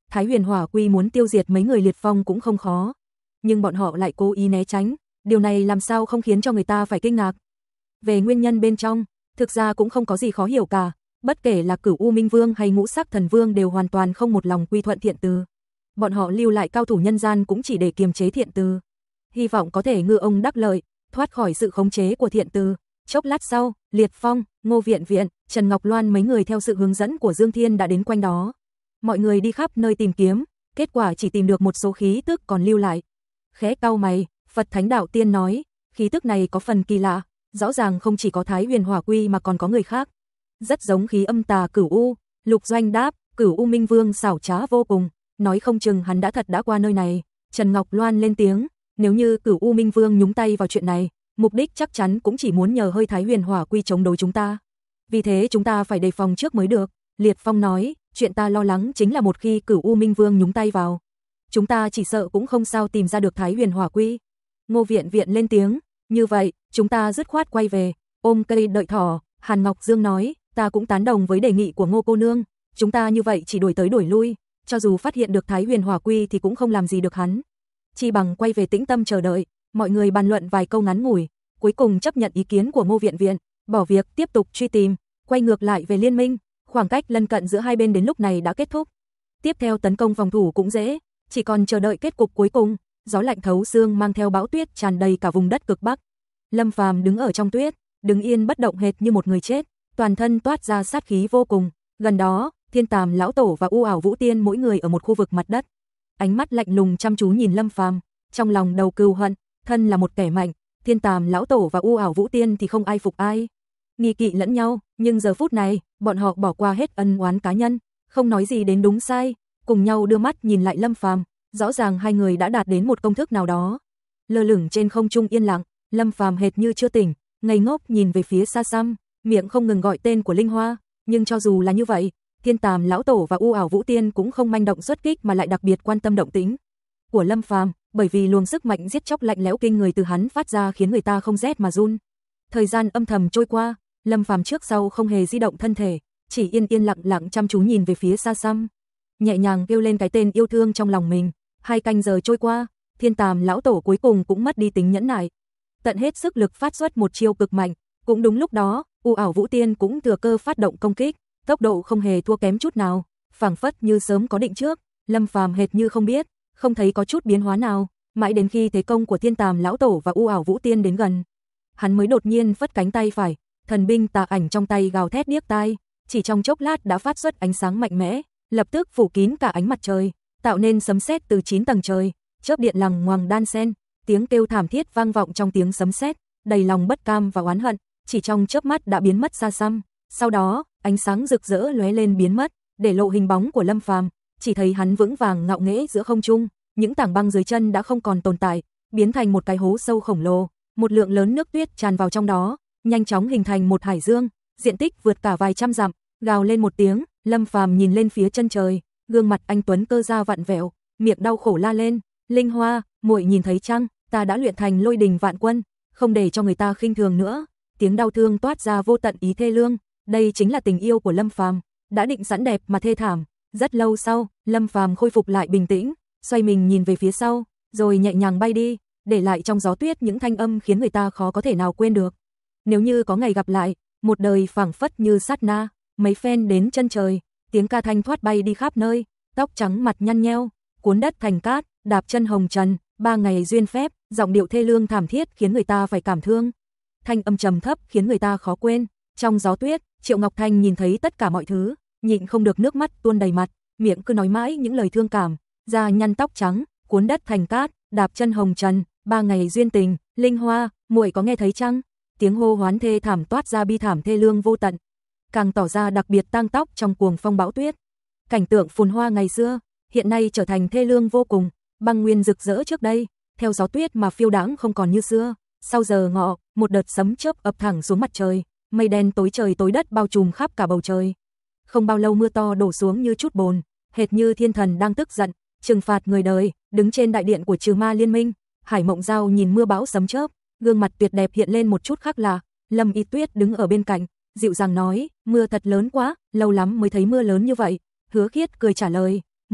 Thái Huyền Hỏa Quy muốn tiêu diệt mấy người Liệt Phong cũng không khó, nhưng bọn họ lại cố ý né tránh, điều này làm sao không khiến cho người ta phải kinh ngạc. Về nguyên nhân bên trong, thực ra cũng không có gì khó hiểu cả, bất kể là Cửu U Minh Vương hay Ngũ Sắc Thần Vương đều hoàn toàn không một lòng quy thuận Thiện Từ. Bọn họ lưu lại cao thủ nhân gian cũng chỉ để kiềm chế Thiện Từ, hy vọng có thể ngư ông đắc lợi, thoát khỏi sự khống chế của Thiện Từ. Chốc lát sau, Liệt Phong, Ngô Viện Viện, Trần Ngọc Loan mấy người theo sự hướng dẫn của Dương Thiên đã đến quanh đó. Mọi người đi khắp nơi tìm kiếm, kết quả chỉ tìm được một số khí tức còn lưu lại. Khẽ cau mày, Phật Thánh Đạo Tiên nói, khí tức này có phần kỳ lạ, rõ ràng không chỉ có Thái Huyền Hỏa Quy mà còn có người khác. Rất giống khí âm tà Cửu U. Lục Doanh đáp, Cửu U Minh Vương xảo trá vô cùng, nói không chừng hắn đã thật đã qua nơi này. Trần Ngọc Loan lên tiếng, nếu như Cửu U Minh Vương nhúng tay vào chuyện này, mục đích chắc chắn cũng chỉ muốn nhờ hơi Thái Huyền Hỏa Quy chống đối chúng ta. Vì thế chúng ta phải đề phòng trước mới được. Liệt Phong nói, chuyện ta lo lắng chính là một khi Cửu U Minh Vương nhúng tay vào, chúng ta chỉ sợ cũng không sao tìm ra được Thái Huyền Hỏa Quy. Ngô Viện Viện lên tiếng, như vậy, chúng ta dứt khoát quay về, ôm cây đợi thỏ. Hàn Ngọc Dương nói, ta cũng tán đồng với đề nghị của Ngô cô nương, chúng ta như vậy chỉ đuổi tới đuổi lui, cho dù phát hiện được Thái Huyền Hỏa Quy thì cũng không làm gì được hắn. Chi bằng quay về tĩnh tâm chờ đợi. Mọi người bàn luận vài câu ngắn ngủi, cuối cùng chấp nhận ý kiến của Ngô Viện Viện, bỏ việc tiếp tục truy tìm, quay ngược lại về liên minh. Khoảng cách lân cận giữa hai bên đến lúc này đã kết thúc. Tiếp theo tấn công phòng thủ cũng dễ, chỉ còn chờ đợi kết cục cuối cùng. Gió lạnh thấu xương mang theo bão tuyết tràn đầy cả vùng đất cực Bắc. Lâm Phàm đứng ở trong tuyết, đứng yên bất động hệt như một người chết, toàn thân toát ra sát khí vô cùng. Gần đó, Thiên Tàm lão tổ và U Ảo Vũ Tiên mỗi người ở một khu vực mặt đất. Ánh mắt lạnh lùng chăm chú nhìn Lâm Phàm, trong lòng đầu cừu hận, thân là một kẻ mạnh, Thiên Tàm lão tổ và U Ảo Vũ Tiên thì không ai phục ai. Nghi kỵ lẫn nhau, nhưng giờ phút này, bọn họ bỏ qua hết ân oán cá nhân, không nói gì đến đúng sai, cùng nhau đưa mắt nhìn lại Lâm Phàm, rõ ràng hai người đã đạt đến một công thức nào đó. Lơ lửng trên không trung yên lặng, Lâm Phàm hệt như chưa tỉnh, ngây ngốc nhìn về phía xa xăm, miệng không ngừng gọi tên của Linh Hoa, nhưng cho dù là như vậy, Thiên Tàm lão tổ và U Ảo Vũ Tiên cũng không manh động xuất kích mà lại đặc biệt quan tâm động tĩnh của Lâm Phàm, bởi vì luồng sức mạnh giết chóc lạnh lẽo kinh người từ hắn phát ra khiến người ta không rét mà run. Thời gian âm thầm trôi qua, Lâm Phàm trước sau không hề di động thân thể, chỉ yên yên lặng lặng chăm chú nhìn về phía xa xăm, nhẹ nhàng kêu lên cái tên yêu thương trong lòng mình. Hai canh giờ trôi qua, Thiên Tàm lão tổ cuối cùng cũng mất đi tính nhẫn nại, tận hết sức lực phát xuất một chiêu cực mạnh. Cũng đúng lúc đó, U Ảo Vũ Tiên cũng thừa cơ phát động công kích, tốc độ không hề thua kém chút nào, phảng phất như sớm có định trước. Lâm Phàm hệt như không biết, không thấy có chút biến hóa nào, mãi đến khi thế công của Thiên Tàm lão tổ và U Ảo Vũ Tiên đến gần, hắn mới đột nhiên phất cánh tay phải, thần binh tà ảnh trong tay gào thét điếc tai, chỉ trong chốc lát đã phát xuất ánh sáng mạnh mẽ, lập tức phủ kín cả ánh mặt trời, tạo nên sấm sét từ chín tầng trời, chớp điện lằng ngoằng đan xen, tiếng kêu thảm thiết vang vọng trong tiếng sấm sét, đầy lòng bất cam và oán hận, chỉ trong chớp mắt đã biến mất xa xăm. Sau đó, ánh sáng rực rỡ lóe lên biến mất, để lộ hình bóng của Lâm Phàm, chỉ thấy hắn vững vàng ngạo nghễ giữa không trung, những tảng băng dưới chân đã không còn tồn tại, biến thành một cái hố sâu khổng lồ, một lượng lớn nước tuyết tràn vào trong đó, nhanh chóng hình thành một hải dương, diện tích vượt cả vài trăm dặm. Gào lên một tiếng, Lâm Phàm nhìn lên phía chân trời, gương mặt anh tuấn cơ ra vặn vẹo, miệng đau khổ la lên, "Linh Hoa, muội nhìn thấy chăng, ta đã luyện thành Lôi Đình Vạn Quân, không để cho người ta khinh thường nữa." Tiếng đau thương toát ra vô tận ý thê lương, đây chính là tình yêu của Lâm Phàm, đã định sẵn đẹp mà thê thảm. Rất lâu sau, Lâm Phàm khôi phục lại bình tĩnh, xoay mình nhìn về phía sau, rồi nhẹ nhàng bay đi, để lại trong gió tuyết những thanh âm khiến người ta khó có thể nào quên được. Nếu như có ngày gặp lại, một đời phảng phất như sát na, mấy phen đến chân trời, tiếng ca thanh thoát bay đi khắp nơi, tóc trắng mặt nhăn nheo, cuốn đất thành cát, đạp chân hồng trần, ba ngày duyên phép, giọng điệu thê lương thảm thiết khiến người ta phải cảm thương. Thanh âm trầm thấp khiến người ta khó quên. Trong gió tuyết, Triệu Ngọc Thanh nhìn thấy tất cả mọi thứ, nhịn không được nước mắt tuôn đầy mặt, miệng cứ nói mãi những lời thương cảm, da nhăn tóc trắng, cuốn đất thành cát, đạp chân hồng trần, ba ngày duyên tình, Linh Hoa, muội có nghe thấy chăng? Tiếng hô hoán thê thảm toát ra bi thảm thê lương vô tận, càng tỏ ra đặc biệt tang tóc trong cuồng phong bão tuyết. Cảnh tượng phồn hoa ngày xưa, hiện nay trở thành thê lương vô cùng, băng nguyên rực rỡ trước đây, theo gió tuyết mà phiêu đãng không còn như xưa. Sau giờ ngọ, một đợt sấm chớp ập thẳng xuống mặt trời, mây đen tối trời tối đất bao trùm khắp cả bầu trời. Không bao lâu mưa to đổ xuống như chút bồn, hệt như thiên thần đang tức giận, trừng phạt người đời. Đứng trên đại điện của Trừ Ma Liên Minh, Hải Mộng Giao nhìn mưa bão sấm chớp, gương mặt tuyệt đẹp hiện lên một chút khác lạ. Lâm Y Tuyết đứng ở bên cạnh, dịu dàng nói, mưa thật lớn quá, lâu lắm mới thấy mưa lớn như vậy. Hứa Khiết cười trả lời,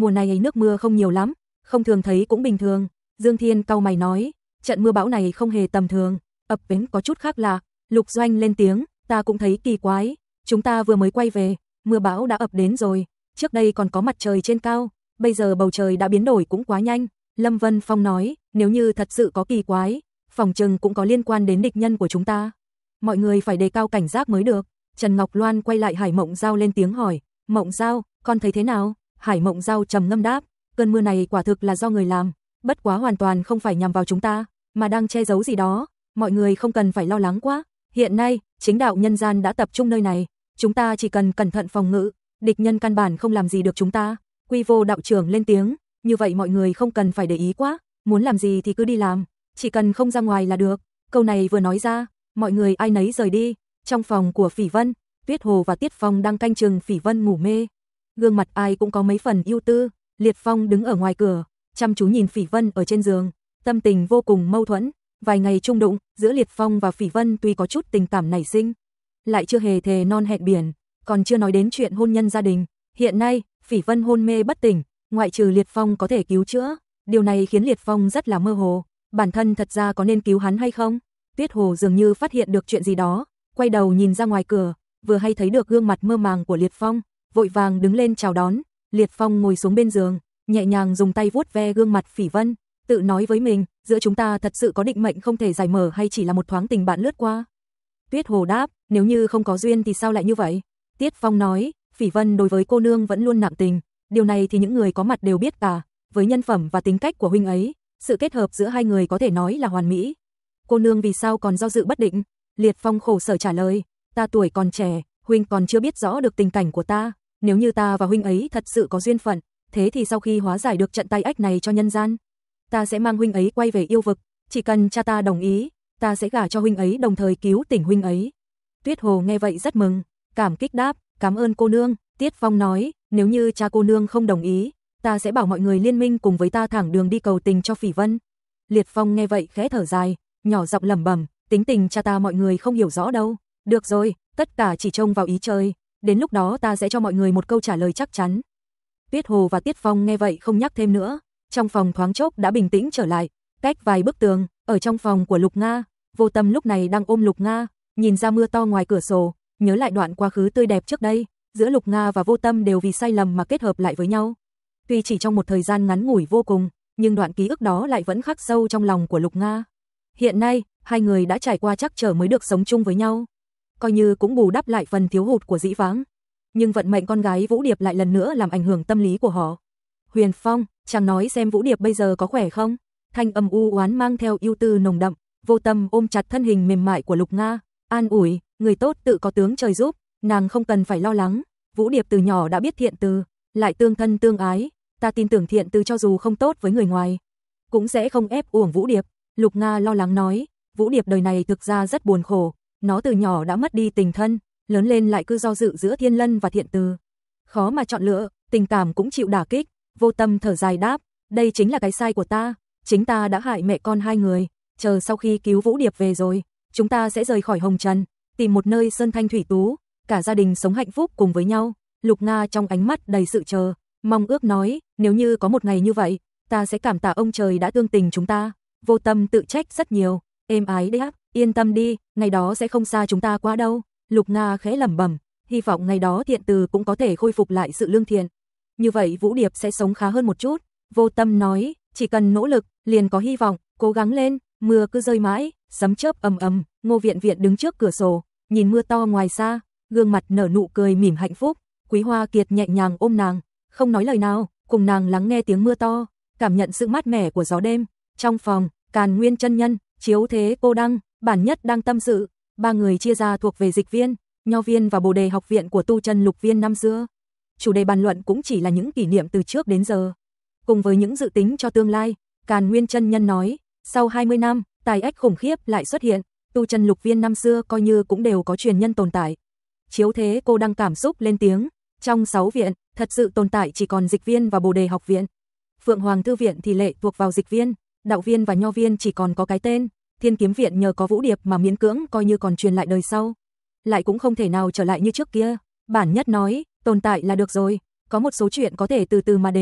mùa này nước mưa không nhiều lắm, không thường thấy cũng bình thường. Dương Thiên cau mày nói, trận mưa bão này không hề tầm thường, ập đến có chút khác lạ. Lục Doanh lên tiếng, ta cũng thấy kỳ quái, chúng ta vừa mới quay về, mưa bão đã ập đến rồi, trước đây còn có mặt trời trên cao, bây giờ bầu trời đã biến đổi cũng quá nhanh. Lâm Vân Phong nói, nếu như thật sự có kỳ quái, phòng trừng cũng có liên quan đến địch nhân của chúng ta. Mọi người phải đề cao cảnh giác mới được. Trần Ngọc Loan quay lại Hải Mộng Giao lên tiếng hỏi, Mộng Giao, con thấy thế nào? Hải Mộng Giao trầm ngâm đáp, cơn mưa này quả thực là do người làm, bất quá hoàn toàn không phải nhằm vào chúng ta, mà đang che giấu gì đó, mọi người không cần phải lo lắng quá. Hiện nay, chính đạo nhân gian đã tập trung nơi này, chúng ta chỉ cần cẩn thận phòng ngự, địch nhân căn bản không làm gì được chúng ta. Quy Vô đạo trưởng lên tiếng, như vậy mọi người không cần phải để ý quá, muốn làm gì thì cứ đi làm, chỉ cần không ra ngoài là được. Câu này vừa nói ra, mọi người ai nấy rời đi. Trong phòng của Phỉ Vân, Tuyết Hồ và Tiết Phong đang canh chừng Phỉ Vân ngủ mê. Gương mặt ai cũng có mấy phần ưu tư, Liệt Phong đứng ở ngoài cửa, chăm chú nhìn Phỉ Vân ở trên giường, tâm tình vô cùng mâu thuẫn. Vài ngày chung đụng, giữa Liệt Phong và Phỉ Vân tuy có chút tình cảm nảy sinh, lại chưa hề thề non hẹn biển, còn chưa nói đến chuyện hôn nhân gia đình. Hiện nay, Phỉ Vân hôn mê bất tỉnh, ngoại trừ Liệt Phong có thể cứu chữa, điều này khiến Liệt Phong rất là mơ hồ, bản thân thật ra có nên cứu hắn hay không? Tuyết Hồ dường như phát hiện được chuyện gì đó, quay đầu nhìn ra ngoài cửa, vừa hay thấy được gương mặt mơ màng của Liệt Phong, vội vàng đứng lên chào đón. Liệt Phong ngồi xuống bên giường, nhẹ nhàng dùng tay vuốt ve gương mặt Phỉ Vân, tự nói với mình, giữa chúng ta thật sự có định mệnh không thể giải mở hay chỉ là một thoáng tình bạn lướt qua? Tuyết Hồ đáp, nếu như không có duyên thì sao lại như vậy? Tiết Phong nói, Phỉ Vân đối với cô nương vẫn luôn nặng tình, điều này thì những người có mặt đều biết cả, với nhân phẩm và tính cách của huynh ấy, sự kết hợp giữa hai người có thể nói là hoàn mỹ. Cô nương vì sao còn do dự bất định? Liệt Phong khổ sở trả lời, ta tuổi còn trẻ, huynh còn chưa biết rõ được tình cảnh của ta, nếu như ta và huynh ấy thật sự có duyên phận, thế thì sau khi hóa giải được trận tai ách này cho nhân gian, ta sẽ mang huynh ấy quay về yêu vực, chỉ cần cha ta đồng ý, ta sẽ gả cho huynh ấy đồng thời cứu tỉnh huynh ấy. Tuyết Hồ nghe vậy rất mừng, cảm kích đáp, cảm ơn cô nương. Tiết Phong nói, nếu như cha cô nương không đồng ý, ta sẽ bảo mọi người liên minh cùng với ta thẳng đường đi cầu tình cho Phỉ Vân. Liệt Phong nghe vậy khẽ thở dài, nhỏ giọng lẩm bẩm, tính tình cha ta mọi người không hiểu rõ đâu. Được rồi, tất cả chỉ trông vào ý trời, đến lúc đó ta sẽ cho mọi người một câu trả lời chắc chắn. Tuyết Hồ và Tiết Phong nghe vậy không nhắc thêm nữa, trong phòng thoáng chốc đã bình tĩnh trở lại. Cách vài bức tường, ở trong phòng của Lục Nga, Vô Tâm lúc này đang ôm Lục Nga, nhìn ra mưa to ngoài cửa sổ, nhớ lại đoạn quá khứ tươi đẹp trước đây, giữa Lục Nga và Vô Tâm đều vì sai lầm mà kết hợp lại với nhau. Tuy chỉ trong một thời gian ngắn ngủi vô cùng, nhưng đoạn ký ức đó lại vẫn khắc sâu trong lòng của Lục Nga. Hiện nay, hai người đã trải qua trắc trở mới được sống chung với nhau, coi như cũng bù đắp lại phần thiếu hụt của dĩ vãng. Nhưng vận mệnh con gái Vũ Điệp lại lần nữa làm ảnh hưởng tâm lý của họ. Huyền Phong, chàng nói xem Vũ Điệp bây giờ có khỏe không? Thanh âm u oán mang theo ưu tư nồng đậm. Vô Tâm ôm chặt thân hình mềm mại của Lục Nga, an ủi, người tốt tự có tướng trời giúp, nàng không cần phải lo lắng. Vũ Điệp từ nhỏ đã biết thiện từ, lại tương thân tương ái, ta tin tưởng thiện từ cho dù không tốt với người ngoài, cũng sẽ không ép uổng Vũ Điệp. Lục Nga lo lắng nói, Vũ Điệp đời này thực ra rất buồn khổ, nó từ nhỏ đã mất đi tình thân, lớn lên lại cứ do dự giữa Thiên Lân và thiện từ, khó mà chọn lựa, tình cảm cũng chịu đả kích. Vô Tâm thở dài đáp, đây chính là cái sai của ta, chính ta đã hại mẹ con hai người, chờ sau khi cứu Vũ Điệp về rồi, chúng ta sẽ rời khỏi hồng trần, tìm một nơi sơn thanh thủy tú, cả gia đình sống hạnh phúc cùng với nhau. Lục Nga trong ánh mắt đầy sự chờ mong ước nói, nếu như có một ngày như vậy, ta sẽ cảm tạ ông trời đã tương tình chúng ta. Vô Tâm tự trách rất nhiều, êm ái đáp, yên tâm đi, ngày đó sẽ không xa chúng ta quá đâu. Lục Nga khẽ lẩm bẩm, hy vọng ngày đó thiện từ cũng có thể khôi phục lại sự lương thiện, như vậy Vũ Điệp sẽ sống khá hơn một chút. Vô Tâm nói, chỉ cần nỗ lực, liền có hy vọng, cố gắng lên. Mưa cứ rơi mãi, sấm chớp ầm ầm. Ngô Viện Viện đứng trước cửa sổ, nhìn mưa to ngoài xa, gương mặt nở nụ cười mỉm hạnh phúc. Quý Hoa Kiệt nhẹ nhàng ôm nàng, không nói lời nào, cùng nàng lắng nghe tiếng mưa to, cảm nhận sự mát mẻ của gió đêm. Trong phòng, Càn Nguyên chân nhân, Chiếu Thế Cô Đăng, Bản Nhất đang tâm sự, ba người chia ra thuộc về Dịch Viên, Nho Viên và Bồ Đề học viện của Tu Chân Lục Viên năm xưa. Chủ đề bàn luận cũng chỉ là những kỷ niệm từ trước đến giờ, cùng với những dự tính cho tương lai. Càn Nguyên chân nhân nói, sau hai mươi năm, tài ách khủng khiếp lại xuất hiện, Tu Chân Lục Viên năm xưa coi như cũng đều có truyền nhân tồn tại. Chiếu Thế Cô Đăng cảm xúc lên tiếng, trong sáu viện, thật sự tồn tại chỉ còn Dịch Viên và Bồ Đề học viện. Phượng Hoàng thư viện thì lệ thuộc vào Dịch Viên, Đạo Viên và Nho Viên chỉ còn có cái tên, Thiên Kiếm viện nhờ có Vũ Điệp mà miễn cưỡng coi như còn truyền lại đời sau, lại cũng không thể nào trở lại như trước kia. Bản Nhất nói, tồn tại là được rồi, có một số chuyện có thể từ từ mà đến,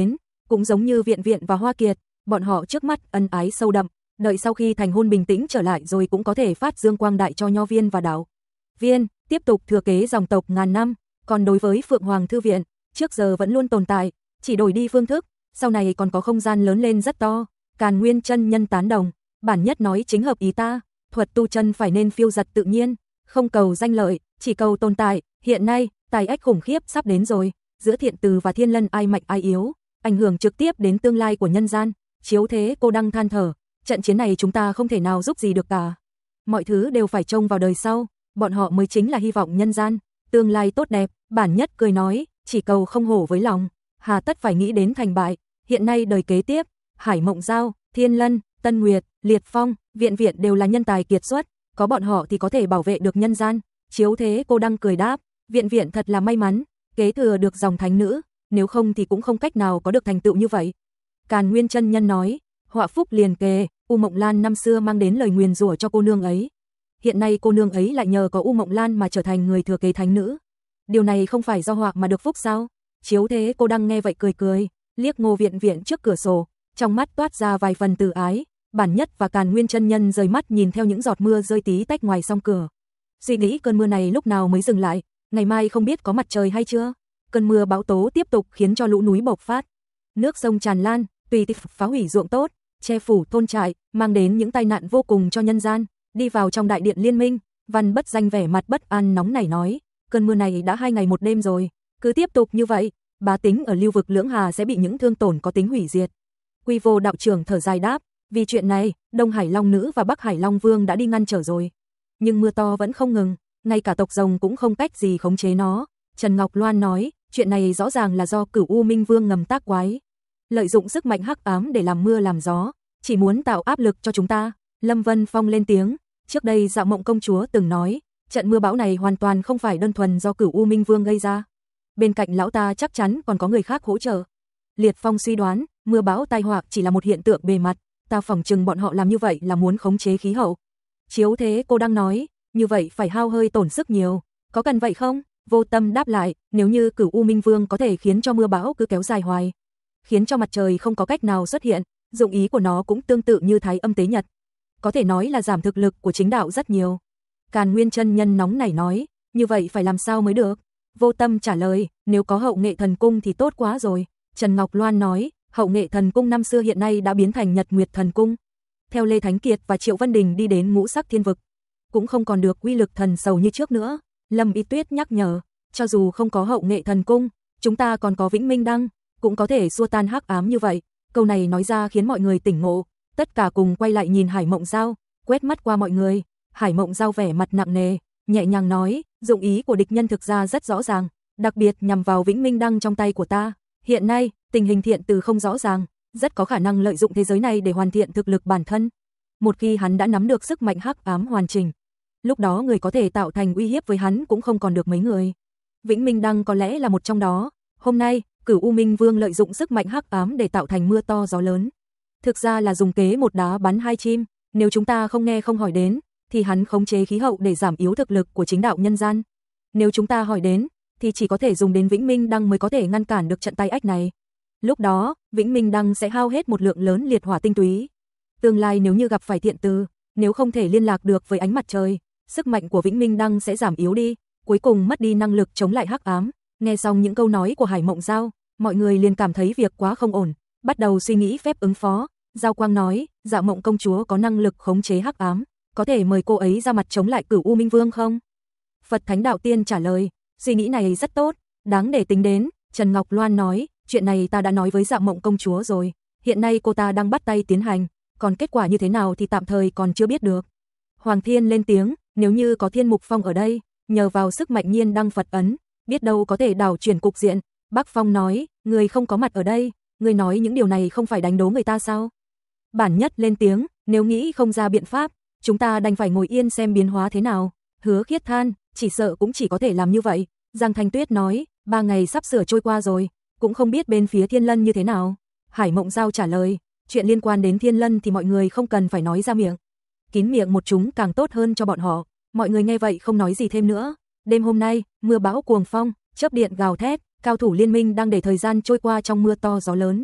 cũng giống như Viện Viện và Hoa Kiệt, bọn họ trước mắt ân ái sâu đậm, đợi sau khi thành hôn bình tĩnh trở lại rồi cũng có thể phát dương quang đại cho Nho Viên và Đạo Viên, tiếp tục thừa kế dòng tộc ngàn năm. Còn đối với Phượng Hoàng Thư Viện, trước giờ vẫn luôn tồn tại, chỉ đổi đi phương thức, sau này còn có không gian lớn lên rất to. Càn Nguyên chân nhân tán đồng, bản nhất nói chính hợp ý ta, thuật tu chân phải nên phiêu dật tự nhiên, không cầu danh lợi, chỉ cầu tồn tại. Hiện nay, tài ách khủng khiếp sắp đến rồi, giữa Thiện Từ và Thiên Lân ai mạnh ai yếu, ảnh hưởng trực tiếp đến tương lai của nhân gian. Chiếu Thế Cô Đăng than thở, trận chiến này chúng ta không thể nào giúp gì được cả. Mọi thứ đều phải trông vào đời sau, bọn họ mới chính là hy vọng nhân gian, tương lai tốt đẹp. Bản nhất cười nói, chỉ cầu không hổ với lòng, hà tất phải nghĩ đến thành bại. Hiện nay đời kế tiếp, Hải Mộng Giao, Thiên Lân, Tân Nguyệt, Liệt Phong, Viện Viện đều là nhân tài kiệt xuất, có bọn họ thì có thể bảo vệ được nhân gian. Chiếu Thế Cô Đăng cười đáp, Viện Viện thật là may mắn, kế thừa được dòng thánh nữ, nếu không thì cũng không cách nào có được thành tựu như vậy. Càn Nguyên chân nhân nói, họa phúc liền kề, U Mộng Lan năm xưa mang đến lời nguyền rủa cho cô nương ấy. Hiện nay cô nương ấy lại nhờ có U Mộng Lan mà trở thành người thừa kế thánh nữ. Điều này không phải do họa mà được phúc sao? Chiếu Thế Cô Đăng nghe vậy cười cười, liếc Ngô Viện Viện trước cửa sổ, trong mắt toát ra vài phần từ ái. Bản nhất và Càn Nguyên chân nhân rời mắt nhìn theo những giọt mưa rơi tí tách ngoài song cửa. Suy nghĩ cơn mưa này lúc nào mới dừng lại, ngày mai không biết có mặt trời hay chưa. Cơn mưa bão tố tiếp tục khiến cho lũ núi bộc phát, nước sông tràn lan, tùy tiện phá hủy ruộng tốt, che phủ thôn trại, mang đến những tai nạn vô cùng cho nhân gian. Đi vào trong đại điện liên minh, Văn Bất Danh vẻ mặt bất an nóng nảy nói, cơn mưa này đã hai ngày một đêm rồi, cứ tiếp tục như vậy, bá tính ở lưu vực Lưỡng Hà sẽ bị những thương tổn có tính hủy diệt. Quy Vô đạo trưởng thở dài đáp, vì chuyện này, Đông Hải Long Nữ và Bắc Hải Long Vương đã đi ngăn trở rồi, nhưng mưa to vẫn không ngừng, ngay cả tộc rồng cũng không cách gì khống chế nó. Trần Ngọc Loan nói, chuyện này rõ ràng là do Cửu U Minh Vương ngầm tác quái, lợi dụng sức mạnh hắc ám để làm mưa làm gió, chỉ muốn tạo áp lực cho chúng ta. Lâm Vân Phong lên tiếng, trước đây Dạo Mộng công chúa từng nói, trận mưa bão này hoàn toàn không phải đơn thuần do Cửu U Minh Vương gây ra. Bên cạnh lão ta chắc chắn còn có người khác hỗ trợ. Liệt Phong suy đoán, mưa bão tai họa chỉ là một hiện tượng bề mặt, ta phỏng chừng bọn họ làm như vậy là muốn khống chế khí hậu. Chiếu Thế Cô Đăng nói, như vậy phải hao hơi tổn sức nhiều, có cần vậy không? Vô Tâm đáp lại, nếu như Cửu U Minh Vương có thể khiến cho mưa bão cứ kéo dài hoài, khiến cho mặt trời không có cách nào xuất hiện, dụng ý của nó cũng tương tự như Thái Âm tế nhật, có thể nói là giảm thực lực của chính đạo rất nhiều. Càn Nguyên chân nhân nóng nảy nói, như vậy phải làm sao mới được? Vô Tâm trả lời, nếu có Hậu Nghệ Thần Cung thì tốt quá rồi. Trần Ngọc Loan nói, Hậu Nghệ Thần Cung năm xưa hiện nay đã biến thành Nhật Nguyệt Thần Cung. Theo Lê Thánh Kiệt và Triệu Vân Đình đi đến Ngũ Sắc Thiên Vực, cũng không còn được uy lực thần sầu như trước nữa. Lâm Y Tuyết nhắc nhở, cho dù không có Hậu Nghệ Thần Cung, chúng ta còn có Vĩnh Minh Đăng, cũng có thể xua tan hắc ám như vậy. Câu này nói ra khiến mọi người tỉnh ngộ, tất cả cùng quay lại nhìn Hải Mộng Giao, quét mắt qua mọi người. Hải Mộng Giao vẻ mặt nặng nề, nhẹ nhàng nói, dụng ý của địch nhân thực ra rất rõ ràng, đặc biệt nhằm vào Vĩnh Minh Đăng trong tay của ta. Hiện nay, tình hình Thiện Từ không rõ ràng, rất có khả năng lợi dụng thế giới này để hoàn thiện thực lực bản thân. Một khi hắn đã nắm được sức mạnh hắc ám hoàn chỉnh, lúc đó người có thể tạo thành uy hiếp với hắn cũng không còn được mấy người. Vĩnh Minh Đăng có lẽ là một trong đó. Hôm nay, Cửu U Minh Vương lợi dụng sức mạnh hắc ám để tạo thành mưa to gió lớn. Thực ra là dùng kế một đá bắn hai chim, nếu chúng ta không nghe không hỏi đến, thì hắn khống chế khí hậu để giảm yếu thực lực của chính đạo nhân gian. Nếu chúng ta hỏi đến, thì chỉ có thể dùng đến Vĩnh Minh Đăng mới có thể ngăn cản được trận tai ách này. Lúc đó, Vĩnh Minh Đăng sẽ hao hết một lượng lớn liệt hỏa tinh túy. Tương lai nếu như gặp phải Thiện Từ, nếu không thể liên lạc được với ánh mặt trời, sức mạnh của Vĩnh Minh Đăng sẽ giảm yếu đi, cuối cùng mất đi năng lực chống lại hắc ám. Nghe xong những câu nói của Hải Mộng Giao, mọi người liền cảm thấy việc quá không ổn, bắt đầu suy nghĩ phép ứng phó. Giao Quang nói, Dạo Mộng công chúa có năng lực khống chế hắc ám, có thể mời cô ấy ra mặt chống lại Cửu U Minh Vương không? Phật Thánh Đạo Tiên trả lời, suy nghĩ này rất tốt, đáng để tính đến. Trần Ngọc Loan nói, chuyện này ta đã nói với Dạo Mộng công chúa rồi, hiện nay cô ta đang bắt tay tiến hành, còn kết quả như thế nào thì tạm thời còn chưa biết được. Hoàng Thiên lên tiếng, nếu như có Thiên Mục Phong ở đây, nhờ vào sức mạnh nhiên đăng Phật ấn, biết đâu có thể đảo chuyển cục diện. Bắc Phong nói, người không có mặt ở đây, người nói những điều này không phải đánh đố người ta sao? Bản Nhất lên tiếng, nếu nghĩ không ra biện pháp, chúng ta đành phải ngồi yên xem biến hóa thế nào. Hứa Khiết than, chỉ sợ cũng chỉ có thể làm như vậy. Giang Thanh Tuyết nói, ba ngày sắp sửa trôi qua rồi, cũng không biết bên phía Thiên Lân như thế nào. Hải Mộng Giao trả lời, chuyện liên quan đến Thiên Lân thì mọi người không cần phải nói ra miệng, kín miệng một chúng càng tốt hơn cho bọn họ. Mọi người nghe vậy không nói gì thêm nữa. Đêm hôm nay, mưa bão cuồng phong, chớp điện gào thét, cao thủ liên minh đang để thời gian trôi qua trong mưa to gió lớn.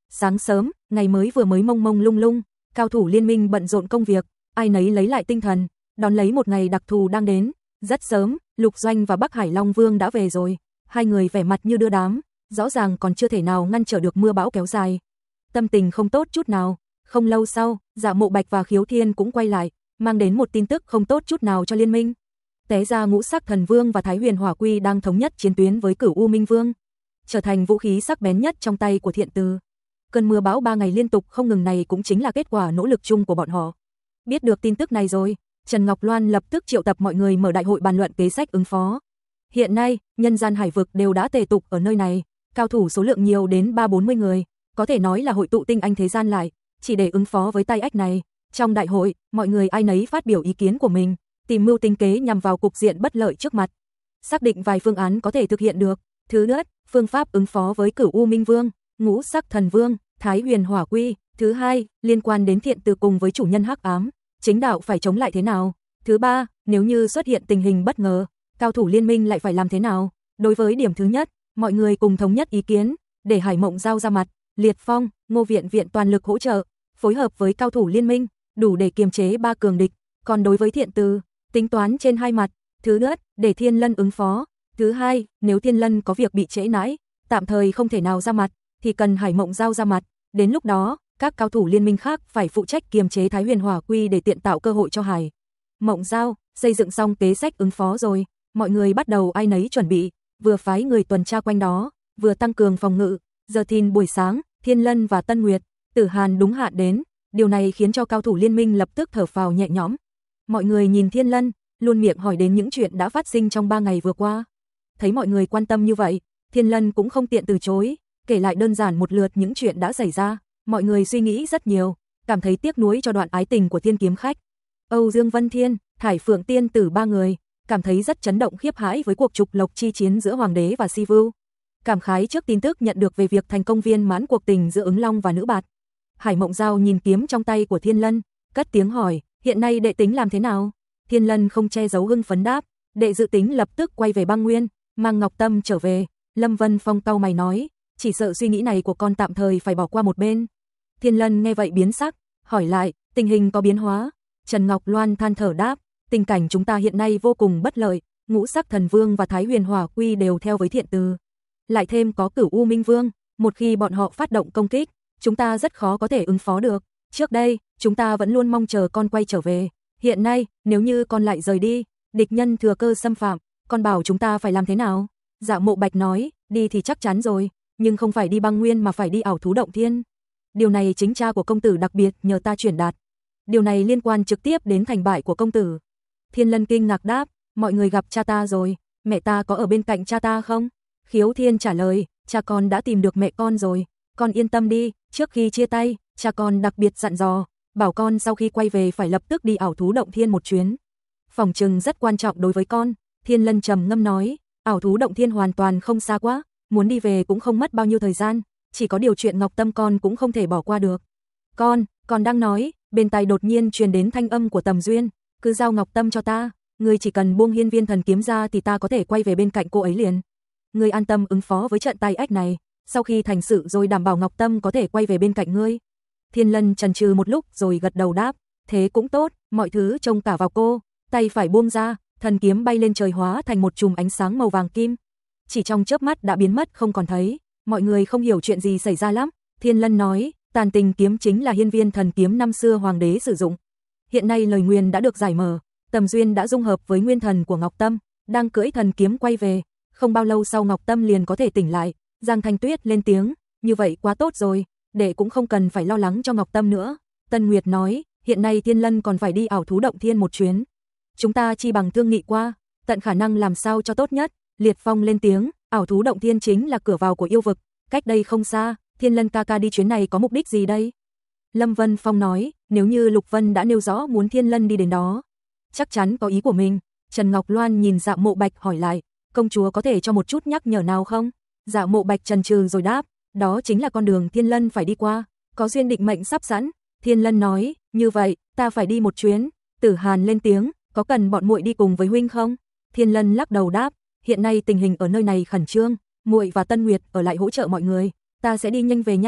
Sáng sớm, ngày mới vừa mới mông mông lung lung, cao thủ liên minh bận rộn công việc, ai nấy lấy lại tinh thần, đón lấy một ngày đặc thù đang đến. Rất sớm, Lục Doanh và Bắc Hải Long Vương đã về rồi, hai người vẻ mặt như đưa đám, rõ ràng còn chưa thể nào ngăn trở được mưa bão kéo dài. Tâm tình không tốt chút nào. Không lâu sau, Dạ Mộ Bạch và Khiếu Thiên cũng quay lại, mang đến một tin tức không tốt chút nào cho liên minh. Té ra Ngũ Sắc Thần Vương và Thái Huyền Hỏa Quy đang thống nhất chiến tuyến với Cửu U Minh Vương, trở thành vũ khí sắc bén nhất trong tay của Thiện Từ. Cơn mưa bão ba ngày liên tục không ngừng này cũng chính là kết quả nỗ lực chung của bọn họ. Biết được tin tức này rồi, Trần Ngọc Loan lập tức triệu tập mọi người mở đại hội bàn luận kế sách ứng phó. Hiện nay, nhân gian hải vực đều đã tề tụ ở nơi này, cao thủ số lượng nhiều đến ba bốn mươi người, có thể nói là hội tụ tinh anh thế gian lại, chỉ để ứng phó với tai ách này. Trong đại hội, mọi người ai nấy phát biểu ý kiến của mình, tìm mưu tính kế nhằm vào cục diện bất lợi trước mặt, xác định vài phương án có thể thực hiện được. Thứ nhất, phương pháp ứng phó với Cửu U Minh Vương, Ngũ Sắc Thần Vương, Thái Huyền Hỏa Quy. Thứ hai, liên quan đến Thiện Từ cùng với chủ nhân hắc ám, chính đạo phải chống lại thế nào. Thứ ba, nếu như xuất hiện tình hình bất ngờ, cao thủ liên minh lại phải làm thế nào. Đối với điểm thứ nhất, mọi người cùng thống nhất ý kiến, để Hải Mộng Giao ra mặt, Liệt Phong, Ngô Viện Viện toàn lực hỗ trợ, phối hợp với cao thủ liên minh, đủ để kiềm chế ba cường địch. Còn đối với Thiện Từ, tính toán trên hai mặt. Thứ nhất, để Thiên Lân ứng phó. Thứ hai, nếu Thiên Lân có việc bị trễ nãi, tạm thời không thể nào ra mặt, thì cần Hải Mộng Giao ra mặt. Đến lúc đó, các cao thủ liên minh khác phải phụ trách kiềm chế Thái Huyền Hỏa Quy để tiện tạo cơ hội cho Hải Mộng Giao. Xây dựng xong kế sách ứng phó rồi, mọi người bắt đầu ai nấy chuẩn bị, vừa phái người tuần tra quanh đó, vừa tăng cường phòng ngự. Giờ thìn buổi sáng, Thiên Lân và Tân Nguyệt, Tử Hàn đúng hạn đến, điều này khiến cho cao thủ liên minh lập tức thở phào nhẹ nhõm. Mọi người nhìn Thiên Lân, luôn miệng hỏi đến những chuyện đã phát sinh trong ba ngày vừa qua. Thấy mọi người quan tâm như vậy, Thiên Lân cũng không tiện từ chối, kể lại đơn giản một lượt những chuyện đã xảy ra. Mọi người suy nghĩ rất nhiều, cảm thấy tiếc nuối cho đoạn ái tình của Thiên Kiếm Khách. Âu Dương Vân Thiên, Thải Phượng Tiên Tử ba người, cảm thấy rất chấn động khiếp hãi với cuộc trục lộc chi chiến giữa Hoàng đế và Si Vưu. Cảm khái trước tin tức nhận được về việc thành công viên mãn cuộc tình giữa Ứng Long và Nữ Bạt. Hải Mộng Giao nhìn kiếm trong tay của Thiên Lân, cất tiếng hỏi, hiện nay đệ tính làm thế nào? Thiên Lân không che giấu hưng phấn đáp, đệ dự tính lập tức quay về băng nguyên, mang Ngọc Tâm trở về. Lâm Vân Phong cau mày nói, chỉ sợ suy nghĩ này của con tạm thời phải bỏ qua một bên. Thiên Lân nghe vậy biến sắc, hỏi lại, tình hình có biến hóa? Trần Ngọc Loan than thở đáp, tình cảnh chúng ta hiện nay vô cùng bất lợi, Ngũ Sắc Thần Vương và Thái Huyền Hỏa Quy đều theo với Thiện Từ. Lại thêm có Cửu U Minh Vương, một khi bọn họ phát động công kích, chúng ta rất khó có thể ứng phó được. Trước đây, chúng ta vẫn luôn mong chờ con quay trở về. Hiện nay, nếu như con lại rời đi, địch nhân thừa cơ xâm phạm, con bảo chúng ta phải làm thế nào? Dạ Mộ Bạch nói, đi thì chắc chắn rồi, nhưng không phải đi băng nguyên mà phải đi ảo thú động thiên. Điều này chính cha của công tử đặc biệt nhờ ta truyền đạt. Điều này liên quan trực tiếp đến thành bại của công tử. Thiên Lân kinh ngạc đáp, mọi người gặp cha ta rồi, mẹ ta có ở bên cạnh cha ta không? Khiếu Thiên trả lời, cha con đã tìm được mẹ con rồi, con yên tâm đi. Trước khi chia tay, cha con đặc biệt dặn dò, bảo con sau khi quay về phải lập tức đi ảo thú động thiên một chuyến. Phòng trừng rất quan trọng đối với con. Thiên Lân trầm ngâm nói, ảo thú động thiên hoàn toàn không xa quá, muốn đi về cũng không mất bao nhiêu thời gian, chỉ có điều chuyện Ngọc Tâm con cũng không thể bỏ qua được. Con, con đang nói, bên tai đột nhiên truyền đến thanh âm của Tầm Duyên, cứ giao Ngọc Tâm cho ta, ngươi chỉ cần buông hiên viên thần kiếm ra thì ta có thể quay về bên cạnh cô ấy liền. Ngươi an tâm ứng phó với trận tai ách này, sau khi thành sự rồi đảm bảo Ngọc Tâm có thể quay về bên cạnh ngươi. Thiên Lân chần chừ một lúc rồi gật đầu đáp, thế cũng tốt, mọi thứ trông cả vào cô. Tay phải buông ra, thần kiếm bay lên trời hóa thành một chùm ánh sáng màu vàng kim. Chỉ trong chớp mắt đã biến mất không còn thấy, mọi người không hiểu chuyện gì xảy ra lắm. Thiên Lân nói, Tàn Tình kiếm chính là hiên viên thần kiếm năm xưa hoàng đế sử dụng. Hiện nay lời nguyền đã được giải mở, Tầm Duyên đã dung hợp với nguyên thần của Ngọc Tâm, đang cưỡi thần kiếm quay về. Không bao lâu sau Ngọc Tâm liền có thể tỉnh lại. Giang Thanh Tuyết lên tiếng, như vậy quá tốt rồi, đệ cũng không cần phải lo lắng cho Ngọc Tâm nữa. Tân Nguyệt nói, hiện nay Thiên Lân còn phải đi ảo thú động thiên một chuyến. Chúng ta chi bằng thương nghị qua, tận khả năng làm sao cho tốt nhất. Liệt Phong lên tiếng, ảo thú động thiên chính là cửa vào của yêu vực, cách đây không xa, Thiên Lân ca ca đi chuyến này có mục đích gì đây? Lâm Vân Phong nói, nếu như Lục Vân đã nêu rõ muốn Thiên Lân đi đến đó, chắc chắn có ý của mình. Trần Ngọc Loan nhìn Dạ Mộ Bạch hỏi lại, công chúa có thể cho một chút nhắc nhở nào không? Dạ Mộ Bạch chần chừ rồi đáp, đó chính là con đường Thiên Lân phải đi qua, có duyên định mệnh sắp sẵn. Thiên Lân nói, như vậy, ta phải đi một chuyến. Tử Hàn lên tiếng, có cần bọn muội đi cùng với huynh không? Thiên Lân lắc đầu đáp, hiện nay tình hình ở nơi này khẩn trương, muội và Tân Nguyệt ở lại hỗ trợ mọi người, ta sẽ đi nhanh về nhanh.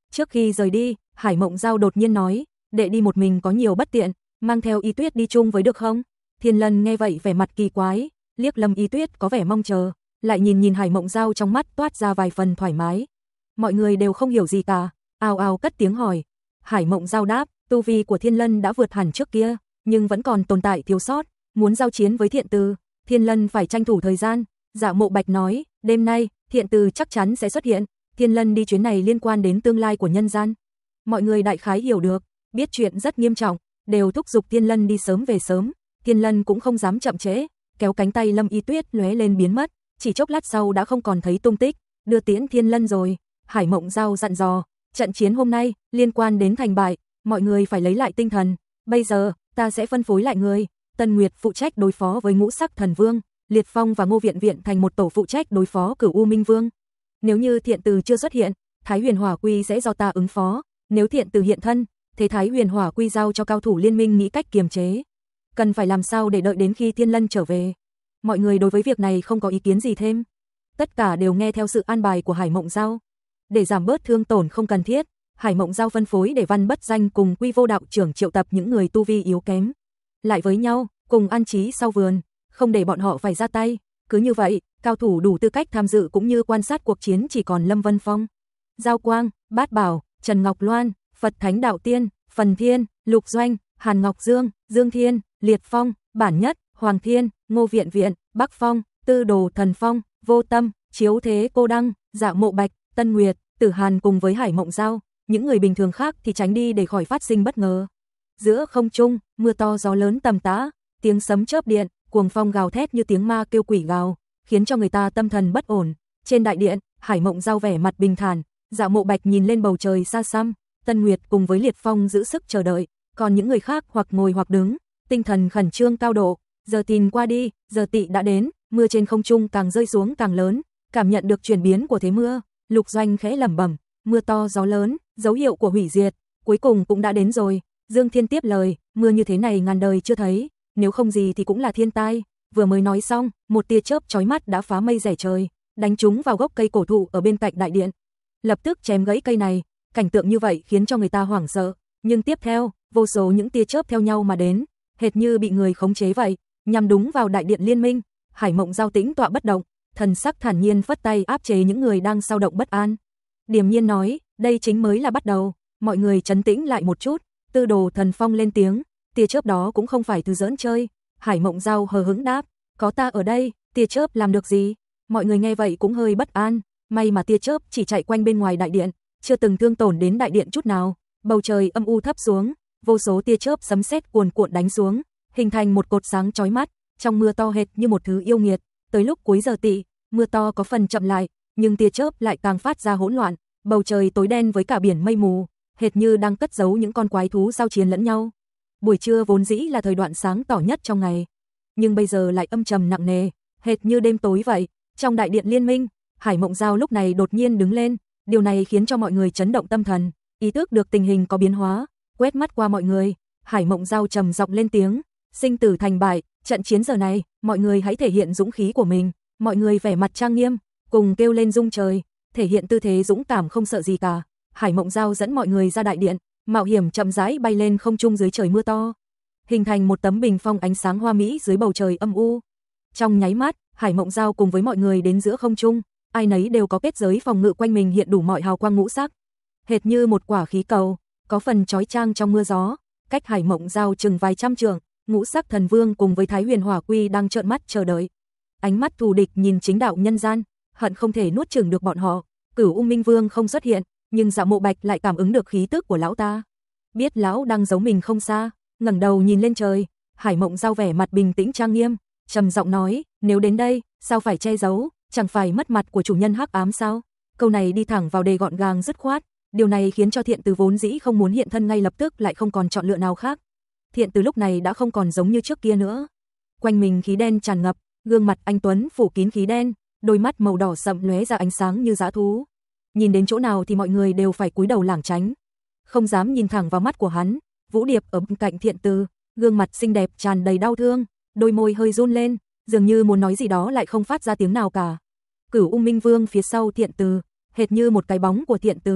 Trước khi rời đi, Hải Mộng Giao đột nhiên nói, đệ đi một mình có nhiều bất tiện, mang theo Y Tuyết đi chung với được không? Thiên Lân nghe vậy vẻ mặt kỳ quái, liếc Lâm Y Tuyết có vẻ mong chờ, lại nhìn nhìn Hải Mộng Giao trong mắt toát ra vài phần thoải mái. Mọi người đều không hiểu gì cả, ào ào cất tiếng hỏi. Hải Mộng Giao đáp, tu vi của Thiên Lân đã vượt hẳn trước kia, nhưng vẫn còn tồn tại thiếu sót, muốn giao chiến với Thiện Từ, Thiên Lân phải tranh thủ thời gian. Dạ Mộ Bạch nói, đêm nay, Thiện Từ chắc chắn sẽ xuất hiện, Thiên Lân đi chuyến này liên quan đến tương lai của nhân gian. Mọi người đại khái hiểu được, biết chuyện rất nghiêm trọng, đều thúc giục Thiên Lân đi sớm về sớm. Thiên Lân cũng không dám chậm trễ, kéo cánh tay Lâm Y Tuyết lóe lên biến mất, chỉ chốc lát sau đã không còn thấy tung tích, đưa tiễn Thiên Lân rồi. Hải Mộng Giao dặn dò, trận chiến hôm nay liên quan đến thành bại, mọi người phải lấy lại tinh thần, bây giờ ta sẽ phân phối lại người, Tân Nguyệt phụ trách đối phó với Ngũ Sắc Thần Vương, Liệt Phong và Ngô Viện Viện thành một tổ phụ trách đối phó Cửu U Minh Vương. Nếu như Thiện Từ chưa xuất hiện, Thái Huyền Hỏa Quy sẽ do ta ứng phó, nếu Thiện Từ hiện thân, thế Thái Huyền Hỏa Quy giao cho cao thủ liên minh nghĩ cách kiềm chế. Cần phải làm sao để đợi đến khi Thiên Lân trở về. Mọi người đối với việc này không có ý kiến gì thêm, tất cả đều nghe theo sự an bài của Hải Mộng Giao. Để giảm bớt thương tổn không cần thiết, Hải Mộng Giao phân phối để Văn Bất Danh cùng Quy Vô đạo trưởng triệu tập những người tu vi yếu kém lại với nhau, cùng an trí sau vườn, không để bọn họ phải ra tay. Cứ như vậy, cao thủ đủ tư cách tham dự cũng như quan sát cuộc chiến chỉ còn Lâm Vân Phong, Giao Quang, Bát Bảo, Trần Ngọc Loan, Phật Thánh Đạo Tiên, Phần Thiên, Lục Doanh, Hàn Ngọc Dương, Dương Thiên, Liệt Phong, Bản Nhất, Hoàng Thiên, Ngô Viện Viện, Bắc Phong, Tư Đồ Thần Phong, Vô Tâm, Chiếu Thế Cô Đăng, Dạ Mộ Bạch, Tân Nguyệt, Tử Hàn cùng với Hải Mộng Giao. Những người bình thường khác thì tránh đi để khỏi phát sinh bất ngờ. Giữa không trung, mưa to gió lớn tầm tã, tiếng sấm chớp điện, cuồng phong gào thét như tiếng ma kêu quỷ gào, khiến cho người ta tâm thần bất ổn. Trên đại điện, Hải Mộng Giao vẻ mặt bình thản, Dạ Mộ Bạch nhìn lên bầu trời xa xăm, Tân Nguyệt cùng với Liệt Phong giữ sức chờ đợi, còn những người khác hoặc ngồi hoặc đứng, tinh thần khẩn trương cao độ. Giờ Tìn qua đi, giờ Tỵ đã đến, mưa trên không trung càng rơi xuống càng lớn, cảm nhận được chuyển biến của thế mưa, Lục Doanh khẽ lẩm bẩm, mưa to gió lớn, dấu hiệu của hủy diệt, cuối cùng cũng đã đến rồi. Dương Thiên tiếp lời, mưa như thế này ngàn đời chưa thấy, nếu không gì thì cũng là thiên tai. Vừa mới nói xong, một tia chớp chói mắt đã phá mây rẻ trời, đánh trúng vào gốc cây cổ thụ ở bên cạnh đại điện, lập tức chém gãy cây này. Cảnh tượng như vậy khiến cho người ta hoảng sợ, nhưng tiếp theo, vô số những tia chớp theo nhau mà đến, hệt như bị người khống chế vậy, nhằm đúng vào đại điện liên minh. Hải Mộng Giao tĩnh tọa bất động, thần sắc thản nhiên phất tay áp chế những người đang xao động bất an. Điềm nhiên nói, đây chính mới là bắt đầu, mọi người trấn tĩnh lại một chút. Tư Đồ Thần Phong lên tiếng, tia chớp đó cũng không phải thứ giỡn chơi. Hải Mộng Giao hờ hững đáp, có ta ở đây, tia chớp làm được gì? Mọi người nghe vậy cũng hơi bất an, may mà tia chớp chỉ chạy quanh bên ngoài đại điện, chưa từng thương tổn đến đại điện chút nào. Bầu trời âm u thấp xuống, vô số tia chớp sấm sét cuồn cuộn đánh xuống, hình thành một cột sáng chói mắt, trong mưa to hệt như một thứ yêu nghiệt. Tới lúc cuối giờ Tỵ, mưa to có phần chậm lại, nhưng tia chớp lại càng phát ra hỗn loạn, bầu trời tối đen với cả biển mây mù, hệt như đang cất giấu những con quái thú giao chiến lẫn nhau. Buổi trưa vốn dĩ là thời đoạn sáng tỏ nhất trong ngày, nhưng bây giờ lại âm trầm nặng nề, hệt như đêm tối vậy. Trong đại điện liên minh, Hải Mộng Giao lúc này đột nhiên đứng lên, điều này khiến cho mọi người chấn động tâm thần, ý thức được tình hình có biến hóa, quét mắt qua mọi người, Hải Mộng Giao trầm giọng lên tiếng, sinh tử thành bại, trận chiến giờ này, mọi người hãy thể hiện dũng khí của mình. Mọi người vẻ mặt trang nghiêm, cùng kêu lên rung trời, thể hiện tư thế dũng cảm không sợ gì cả. Hải Mộng Giao dẫn mọi người ra đại điện, mạo hiểm chậm rãi bay lên không trung dưới trời mưa to, hình thành một tấm bình phong ánh sáng hoa mỹ dưới bầu trời âm u. Trong nháy mắt, Hải Mộng Giao cùng với mọi người đến giữa không trung, ai nấy đều có kết giới phòng ngự quanh mình hiện đủ mọi hào quang ngũ sắc, hệt như một quả khí cầu, có phần chói chang trong mưa gió. Cách Hải Mộng Giao chừng vài trăm trượng, Ngũ Sắc Thần Vương cùng với Thái Huyền Hỏa Quy đang trợn mắt chờ đợi, ánh mắt thù địch nhìn chính đạo nhân gian, hận không thể nuốt chửng được bọn họ. Cửu U Minh Vương không xuất hiện, nhưng Dạ Mộ Bạch lại cảm ứng được khí tức của lão ta, biết lão đang giấu mình không xa, ngẩng đầu nhìn lên trời. Hải Mộng Giao vẻ mặt bình tĩnh trang nghiêm, trầm giọng nói, nếu đến đây, sao phải che giấu, chẳng phải mất mặt của chủ nhân hắc ám sao? Câu này đi thẳng vào đề gọn gàng dứt khoát, điều này khiến cho Thiện Từ vốn dĩ không muốn hiện thân ngay lập tức lại không còn chọn lựa nào khác. Thiện Từ lúc này đã không còn giống như trước kia nữa, quanh mình khí đen tràn ngập, gương mặt anh tuấn phủ kín khí đen, đôi mắt màu đỏ sậm lóe ra ánh sáng như dã thú. Nhìn đến chỗ nào thì mọi người đều phải cúi đầu lảng tránh, không dám nhìn thẳng vào mắt của hắn. Vũ Điệp ở bên cạnh Thiện Từ, gương mặt xinh đẹp tràn đầy đau thương, đôi môi hơi run lên, dường như muốn nói gì đó lại không phát ra tiếng nào cả. Cửu U Minh Vương phía sau Thiện Từ, hệt như một cái bóng của Thiện Từ,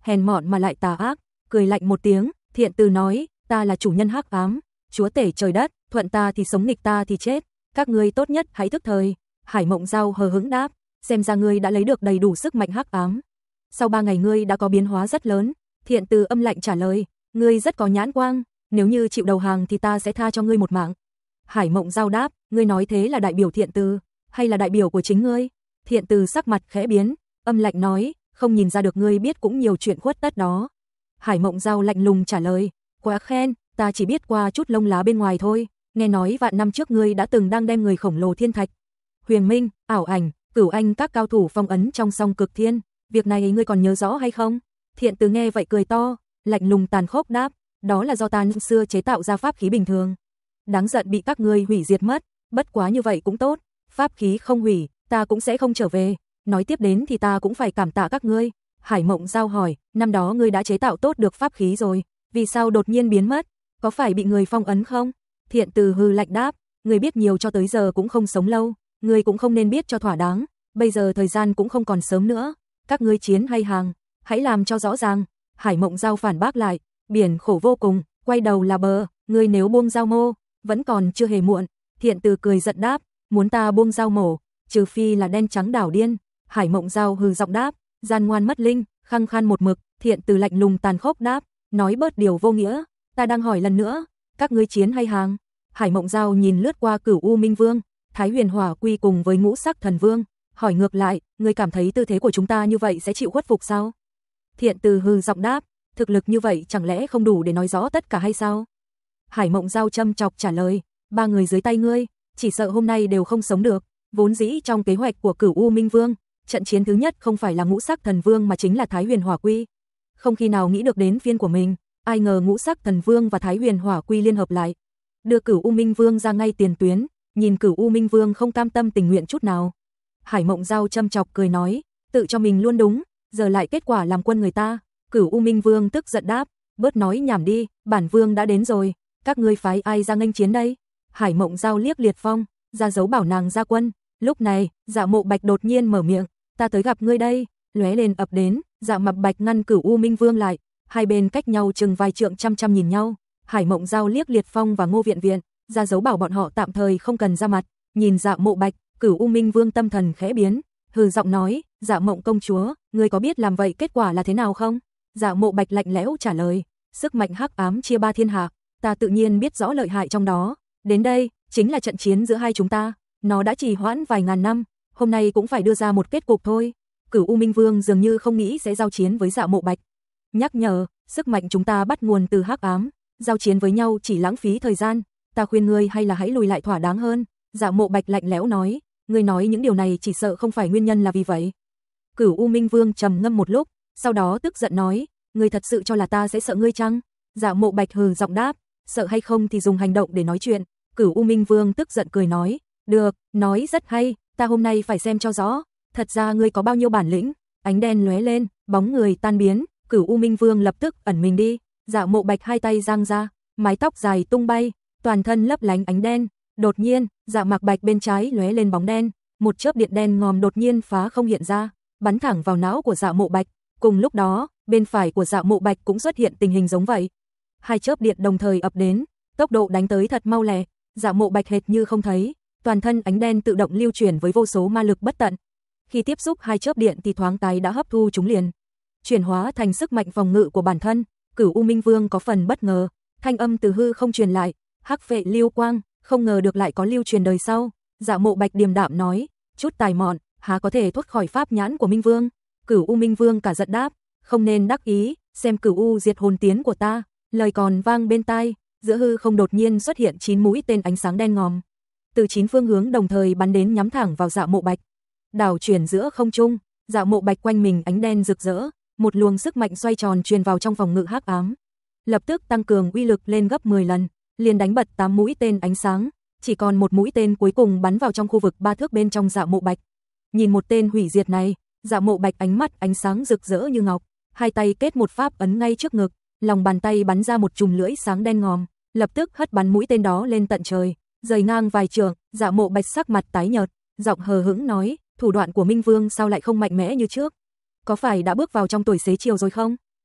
hèn mọn mà lại tà ác, cười lạnh một tiếng, Thiện Từ nói, ta là chủ nhân hắc ám, chúa tể trời đất, thuận ta thì sống nghịch ta thì chết, các ngươi tốt nhất hãy thức thời. Hải Mộng Giao hờ hững đáp, xem ra ngươi đã lấy được đầy đủ sức mạnh hắc ám. Sau ba ngày ngươi đã có biến hóa rất lớn. Thiện Từ âm lạnh trả lời, ngươi rất có nhãn quang, nếu như chịu đầu hàng thì ta sẽ tha cho ngươi một mạng. Hải Mộng Giao đáp, ngươi nói thế là đại biểu Thiện Từ, hay là đại biểu của chính ngươi? Thiện Từ sắc mặt khẽ biến, âm lạnh nói, không nhìn ra được ngươi biết cũng nhiều chuyện khuất tất đó. Hải Mộng Giao lạnh lùng trả lời, quá khen, ta chỉ biết qua chút lông lá bên ngoài thôi, nghe nói vạn năm trước ngươi đã từng đang đem người khổng lồ thiên thạch, huyền minh, ảo ảnh, cửu anh các cao thủ phong ấn trong song cực thiên, việc này ngươi còn nhớ rõ hay không? Thiện Từ nghe vậy cười to, lạnh lùng tàn khốc đáp, đó là do ta năm xưa chế tạo ra pháp khí bình thường. Đáng giận bị các ngươi hủy diệt mất, bất quá như vậy cũng tốt, pháp khí không hủy, ta cũng sẽ không trở về, nói tiếp đến thì ta cũng phải cảm tạ các ngươi. Hải Mộng Giao hỏi, năm đó ngươi đã chế tạo tốt được pháp khí rồi, vì sao đột nhiên biến mất, có phải bị người phong ấn không? Thiện Từ hừ lạnh đáp, ngươi biết nhiều cho tới giờ cũng không sống lâu, ngươi cũng không nên biết cho thỏa đáng, bây giờ thời gian cũng không còn sớm nữa, các ngươi chiến hay hàng, hãy làm cho rõ ràng. Hải Mộng Giao phản bác lại, biển khổ vô cùng, quay đầu là bờ, ngươi nếu buông dao mô, vẫn còn chưa hề muộn. Thiện Từ cười giận đáp, muốn ta buông dao mổ, trừ phi là đen trắng đảo điên. Hải Mộng Giao hừ giọng đáp, gian ngoan mất linh, khăng khăn một mực. Thiện Từ lạnh lùng tàn khốc đáp, nói bớt điều vô nghĩa, ta đang hỏi lần nữa, các ngươi chiến hay hàng? Hải Mộng Giao nhìn lướt qua Cửu U Minh Vương, Thái Huyền Hỏa Quy cùng với Ngũ Sắc Thần Vương, hỏi ngược lại, ngươi cảm thấy tư thế của chúng ta như vậy sẽ chịu khuất phục sao? Thiện Từ hừ giọng đáp, thực lực như vậy chẳng lẽ không đủ để nói rõ tất cả hay sao? Hải Mộng Giao châm chọc trả lời, ba người dưới tay ngươi, chỉ sợ hôm nay đều không sống được. Vốn dĩ trong kế hoạch của Cửu U Minh Vương, trận chiến thứ nhất không phải là Ngũ Sắc Thần Vương mà chính là Thái Huyền Hỏa Quy. Không khi nào nghĩ được đến phiên của mình, ai ngờ Ngũ Sắc Thần Vương và Thái Huyền Hỏa Quy liên hợp lại, đưa Cửu U Minh Vương ra ngay tiền tuyến, nhìn Cửu U Minh Vương không cam tâm tình nguyện chút nào. Hải Mộng Giao châm chọc cười nói, tự cho mình luôn đúng, giờ lại kết quả làm quân người ta. Cửu U Minh Vương tức giận đáp, bớt nói nhảm đi, bản vương đã đến rồi, các ngươi phái ai ra nghênh chiến đây? Hải Mộng Giao liếc Liệt Phong, ra dấu bảo nàng ra quân. Lúc này, Dạ Mộ Bạch đột nhiên mở miệng, ta tới gặp ngươi đây, lóe lên ập đến. Dạ Mập Bạch ngăn Cửu U Minh Vương lại, hai bên cách nhau chừng vài trượng, chăm chăm nhìn nhau. Hải Mộng Giao liếc Liệt Phong và Ngô Viện Viện, ra dấu bảo bọn họ tạm thời không cần ra mặt. Nhìn Dạ Mộ Bạch, Cửu U Minh Vương tâm thần khẽ biến, hừ giọng nói, Dạ Mộng công chúa, ngươi có biết làm vậy kết quả là thế nào không? Dạ Mộ Bạch lạnh lẽo trả lời, sức mạnh hắc ám chia ba thiên hạ, ta tự nhiên biết rõ lợi hại trong đó. Đến đây, chính là trận chiến giữa hai chúng ta, nó đã trì hoãn vài ngàn năm, hôm nay cũng phải đưa ra một kết cục thôi. Cửu U Minh Vương dường như không nghĩ sẽ giao chiến với Dạ Mộ Bạch. Nhắc nhở, sức mạnh chúng ta bắt nguồn từ hắc ám, giao chiến với nhau chỉ lãng phí thời gian, ta khuyên ngươi hay là hãy lùi lại thỏa đáng hơn. Dạ Mộ Bạch lạnh lẽo nói, ngươi nói những điều này chỉ sợ không phải nguyên nhân là vì vậy. Cửu U Minh Vương trầm ngâm một lúc, sau đó tức giận nói, ngươi thật sự cho là ta sẽ sợ ngươi chăng? Dạ Mộ Bạch hừ giọng đáp, sợ hay không thì dùng hành động để nói chuyện. Cửu U Minh Vương tức giận cười nói, được, nói rất hay, ta hôm nay phải xem cho rõ, thật ra ngươi có bao nhiêu bản lĩnh. Ánh đen lóe lên, bóng người tan biến, Cửu U Minh Vương lập tức ẩn mình đi. Dạ Mộ Bạch hai tay giang ra, mái tóc dài tung bay, toàn thân lấp lánh ánh đen. Đột nhiên, Dạ Mạc Bạch bên trái lóe lên bóng đen, một chớp điện đen ngòm đột nhiên phá không hiện ra, bắn thẳng vào não của Dạ Mộ Bạch. Cùng lúc đó, bên phải của Dạ Mộ Bạch cũng xuất hiện tình hình giống vậy. Hai chớp điện đồng thời ập đến, tốc độ đánh tới thật mau lẹ, Dạ Mộ Bạch hệt như không thấy, toàn thân ánh đen tự động lưu chuyển với vô số ma lực bất tận. Khi tiếp xúc hai chớp điện thì thoáng cái đã hấp thu chúng liền, chuyển hóa thành sức mạnh phòng ngự của bản thân. Cửu U Minh Vương có phần bất ngờ, thanh âm từ hư không truyền lại, hắc vệ lưu quang, không ngờ được lại có lưu truyền đời sau. Dạ Mộ Bạch điềm đạm nói, chút tài mọn, há có thể thoát khỏi pháp nhãn của Minh Vương. Cửu U Minh Vương cả giận đáp, không nên đắc ý, xem Cửu U diệt hồn tiến của ta. Lời còn vang bên tai, giữa hư không đột nhiên xuất hiện chín mũi tên ánh sáng đen ngòm, từ chín phương hướng đồng thời bắn đến nhắm thẳng vào Dạ Mộ Bạch. Đảo chuyển giữa không trung, Dạ Mộ Bạch quanh mình ánh đen rực rỡ, một luồng sức mạnh xoay tròn truyền vào trong phòng ngự hắc ám, lập tức tăng cường uy lực lên gấp mười lần, liền đánh bật tám mũi tên ánh sáng, chỉ còn một mũi tên cuối cùng bắn vào trong khu vực ba thước bên trong Dạ Mộ Bạch. Nhìn một tên hủy diệt này, Dạ Mộ Bạch ánh mắt ánh sáng rực rỡ như ngọc, hai tay kết một pháp ấn ngay trước ngực, lòng bàn tay bắn ra một chùm lưỡi sáng đen ngòm, lập tức hất bắn mũi tên đó lên tận trời, rời ngang vài trượng. Dạ Mộ Bạch sắc mặt tái nhợt, giọng hờ hững nói, thủ đoạn của Minh Vương sao lại không mạnh mẽ như trước? Có phải đã bước vào trong tuổi xế chiều rồi không?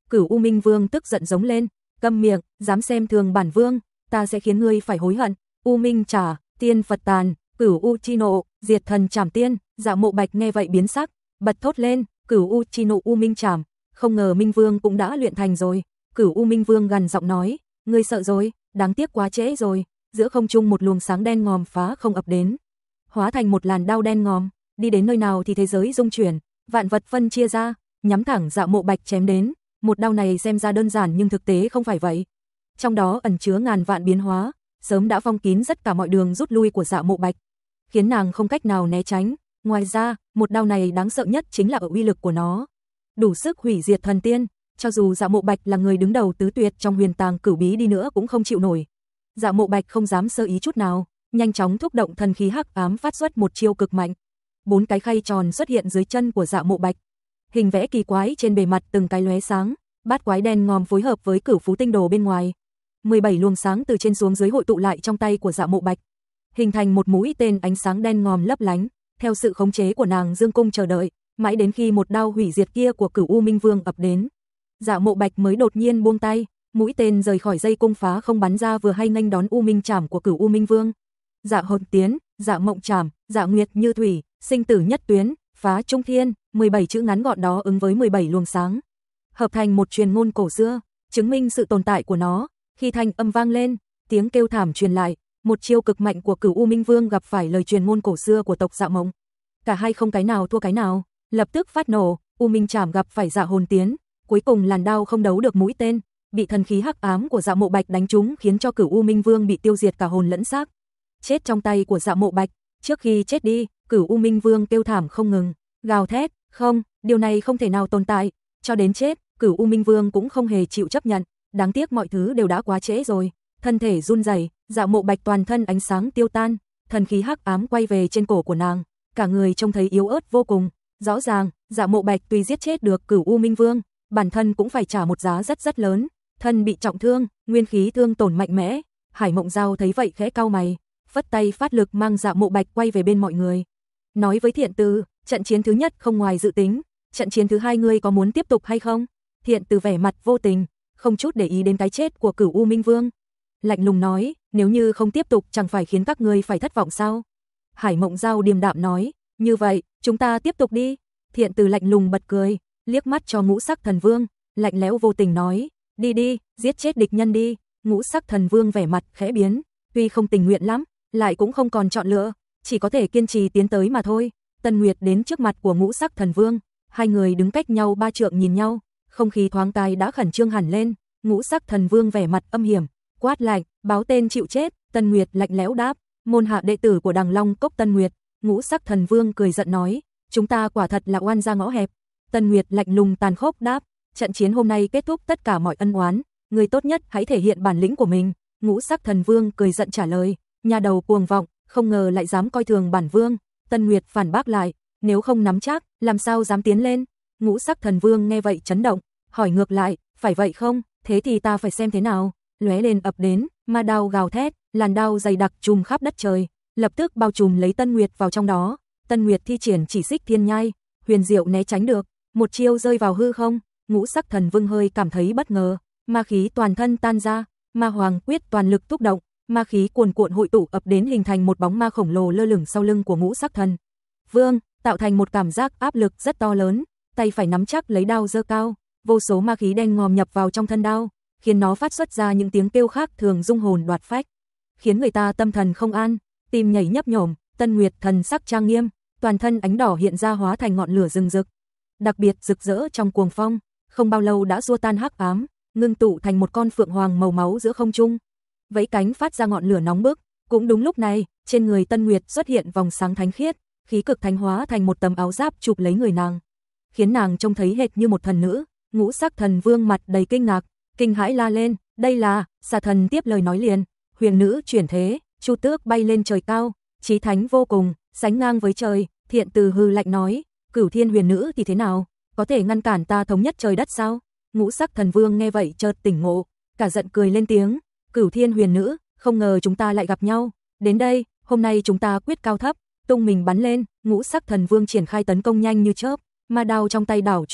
Cửu U Minh Vương tức giận giống lên, câm miệng, dám xem thường bản vương, ta sẽ khiến ngươi phải hối hận. U Minh Trà, Tiên Phật Tàn, Cửu U Chi Nộ, Diệt Thần Trảm Tiên. Dạ Mộ Bạch nghe vậy biến sắc, bật thốt lên, Cửu U Chi Nộ U Minh Trảm, không ngờ Minh Vương cũng đã luyện thành rồi. Cửu U Minh Vương gằn giọng nói, ngươi sợ rồi, đáng tiếc quá trễ rồi. Giữa không trung một luồng sáng đen ngòm phá không ập đến, hóa thành một làn đao đen ngòm, đi đến nơi nào thì thế giới rung chuyển, vạn vật phân chia ra, nhắm thẳng Dạ Mộ Bạch chém đến. Một đao này xem ra đơn giản nhưng thực tế không phải vậy. Trong đó ẩn chứa ngàn vạn biến hóa, sớm đã phong kín tất cả mọi đường rút lui của Dạ Mộ Bạch, khiến nàng không cách nào né tránh. Ngoài ra, một đao này đáng sợ nhất chính là ở uy lực của nó, đủ sức hủy diệt thần tiên, cho dù Dạ Mộ Bạch là người đứng đầu tứ tuyệt trong huyền tàng cửu bí đi nữa cũng không chịu nổi. Dạ Mộ Bạch không dám sơ ý chút nào, nhanh chóng thúc động thần khí hắc ám phát xuất một chiêu cực mạnh. Bốn cái khay tròn xuất hiện dưới chân của Dạ Mộ Bạch, hình vẽ kỳ quái trên bề mặt từng cái lóe sáng, bát quái đen ngòm phối hợp với cửu phú tinh đồ bên ngoài. mười bảy luồng sáng từ trên xuống dưới hội tụ lại trong tay của Dạ Mộ Bạch, hình thành một mũi tên ánh sáng đen ngòm lấp lánh, theo sự khống chế của nàng dương cung chờ đợi, mãi đến khi một đao hủy diệt kia của Cửu U Minh Vương ập đến, Dạ Mộ Bạch mới đột nhiên buông tay, mũi tên rời khỏi dây cung phá không bắn ra vừa hay nghênh đón U Minh Trảm của Cửu U Minh Vương. Dạ Hồn Tiến, Dạ Mộng Trảm, Dạ Nguyệt Như Thủy, Sinh Tử Nhất Tuyến, Phá Trung Thiên, mười bảy chữ ngắn gọn đó ứng với mười bảy luồng sáng, hợp thành một truyền ngôn cổ xưa, chứng minh sự tồn tại của nó. Khi thanh âm vang lên, tiếng kêu thảm truyền lại, một chiêu cực mạnh của Cửu U Minh Vương gặp phải lời truyền ngôn cổ xưa của tộc Dạ Mộng. Cả hai không cái nào thua cái nào, lập tức phát nổ. U Minh Trảm gặp phải Dạ Hồn Tiến, cuối cùng làn đao không đấu được mũi tên, bị thần khí hắc ám của Dạ Mộ Bạch đánh trúng, khiến cho Cửu U Minh Vương bị tiêu diệt cả hồn lẫn xác, chết trong tay của Dạ Mộ Bạch. Trước khi chết đi, Cửu U Minh Vương kêu thảm không ngừng, gào thét, không, điều này không thể nào tồn tại. Cho đến chết, Cửu U Minh Vương cũng không hề chịu chấp nhận, đáng tiếc mọi thứ đều đã quá trễ rồi. Thân thể run rẩy, Dạ Mộ Bạch toàn thân ánh sáng tiêu tan, thần khí hắc ám quay về trên cổ của nàng, cả người trông thấy yếu ớt vô cùng. Rõ ràng, Dạ Mộ Bạch tuy giết chết được Cửu U Minh Vương, bản thân cũng phải trả một giá rất rất lớn, thân bị trọng thương, nguyên khí thương tổn mạnh mẽ. Hải Mộng Giao thấy vậy khẽ cau mày, phất tay phát lực mang Dạ Mộ Bạch quay về bên mọi người, nói với Thiện Từ, trận chiến thứ nhất không ngoài dự tính, trận chiến thứ hai ngươi có muốn tiếp tục hay không? Thiện Từ vẻ mặt vô tình, không chút để ý đến cái chết của Cửu U Minh Vương, lạnh lùng nói, nếu như không tiếp tục chẳng phải khiến các ngươi phải thất vọng sao? Hải Mộng Giao điềm đạm nói, như vậy, chúng ta tiếp tục đi. Thiện Từ lạnh lùng bật cười, liếc mắt cho Ngũ Sắc Thần Vương, lạnh lẽo vô tình nói, đi đi, giết chết địch nhân đi. Ngũ Sắc Thần Vương vẻ mặt khẽ biến, tuy không tình nguyện lắm, lại cũng không còn chọn lựa, chỉ có thể kiên trì tiến tới mà thôi. Tân Nguyệt đến trước mặt của Ngũ Sắc Thần Vương, hai người đứng cách nhau ba trượng nhìn nhau, không khí thoáng cái đã khẩn trương hẳn lên. Ngũ Sắc Thần Vương vẻ mặt âm hiểm, quát lạnh, báo tên chịu chết. Tân Nguyệt lạnh lẽo đáp, môn hạ đệ tử của Đằng Long Cốc Tân Nguyệt. Ngũ Sắc Thần Vương cười giận nói, chúng ta quả thật là oan gia ngõ hẹp. Tân Nguyệt lạnh lùng tàn khốc đáp, trận chiến hôm nay kết thúc tất cả mọi ân oán, người tốt nhất hãy thể hiện bản lĩnh của mình. Ngũ Sắc Thần Vương cười giận trả lời, nhà đầu cuồng vọng, không ngờ lại dám coi thường bản vương. Tân Nguyệt phản bác lại, nếu không nắm chắc, làm sao dám tiến lên? Ngũ Sắc Thần Vương nghe vậy chấn động, hỏi ngược lại, phải vậy không? Thế thì ta phải xem thế nào. Lóe lên ập đến, ma đao gào thét, làn đao dày đặc trùm khắp đất trời, lập tức bao trùm lấy Tân Nguyệt vào trong đó. Tân Nguyệt thi triển chỉ xích thiên nhai, huyền diệu né tránh được, một chiêu rơi vào hư không. Ngũ Sắc Thần Vương hơi cảm thấy bất ngờ, ma khí toàn thân tan ra, ma hoàng quyết toàn lực thúc động, ma khí cuồn cuộn hội tụ ập đến hình thành một bóng ma khổng lồ lơ lửng sau lưng của Ngũ Sắc Thần Vương, tạo thành một cảm giác áp lực rất to lớn. Tay phải nắm chắc lấy đao giơ cao, vô số ma khí đen ngòm nhập vào trong thân đao, khiến nó phát xuất ra những tiếng kêu khác thường rung hồn đoạt phách, khiến người ta tâm thần không an, tim nhảy nhấp nhổm. Tân Nguyệt thần sắc trang nghiêm, toàn thân ánh đỏ hiện ra hóa thành ngọn lửa rừng rực, đặc biệt rực rỡ trong cuồng phong, không bao lâu đã xua tan hắc ám, ngưng tụ thành một con phượng hoàng màu máu giữa không trung, vẫy cánh phát ra ngọn lửa nóng bức. Cũng đúng lúc này, trên người Tân Nguyệt xuất hiện vòng sáng thánh khiết, khí cực thánh hóa thành một tấm áo giáp chụp lấy người nàng, khiến nàng trông thấy hệt như một thần nữ. Ngũ Sắc Thần Vương mặt đầy kinh ngạc, kinh hãi la lên, đây là, xà thần tiếp lời nói liền, huyền nữ chuyển thế. Chu Tước bay lên trời cao, chí thánh vô cùng, sánh ngang với trời. Thiện Từ hư lạnh nói, Cửu Thiên huyền nữ thì thế nào, có thể ngăn cản ta thống nhất trời đất sao? Ngũ Sắc Thần Vương nghe vậy chợt tỉnh ngộ, cả giận cười lên tiếng, Cửu Thiên huyền nữ, không ngờ chúng ta lại gặp nhau, đến đây, hôm nay chúng ta quyết cao thấp. Tung mình bắn lên, Ngũ Sắc Thần Vương triển khai tấn công nhanh như chớp, ma đao trong tay đảo chuyển,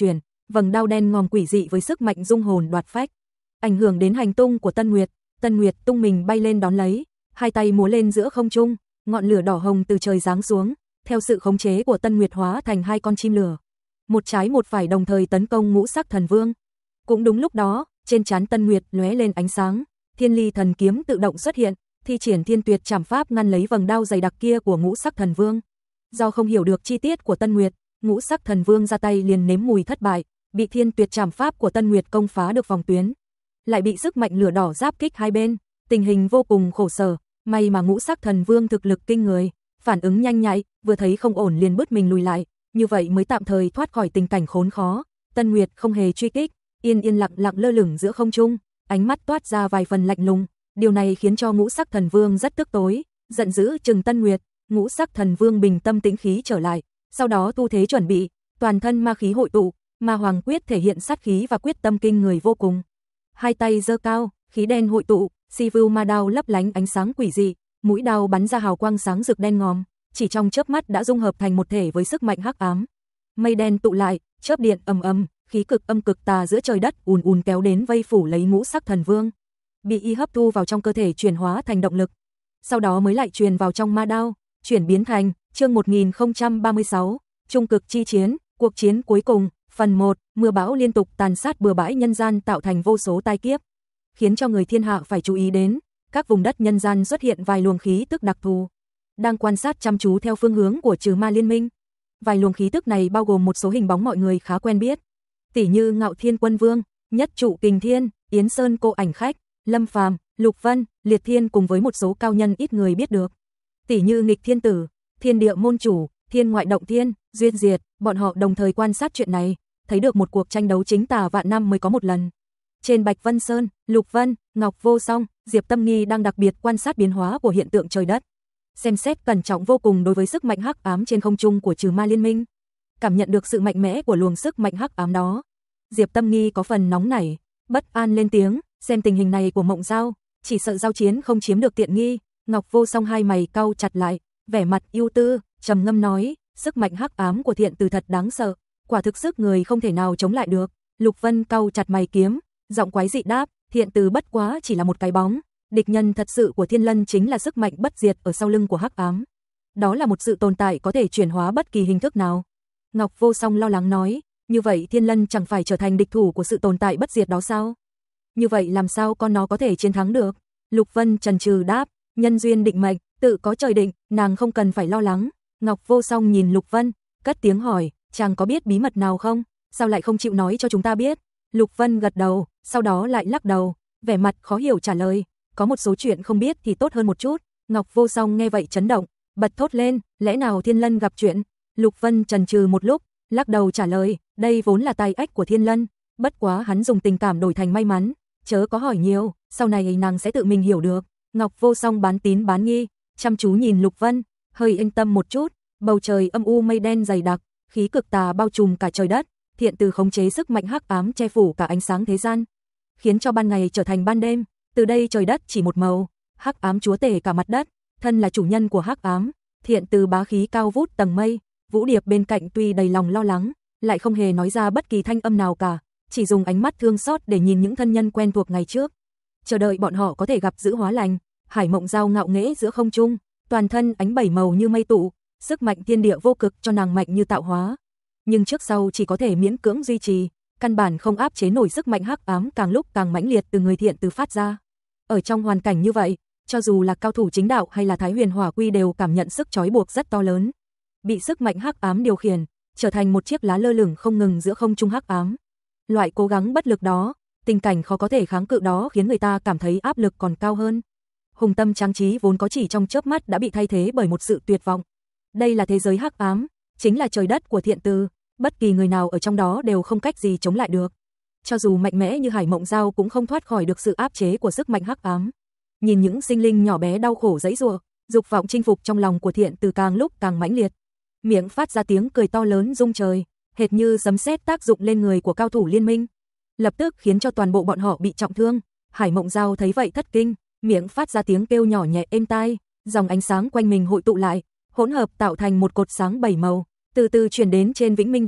vầng đao đen ngòm quỷ dị với sức mạnh dung hồn đoạt phách, ảnh hưởng đến hành tung của Tân Nguyệt. Tân Nguyệt tung mình bay lên đón lấy, hai tay múa lên giữa không trung, ngọn lửa đỏ hồng từ trời giáng xuống, theo sự khống chế của Tân Nguyệt hóa thành hai con chim lửa, một trái một phải đồng thời tấn công Ngũ Sắc Thần Vương. Cũng đúng lúc đó, trên trán Tân Nguyệt lóe lên ánh sáng, Thiên Ly Thần Kiếm tự động xuất hiện, thi triển Thiên Tuyệt Trảm Pháp ngăn lấy vầng đao dày đặc kia của Ngũ Sắc Thần Vương. Do không hiểu được chi tiết của Tân Nguyệt, Ngũ Sắc Thần Vương ra tay liền nếm mùi thất bại, bị Thiên Tuyệt Trảm Pháp của Tân Nguyệt công phá được vòng tuyến, lại bị sức mạnh lửa đỏ giáp kích hai bên, tình hình vô cùng khổ sở. May mà Ngũ Sắc Thần Vương thực lực kinh người, phản ứng nhanh nhạy, vừa thấy không ổn liền bứt mình lùi lại, như vậy mới tạm thời thoát khỏi tình cảnh khốn khó. Tân Nguyệt không hề truy kích, yên yên lặng lặng lơ lửng giữa không trung, ánh mắt toát ra vài phần lạnh lùng, điều này khiến cho Ngũ Sắc Thần Vương rất tức tối, giận dữ trừng Tân Nguyệt. Ngũ Sắc Thần Vương bình tâm tĩnh khí trở lại, sau đó tu thế chuẩn bị, toàn thân ma khí hội tụ, Ma Hoàng Quyết thể hiện sát khí và quyết tâm kinh người vô cùng. Hai tay giơ cao, khí đen hội tụ, Sivu Ma đao lấp lánh ánh sáng quỷ dị, mũi đao bắn ra hào quang sáng rực đen ngòm, chỉ trong chớp mắt đã dung hợp thành một thể với sức mạnh hắc ám. Mây đen tụ lại, chớp điện ầm ầm, khí cực âm cực tà giữa trời đất ùn ùn kéo đến vây phủ lấy Ngũ Sắc Thần Vương, bị y hấp thu vào trong cơ thể chuyển hóa thành động lực, sau đó mới lại truyền vào trong ma đao, chuyển biến thành chương một nghìn không trăm ba mươi sáu, trung cực chi chiến, cuộc chiến cuối cùng, phần một, mưa bão liên tục tàn sát bừa bãi nhân gian tạo thành vô số tai kiếp, khiến cho người thiên hạ phải chú ý đến, các vùng đất nhân gian xuất hiện vài luồng khí tức đặc thù, đang quan sát chăm chú theo phương hướng của Trừ Ma Liên Minh. Vài luồng khí tức này bao gồm một số hình bóng mọi người khá quen biết, tỉ như Ngạo Thiên Quân Vương, Nhất Trụ Kình Thiên, Yến Sơn Cô Ảnh Khách, Lâm Phàm, Lục Vân, Liệt Thiên cùng với một số cao nhân ít người biết được, tỉ như Nghịch Thiên Tử, Thiên Địa Môn Chủ, Thiên Ngoại Động Thiên, Duyên Diệt. Bọn họ đồng thời quan sát chuyện này, thấy được một cuộc tranh đấu chính tà vạn năm mới có một lần. Trên Bạch Vân Sơn, Lục Vân, Ngọc Vô Song, Diệp Tâm Nghi đang đặc biệt quan sát biến hóa của hiện tượng trời đất, xem xét cẩn trọng vô cùng đối với sức mạnh hắc ám trên không trung của Trừ Ma Liên Minh. Cảm nhận được sự mạnh mẽ của luồng sức mạnh hắc ám đó, Diệp Tâm Nghi có phần nóng nảy, bất an lên tiếng, xem tình hình này của Mộng Giao, chỉ sợ giao chiến không chiếm được tiện nghi. Ngọc Vô Song hai mày cau chặt lại, vẻ mặt ưu tư, trầm ngâm nói, sức mạnh hắc ám của Thiện Từ thật đáng sợ, quả thực sức người không thể nào chống lại được. Lục Vân cau chặt mày kiếm, giọng quái dị đáp, Thiện Từ bất quá chỉ là một cái bóng, địch nhân thật sự của Thiên Lân chính là sức mạnh bất diệt ở sau lưng của hắc ám. Đó là một sự tồn tại có thể chuyển hóa bất kỳ hình thức nào. Ngọc Vô Song lo lắng nói, như vậy Thiên Lân chẳng phải trở thành địch thủ của sự tồn tại bất diệt đó sao? Như vậy làm sao con nó có thể chiến thắng được? Lục Vân chần chừ đáp, nhân duyên định mệnh, tự có trời định, nàng không cần phải lo lắng. Ngọc Vô Song nhìn Lục Vân, cất tiếng hỏi, chàng có biết bí mật nào không? Sao lại không chịu nói cho chúng ta biết? Lục Vân gật đầu, sau đó lại lắc đầu, vẻ mặt khó hiểu trả lời, có một số chuyện không biết thì tốt hơn một chút. Ngọc Vô Song nghe vậy chấn động, bật thốt lên, lẽ nào Thiên Lân gặp chuyện? Lục Vân chần chừ một lúc, lắc đầu trả lời, đây vốn là tai ách của Thiên Lân, bất quá hắn dùng tình cảm đổi thành may mắn, chớ có hỏi nhiều, sau này nàng sẽ tự mình hiểu được. Ngọc Vô Song bán tín bán nghi, chăm chú nhìn Lục Vân, hơi yên tâm một chút. Bầu trời âm u mây đen dày đặc, khí cực tà bao trùm cả trời đất, Thiện Từ khống chế sức mạnh hắc ám che phủ cả ánh sáng thế gian, khiến cho ban ngày trở thành ban đêm, từ đây trời đất chỉ một màu, hắc ám chúa tể cả mặt đất, thân là chủ nhân của hắc ám, Thiện Từ bá khí cao vút tầng mây. Vũ Điệp bên cạnh tuy đầy lòng lo lắng, lại không hề nói ra bất kỳ thanh âm nào cả, chỉ dùng ánh mắt thương xót để nhìn những thân nhân quen thuộc ngày trước, chờ đợi bọn họ có thể gặp giữ hóa lành. Hải Mộng Giao ngạo nghễ giữa không trung, toàn thân ánh bảy màu như mây tụ, sức mạnh thiên địa vô cực cho nàng mạnh như tạo hóa, nhưng trước sau chỉ có thể miễn cưỡng duy trì, căn bản không áp chế nổi sức mạnh hắc ám càng lúc càng mãnh liệt từ người Thiện Từ phát ra. Ở trong hoàn cảnh như vậy, cho dù là cao thủ chính đạo hay là Thái Huyền Hỏa Quy đều cảm nhận sức trói buộc rất to lớn, bị sức mạnh hắc ám điều khiển, trở thành một chiếc lá lơ lửng không ngừng giữa không trung hắc ám. Loại cố gắng bất lực đó, tình cảnh khó có thể kháng cự đó khiến người ta cảm thấy áp lực còn cao hơn. Hùng tâm trang trí vốn có chỉ trong chớp mắt đã bị thay thế bởi một sự tuyệt vọng. Đây là thế giới hắc ám, chính là trời đất của Thiện Từ, bất kỳ người nào ở trong đó đều không cách gì chống lại được. Cho dù mạnh mẽ như Hải Mộng Giao cũng không thoát khỏi được sự áp chế của sức mạnh hắc ám. Nhìn những sinh linh nhỏ bé đau khổ giãy giụa, dục vọng chinh phục trong lòng của Thiện Từ càng lúc càng mãnh liệt. Miệng phát ra tiếng cười to lớn rung trời, hệt như sấm sét tác dụng lên người của cao thủ liên minh, lập tức khiến cho toàn bộ bọn họ bị trọng thương. Hải Mộng Giao thấy vậy thất kinh, miệng phát ra tiếng kêu nhỏ nhẹ êm tai, dòng ánh sáng quanh mình hội tụ lại, hỗn hợp tạo thành một cột sáng bảy màu, từ từ truyền đến trên Vĩnh Minh Đăng.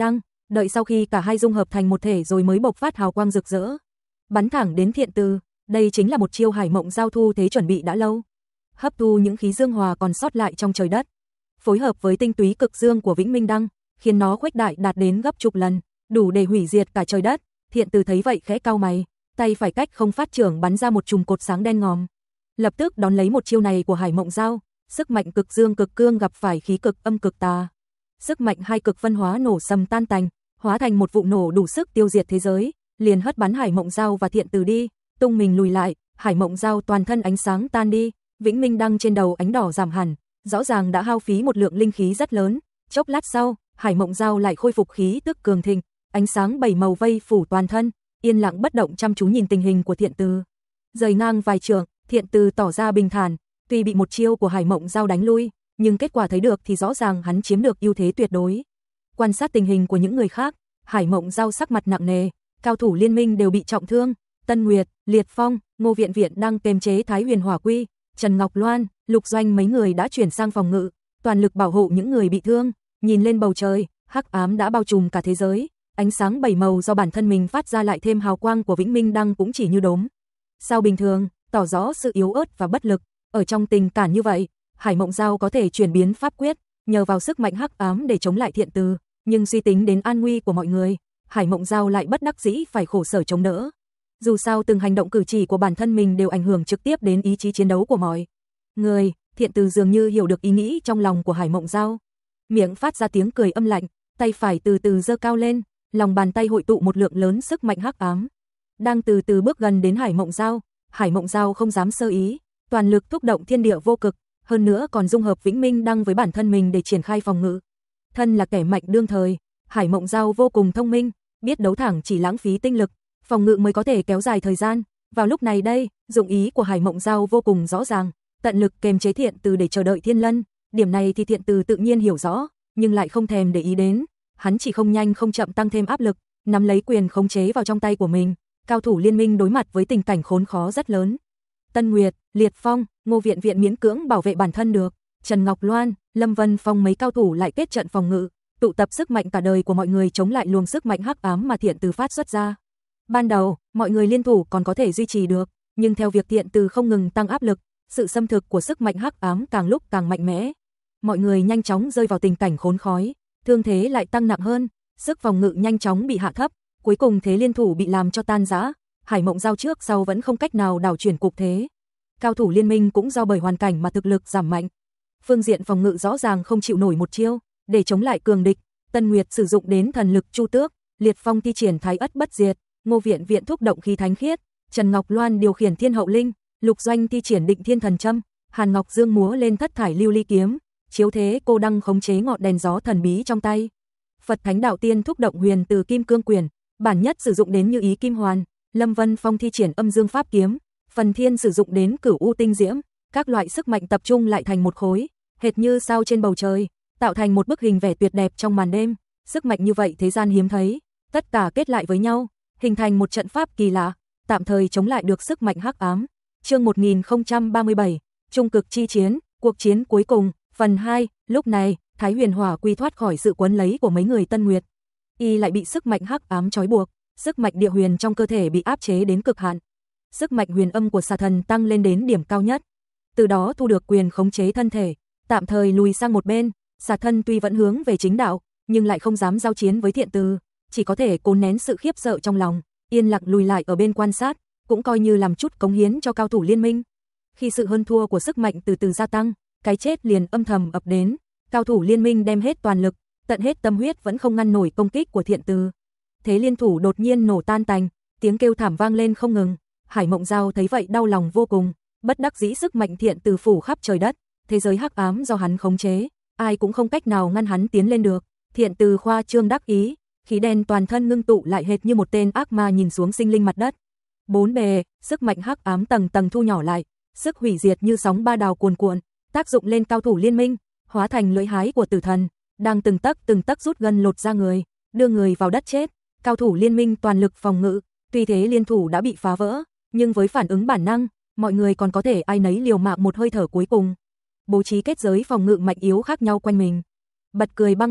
đợi sau khi cả hai dung hợp thành một thể rồi mới bộc phát hào quang rực rỡ, bắn thẳng đến Thiện Từ. Đây chính là một chiêu Hải Mộng Giao thu thế chuẩn bị đã lâu, hấp thu những khí dương hòa còn sót lại trong trời đất, phối hợp với tinh túy cực dương của Vĩnh Minh Đăng, khiến nó khuếch đại đạt đến gấp chục lần, đủ để hủy diệt cả trời đất. Thiện Từ thấy vậy khẽ cau mày, tay phải cách không phát trưởng bắn ra một chùm cột sáng đen ngòm, lập tức đón lấy một chiêu này của Hải Mộng Giao. Sức mạnh cực dương cực cương gặp phải khí cực âm cực tà, sức mạnh hai cực phân hóa nổ sầm tan tành, hóa thành một vụ nổ đủ sức tiêu diệt thế giới, liền hất bắn Hải Mộng Giao và Thiện Từ đi, tung mình lùi lại. Hải Mộng Giao toàn thân ánh sáng tan đi, Vĩnh Minh Đăng trên đầu ánh đỏ giảm hẳn, rõ ràng đã hao phí một lượng linh khí rất lớn. Chốc lát sau, Hải Mộng Giao lại khôi phục khí tức cường thịnh, ánh sáng bảy màu vây phủ toàn thân, yên lặng bất động chăm chú nhìn tình hình của Thiện Từ. Rời ngang vài trượng, Thiện Từ tỏ ra bình thản, tuy bị một chiêu của Hải Mộng Giao đánh lui, nhưng kết quả thấy được thì rõ ràng hắn chiếm được ưu thế tuyệt đối. Quan sát tình hình của những người khác, Hải Mộng Giao sắc mặt nặng nề, cao thủ liên minh đều bị trọng thương, Tân Nguyệt, Liệt Phong, Ngô Viện Viện đang kiềm chế Thái Huyền Hỏa Quy, Trần Ngọc Loan, Lục Doanh mấy người đã chuyển sang phòng ngự, toàn lực bảo hộ những người bị thương. Nhìn lên bầu trời, hắc ám đã bao trùm cả thế giới, ánh sáng bảy màu do bản thân mình phát ra lại thêm hào quang của Vĩnh Minh Đăng cũng chỉ như đốm sao bình thường, tỏ rõ sự yếu ớt và bất lực. Ở trong tình cảnh như vậy, Hải Mộng Giao có thể chuyển biến pháp quyết, nhờ vào sức mạnh hắc ám để chống lại Thiện Từ, nhưng suy tính đến an nguy của mọi người, Hải Mộng Giao lại bất đắc dĩ phải khổ sở chống đỡ. Dù sao từng hành động cử chỉ của bản thân mình đều ảnh hưởng trực tiếp đến ý chí chiến đấu của mọi người. Thiện Từ dường như hiểu được ý nghĩ trong lòng của Hải Mộng Giao, miệng phát ra tiếng cười âm lạnh, tay phải từ từ giơ cao lên, lòng bàn tay hội tụ một lượng lớn sức mạnh hắc ám, đang từ từ bước gần đến Hải Mộng Giao. Hải Mộng Giao không dám sơ ý, toàn lực thúc động thiên địa vô cực, hơn nữa còn dung hợp Vĩnh Minh Đăng với bản thân mình để triển khai phòng ngự. Thân là kẻ mạnh đương thời, Hải Mộng Giao vô cùng thông minh, biết đấu thẳng chỉ lãng phí tinh lực, phòng ngự mới có thể kéo dài thời gian. Vào lúc này đây, dụng ý của Hải Mộng Giao vô cùng rõ ràng, tận lực kềm chế Thiện Từ để chờ đợi Thiên Lân. Điểm này thì Thiện Từ tự nhiên hiểu rõ, nhưng lại không thèm để ý đến. Hắn chỉ không nhanh không chậm tăng thêm áp lực, nắm lấy quyền khống chế vào trong tay của mình. Cao thủ liên minh đối mặt với tình cảnh khốn khó rất lớn. Tân Nguyệt, Liệt Phong, Ngô Viện Viện miễn cưỡng bảo vệ bản thân được, Trần Ngọc Loan, Lâm Vân Phong mấy cao thủ lại kết trận phòng ngự, tụ tập sức mạnh cả đời của mọi người chống lại luồng sức mạnh hắc ám mà Thiện Từ phát xuất ra. Ban đầu, mọi người liên thủ còn có thể duy trì được, nhưng theo việc Thiện Từ không ngừng tăng áp lực, sự xâm thực của sức mạnh hắc ám càng lúc càng mạnh mẽ. Mọi người nhanh chóng rơi vào tình cảnh khốn khói, thương thế lại tăng nặng hơn, sức phòng ngự nhanh chóng bị hạ thấp, cuối cùng thế liên thủ bị làm cho tan rã. Hải Mộng Giao trước sau vẫn không cách nào đảo chuyển cục thế. Cao thủ liên minh cũng do bởi hoàn cảnh mà thực lực giảm mạnh. Phương diện phòng ngự rõ ràng không chịu nổi một chiêu, để chống lại cường địch, Tân Nguyệt sử dụng đến thần lực Chu Tước, Liệt Phong thi triển Thái Ất Bất Diệt, Ngô Viện Viện thúc động khí thánh khiết, Trần Ngọc Loan điều khiển Thiên Hậu Linh, Lục Doanh thi triển Định Thiên Thần Châm, Hàn Ngọc Dương múa lên Thất Thải Lưu Ly kiếm, Chiếu Thế Cô Đăng khống chế ngọn đèn gió thần bí trong tay. Phật Thánh Đạo Tiên thúc động Huyền Từ Kim Cương Quyền, bản nhất sử dụng đến Như Ý Kim Hoàn, Lâm Vân Phong thi triển Âm Dương Pháp kiếm, Phần Thiên sử dụng đến Cửu U Tinh Diễm, các loại sức mạnh tập trung lại thành một khối, hệt như sao trên bầu trời, tạo thành một bức hình vẽ tuyệt đẹp trong màn đêm. Sức mạnh như vậy thế gian hiếm thấy, tất cả kết lại với nhau, hình thành một trận pháp kỳ lạ, tạm thời chống lại được sức mạnh hắc ám. Chương một nghìn không trăm ba mươi bảy, Trung cực chi chiến, cuộc chiến cuối cùng, phần hai. Lúc này, Thái Huyền Hỏa Quy thoát khỏi sự quấn lấy của mấy người Tân Nguyệt, y lại bị sức mạnh hắc ám trói buộc, sức mạnh địa huyền trong cơ thể bị áp chế đến cực hạn. Sức mạnh huyền âm của xà thần tăng lên đến điểm cao nhất, từ đó thu được quyền khống chế thân thể, tạm thời lùi sang một bên. Xà thân tuy vẫn hướng về chính đạo, nhưng lại không dám giao chiến với Thiện Từ, chỉ có thể cố nén sự khiếp sợ trong lòng, yên lặng lùi lại ở bên quan sát, cũng coi như làm chút cống hiến cho cao thủ liên minh. Khi sự hơn thua của sức mạnh từ từ gia tăng, cái chết liền âm thầm ập đến. Cao thủ liên minh đem hết toàn lực, tận hết tâm huyết vẫn không ngăn nổi công kích của Thiện Từ. Thế liên thủ đột nhiên nổ tan tành, tiếng kêu thảm vang lên không ngừng. Hải Mộng Giao thấy vậy đau lòng vô cùng, bất đắc dĩ sức mạnh Thiện Từ phủ khắp trời đất, thế giới hắc ám do hắn khống chế, ai cũng không cách nào ngăn hắn tiến lên được. Thiện Từ khoa trương đắc ý, khí đen toàn thân ngưng tụ lại hệt như một tên ác ma nhìn xuống sinh linh mặt đất. Bốn bề, sức mạnh hắc ám tầng tầng thu nhỏ lại, sức hủy diệt như sóng ba đào cuồn cuộn, tác dụng lên cao thủ liên minh, hóa thành lưỡi hái của tử thần, đang từng tấc từng tấc rút gân lột ra người, đưa người vào đất chết. Cao thủ liên minh toàn lực phòng ngự, tuy thế liên thủ đã bị phá vỡ, nhưng với phản ứng bản năng, mọi người còn có thể ai nấy liều mạng một hơi thở cuối cùng, bố trí kết giới phòng ngự mạnh yếu khác nhau quanh mình. Bật cười băng lạnh,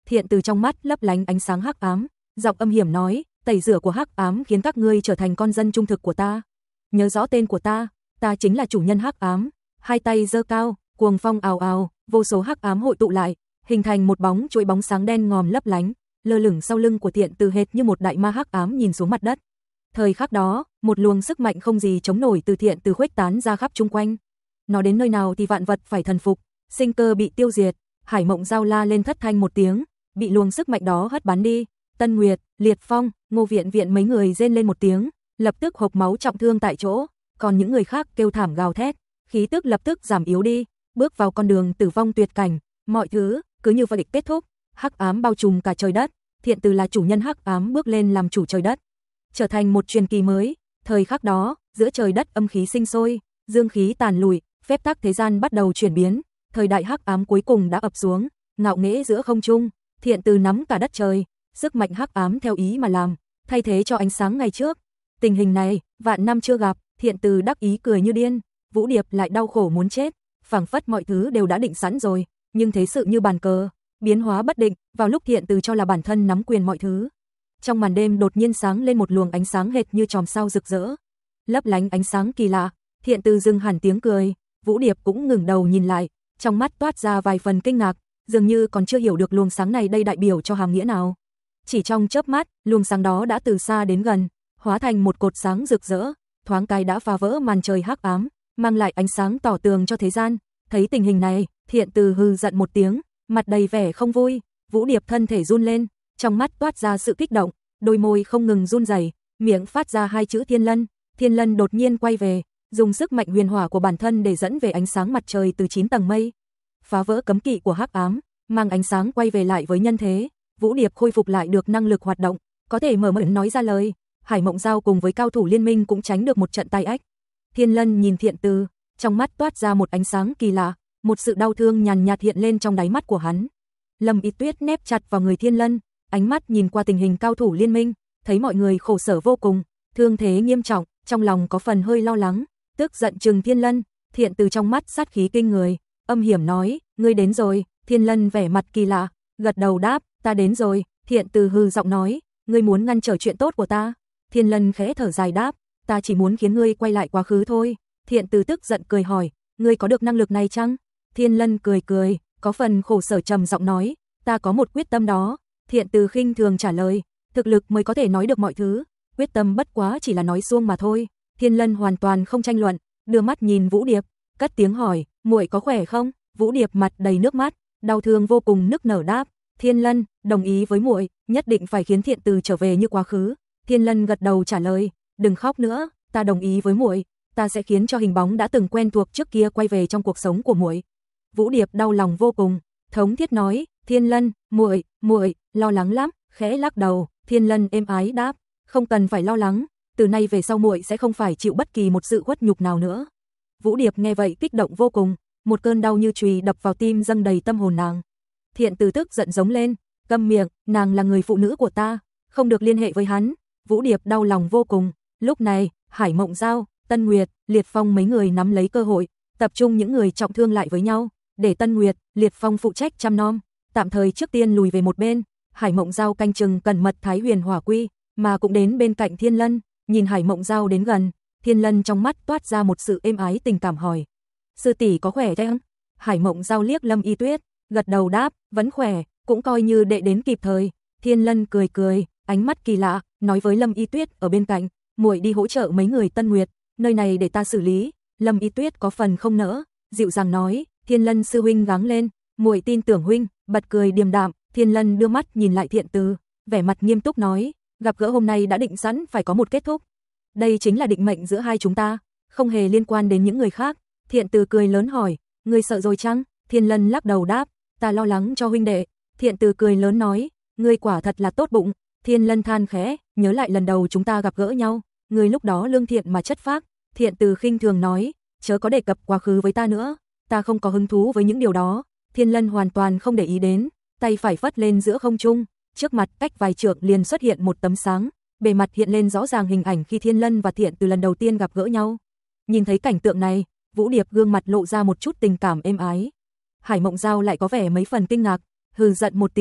Thiện Từ trong mắt lấp lánh ánh sáng hắc ám, giọng âm hiểm nói, tẩy rửa của hắc ám khiến các ngươi trở thành con dân trung thực của ta. Nhớ rõ tên của ta, ta chính là chủ nhân hắc ám. Hai tay giơ cao, cuồng phong ào ào, vô số hắc ám hội tụ lại, hình thành một bóng chuỗi bóng sáng đen ngòm lấp lánh, lơ lửng sau lưng của Thiện Từ hệt như một đại ma hắc ám nhìn xuống mặt đất. Thời khắc đó, một luồng sức mạnh không gì chống nổi từ Thiện Từ khuếch tán ra khắp chung quanh. Nó đến nơi nào thì vạn vật phải thần phục, sinh cơ bị tiêu diệt. Hải Mộng Giao la lên thất thanh một tiếng, bị luồng sức mạnh đó hất bắn đi. Tân Nguyệt, Liệt Phong, Ngô Viện Viện mấy người rên lên một tiếng, lập tức hộc máu trọng thương tại chỗ, còn những người khác kêu thảm gào thét, khí tức lập tức giảm yếu đi, bước vào con đường tử vong tuyệt cảnh. Mọi thứ cứ như vậy kết thúc, hắc ám bao trùm cả trời đất. Thiện Từ là chủ nhân hắc ám bước lên làm chủ trời đất, trở thành một truyền kỳ mới. Thời khắc đó, giữa trời đất âm khí sinh sôi, dương khí tàn lụi, phép tắc thế gian bắt đầu chuyển biến, thời đại hắc ám cuối cùng đã ập xuống, ngạo nghễ giữa không trung. Thiện Từ nắm cả đất trời, sức mạnh hắc ám theo ý mà làm, thay thế cho ánh sáng ngày trước. Tình hình này, vạn năm chưa gặp. Thiện Từ đắc ý cười như điên, Vũ Điệp lại đau khổ muốn chết, phảng phất mọi thứ đều đã định sẵn rồi, nhưng thế sự như bàn cờ, biến hóa bất định. Vào lúc Thiện Từ cho là bản thân nắm quyền mọi thứ, trong màn đêm đột nhiên sáng lên một luồng ánh sáng hệt như chòm sao rực rỡ, lấp lánh ánh sáng kỳ lạ. Thiện Từ dừng hẳn tiếng cười, Vũ Điệp cũng ngừng đầu nhìn lại, trong mắt toát ra vài phần kinh ngạc, dường như còn chưa hiểu được luồng sáng này đây đại biểu cho hàm nghĩa nào. Chỉ trong chớp mắt, luồng sáng đó đã từ xa đến gần, hóa thành một cột sáng rực rỡ, thoáng cái đã phá vỡ màn trời hắc ám, mang lại ánh sáng tỏ tường cho thế gian. Thấy tình hình này, Thiện Từ hừ giận một tiếng, mặt đầy vẻ không vui. Vũ Điệp thân thể run lên, trong mắt toát ra sự kích động, đôi môi không ngừng run rẩy, miệng phát ra hai chữ Thiên Lân. Thiên Lân đột nhiên quay về, dùng sức mạnh huyền hỏa của bản thân để dẫn về ánh sáng mặt trời từ chín tầng mây, phá vỡ cấm kỵ của hắc ám, mang ánh sáng quay về lại với nhân thế. Vũ Điệp khôi phục lại được năng lực hoạt động, có thể mở miệng nói ra lời. Hải Mộng Giao cùng với cao thủ liên minh cũng tránh được một trận tai ách. Thiên Lân nhìn Thiện Từ, trong mắt toát ra một ánh sáng kỳ lạ, một sự đau thương nhàn nhạt hiện lên trong đáy mắt của hắn. Lâm Y Tuyết nép chặt vào người Thiên Lân, ánh mắt nhìn qua tình hình cao thủ liên minh, thấy mọi người khổ sở vô cùng, thương thế nghiêm trọng, trong lòng có phần hơi lo lắng, tức giận trừng Thiên Lân. Thiện Từ trong mắt sát khí kinh người, âm hiểm nói, ngươi đến rồi. Thiên Lân vẻ mặt kỳ lạ, gật đầu đáp, ta đến rồi. Thiện Từ hừ giọng nói, ngươi muốn ngăn trở chuyện tốt của ta. Thiên Lân khẽ thở dài đáp, ta chỉ muốn khiến ngươi quay lại quá khứ thôi. Thiện Từ tức giận cười hỏi, ngươi có được năng lực này chăng? Thiên Lân cười cười, có phần khổ sở trầm giọng nói, ta có một quyết tâm đó. Thiện Từ khinh thường trả lời, thực lực mới có thể nói được mọi thứ, quyết tâm bất quá chỉ là nói suông mà thôi. Thiên Lân hoàn toàn không tranh luận, đưa mắt nhìn Vũ Điệp, cất tiếng hỏi, muội có khỏe không? Vũ Điệp mặt đầy nước mắt, đau thương vô cùng nức nở đáp, Thiên Lân, đồng ý với muội, nhất định phải khiến Thiện Từ trở về như quá khứ. Thiên Lân gật đầu trả lời, đừng khóc nữa, ta đồng ý với muội, ta sẽ khiến cho hình bóng đã từng quen thuộc trước kia quay về trong cuộc sống của muội. Vũ Điệp đau lòng vô cùng, thống thiết nói, Thiên Lân, muội, muội lo lắng lắm, khẽ lắc đầu. Thiên Lân êm ái đáp, không cần phải lo lắng, từ nay về sau muội sẽ không phải chịu bất kỳ một sự khuất nhục nào nữa. Vũ Điệp nghe vậy kích động vô cùng, một cơn đau như chùy đập vào tim dâng đầy tâm hồn nàng. Thiện Từ tức giận giống lên, câm miệng, nàng là người phụ nữ của ta, không được liên hệ với hắn. Vũ Điệp đau lòng vô cùng. Lúc này, Hải Mộng Giao, Tân Nguyệt, Liệt Phong mấy người nắm lấy cơ hội, tập trung những người trọng thương lại với nhau, để Tân Nguyệt, Liệt Phong phụ trách chăm nom, tạm thời trước tiên lùi về một bên. Hải Mộng Giao canh chừng cẩn mật Thái Huyền Hỏa Quy, mà cũng đến bên cạnh Thiên Lân, nhìn Hải Mộng Giao đến gần, Thiên Lân trong mắt toát ra một sự êm ái tình cảm hỏi, sư tỷ có khỏe không? Hải Mộng Giao liếc Lâm Y Tuyết, gật đầu đáp, vẫn khỏe, cũng coi như đệ đến kịp thời. Thiên Lân cười cười, ánh mắt kỳ lạ, nói với Lâm Y Tuyết ở bên cạnh, muội đi hỗ trợ mấy người Tân Nguyệt, nơi này để ta xử lý. Lâm Y Tuyết có phần không nỡ, dịu dàng nói, Thiên Lân sư huynh gắng lên, muội tin tưởng huynh. Bật cười điềm đạm, Thiên Lân đưa mắt nhìn lại Thiện Từ, vẻ mặt nghiêm túc nói, gặp gỡ hôm nay đã định sẵn phải có một kết thúc. Đây chính là định mệnh giữa hai chúng ta, không hề liên quan đến những người khác. Thiện Từ cười lớn hỏi, ngươi sợ rồi chăng? Thiên Lân lắc đầu đáp, ta lo lắng cho huynh đệ. Thiện Từ cười lớn nói, ngươi quả thật là tốt bụng. Thiên Lân than khẽ, nhớ lại lần đầu chúng ta gặp gỡ nhau, ngươi lúc đó lương thiện mà chất phác. Thiện Từ khinh thường nói, chớ có đề cập quá khứ với ta nữa, ta không có hứng thú với những điều đó. Thiên Lân hoàn toàn không để ý đến, tay phải phất lên giữa không trung, trước mặt cách vài trượng liền xuất hiện một tấm sáng, bề mặt hiện lên rõ ràng hình ảnh khi Thiên Lân và Thiện Từ lần đầu tiên gặp gỡ nhau. Nhìn thấy cảnh tượng này, Vũ Điệp gương mặt lộ ra một chút tình cảm êm ái. Hải Mộng Giao lại có vẻ mấy phần kinh ngạc, hừ giận một tiếng,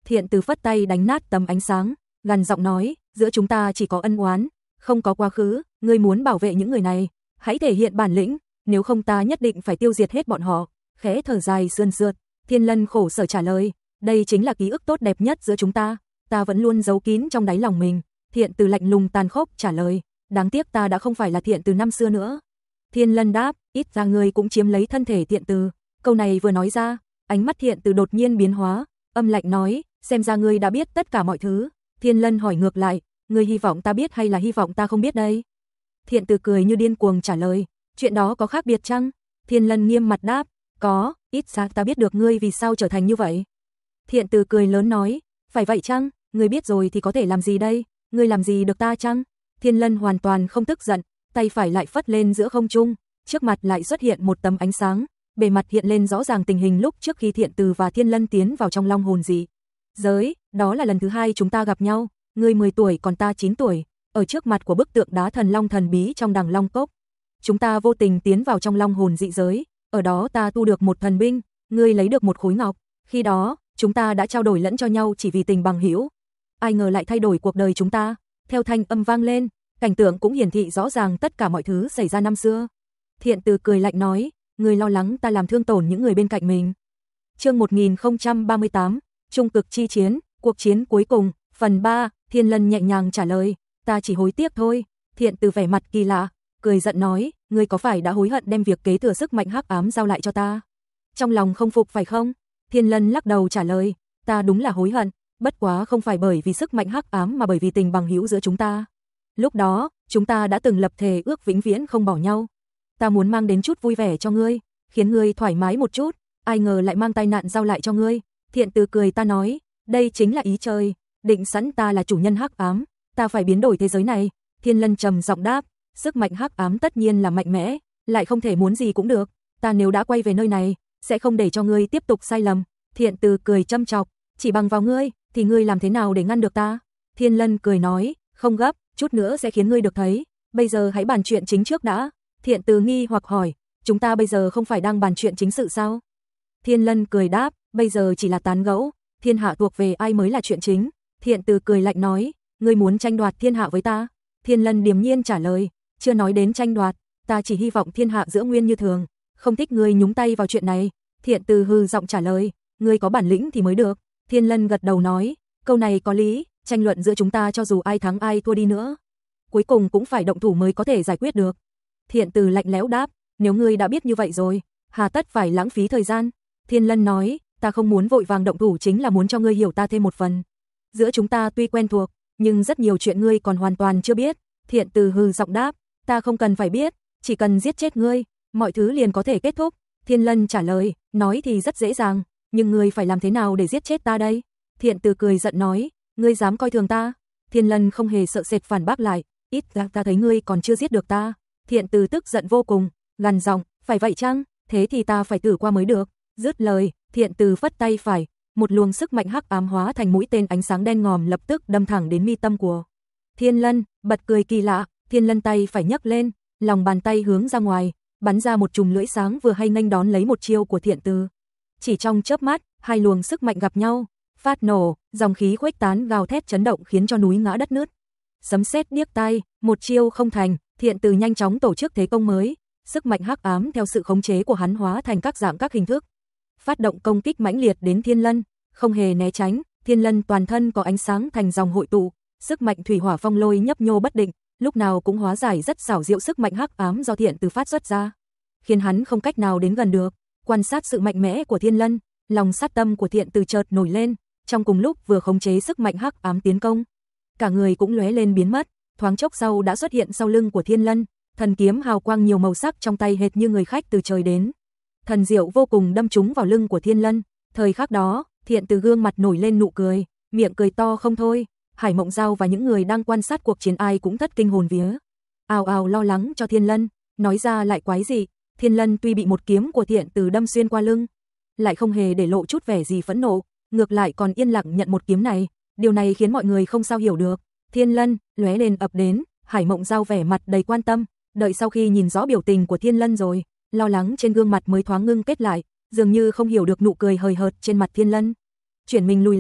Thiện Từ phất tay đánh nát tấm ánh sáng, gằn giọng nói, giữa chúng ta chỉ có ân oán, không có quá khứ, ngươi muốn bảo vệ những người này, hãy thể hiện bản lĩnh, nếu không ta nhất định phải tiêu diệt hết bọn họ. Khẽ thở dài sườn sượt, Thiên Lân khổ sở trả lời, đây chính là ký ức tốt đẹp nhất giữa chúng ta, ta vẫn luôn giấu kín trong đáy lòng mình. Thiện Từ lạnh lùng tàn khốc trả lời, đáng tiếc ta đã không phải là Thiện Từ năm xưa nữa. Thiên Lân đáp, ít ra ngươi cũng chiếm lấy thân thể Thiện Từ. Câu này vừa nói ra, ánh mắt Thiện Từ đột nhiên biến hóa, âm lạnh nói, xem ra ngươi đã biết tất cả mọi thứ. Thiên Lân hỏi ngược lại, ngươi hy vọng ta biết hay là hy vọng ta không biết đây? Thiện Từ cười như điên cuồng trả lời, chuyện đó có khác biệt chăng? Thiên Lân nghiêm mặt đáp, có, ít ra ta biết được ngươi vì sao trở thành như vậy. Thiện Từ cười lớn nói, phải vậy chăng? Ngươi biết rồi thì có thể làm gì đây? Ngươi làm gì được ta chăng? Thiên Lân hoàn toàn không tức giận, tay phải lại phất lên giữa không trung, trước mặt lại xuất hiện một tấm ánh sáng, bề mặt hiện lên rõ ràng tình hình lúc trước khi Thiện Từ và Thiên Lân tiến vào trong long hồn dị giới, đó là lần thứ hai chúng ta gặp nhau, ngươi mười tuổi còn ta chín tuổi, ở trước mặt của bức tượng đá thần long thần bí trong đằng long cốc. Chúng ta vô tình tiến vào trong long hồn dị giới, ở đó ta tu được một thần binh, ngươi lấy được một khối ngọc, khi đó, chúng ta đã trao đổi lẫn cho nhau chỉ vì tình bằng hữu. Ai ngờ lại thay đổi cuộc đời chúng ta. Theo thanh âm vang lên, cảnh tượng cũng hiển thị rõ ràng tất cả mọi thứ xảy ra năm xưa. Thiện Từ cười lạnh nói, ngươi lo lắng ta làm thương tổn những người bên cạnh mình. Chương một nghìn không trăm ba mươi tám, Trung cực chi chiến, cuộc chiến cuối cùng, phần ba. Thiên Lân nhẹ nhàng trả lời, ta chỉ hối tiếc thôi. Thiện Từ vẻ mặt kỳ lạ, cười giận nói, ngươi có phải đã hối hận đem việc kế thừa sức mạnh hắc ám giao lại cho ta? Trong lòng không phục phải không? Thiên Lân lắc đầu trả lời, ta đúng là hối hận, bất quá không phải bởi vì sức mạnh hắc ám mà bởi vì tình bằng hữu giữa chúng ta. Lúc đó, chúng ta đã từng lập thề ước vĩnh viễn không bỏ nhau. Ta muốn mang đến chút vui vẻ cho ngươi, khiến ngươi thoải mái một chút, ai ngờ lại mang tai nạn giao lại cho ngươi. Thiện Từ cười ta nói, đây chính là ý trời, định sẵn ta là chủ nhân hắc ám, ta phải biến đổi thế giới này. Thiên Lân trầm giọng đáp, sức mạnh hắc ám tất nhiên là mạnh mẽ, lại không thể muốn gì cũng được, ta nếu đã quay về nơi này, sẽ không để cho ngươi tiếp tục sai lầm. Thiện Từ cười châm chọc, chỉ bằng vào ngươi, thì ngươi làm thế nào để ngăn được ta? Thiên Lân cười nói, không gấp, chút nữa sẽ khiến ngươi được thấy, bây giờ hãy bàn chuyện chính trước đã. Thiện Từ nghi hoặc hỏi, chúng ta bây giờ không phải đang bàn chuyện chính sự sao? Thiên Lân cười đáp, bây giờ chỉ là tán gẫu, thiên hạ thuộc về ai mới là chuyện chính. Thiện Từ cười lạnh nói, ngươi muốn tranh đoạt thiên hạ với ta? Thiên Lân điềm nhiên trả lời, chưa nói đến tranh đoạt, ta chỉ hy vọng thiên hạ giữ nguyên như thường, không thích ngươi nhúng tay vào chuyện này. Thiện Từ hừ giọng trả lời, ngươi có bản lĩnh thì mới được. Thiên Lân gật đầu nói, câu này có lý, tranh luận giữa chúng ta cho dù ai thắng ai thua đi nữa, cuối cùng cũng phải động thủ mới có thể giải quyết được. Thiện Từ lạnh lẽo đáp, nếu ngươi đã biết như vậy rồi, hà tất phải lãng phí thời gian? Thiên Lân nói, ta không muốn vội vàng động thủ chính là muốn cho ngươi hiểu ta thêm một phần. Giữa chúng ta tuy quen thuộc, nhưng rất nhiều chuyện ngươi còn hoàn toàn chưa biết. Thiện Từ hừ giọng đáp, ta không cần phải biết, chỉ cần giết chết ngươi, mọi thứ liền có thể kết thúc. Thiên Lân trả lời, nói thì rất dễ dàng, nhưng ngươi phải làm thế nào để giết chết ta đây? Thiện Từ cười giận nói, ngươi dám coi thường ta? Thiên Lân không hề sợ sệt phản bác lại, ít ra ta thấy ngươi còn chưa giết được ta. Thiện Từ tức giận vô cùng, gằn giọng, phải vậy chăng? Thế thì ta phải thử qua mới được. Dứt lời, Thiện Từ phất tay phải, một luồng sức mạnh hắc ám hóa thành mũi tên ánh sáng đen ngòm lập tức đâm thẳng đến mi tâm của Thiên Lân. Bật cười kỳ lạ, Thiên Lân tay phải nhấc lên, lòng bàn tay hướng ra ngoài, bắn ra một chùm lưỡi sáng vừa hay nghênh đón lấy một chiêu của Thiện Từ. Chỉ trong chớp mắt, hai luồng sức mạnh gặp nhau, phát nổ, dòng khí khuếch tán gào thét chấn động khiến cho núi ngã đất nứt. Sấm sét điếc tai, một chiêu không thành, Thiện Từ nhanh chóng tổ chức thế công mới, sức mạnh hắc ám theo sự khống chế của hắn hóa thành các dạng các hình thức, phát động công kích mãnh liệt đến Thiên Lân, không hề né tránh. Thiên Lân toàn thân có ánh sáng thành dòng hội tụ, sức mạnh thủy hỏa phong lôi nhấp nhô bất định, lúc nào cũng hóa giải rất xảo diệu sức mạnh hắc ám do Thiện Từ phát xuất ra, khiến hắn không cách nào đến gần được. Quan sát sự mạnh mẽ của Thiên Lân, lòng sát tâm của Thiện Từ chợt nổi lên, trong cùng lúc vừa khống chế sức mạnh hắc ám tiến công, cả người cũng lóe lên biến mất, thoáng chốc sau đã xuất hiện sau lưng của Thiên Lân, thần kiếm hào quang nhiều màu sắc trong tay hệt như người khách từ trời đến. Thần diệu vô cùng đâm trúng vào lưng của Thiên Lân, thời khắc đó, Thiện Từ gương mặt nổi lên nụ cười, miệng cười to không thôi. Hải Mộng Giao và những người đang quan sát cuộc chiến ai cũng thất kinh hồn vía, ào ào lo lắng cho Thiên Lân, nói ra lại quái dị. Thiên Lân tuy bị một kiếm của Thiện Từ đâm xuyên qua lưng, lại không hề để lộ chút vẻ gì phẫn nộ, ngược lại còn yên lặng nhận một kiếm này, điều này khiến mọi người không sao hiểu được. Thiên Lân lóe lên ập đến, Hải Mộng Giao vẻ mặt đầy quan tâm, đợi sau khi nhìn rõ biểu tình của Thiên Lân rồi, lo lắng trên gương mặt mới thoáng ngưng kết lại, dường như không hiểu được nụ cười hời hợt trên mặt Thiên Lân. Chuyển mình lùi lại,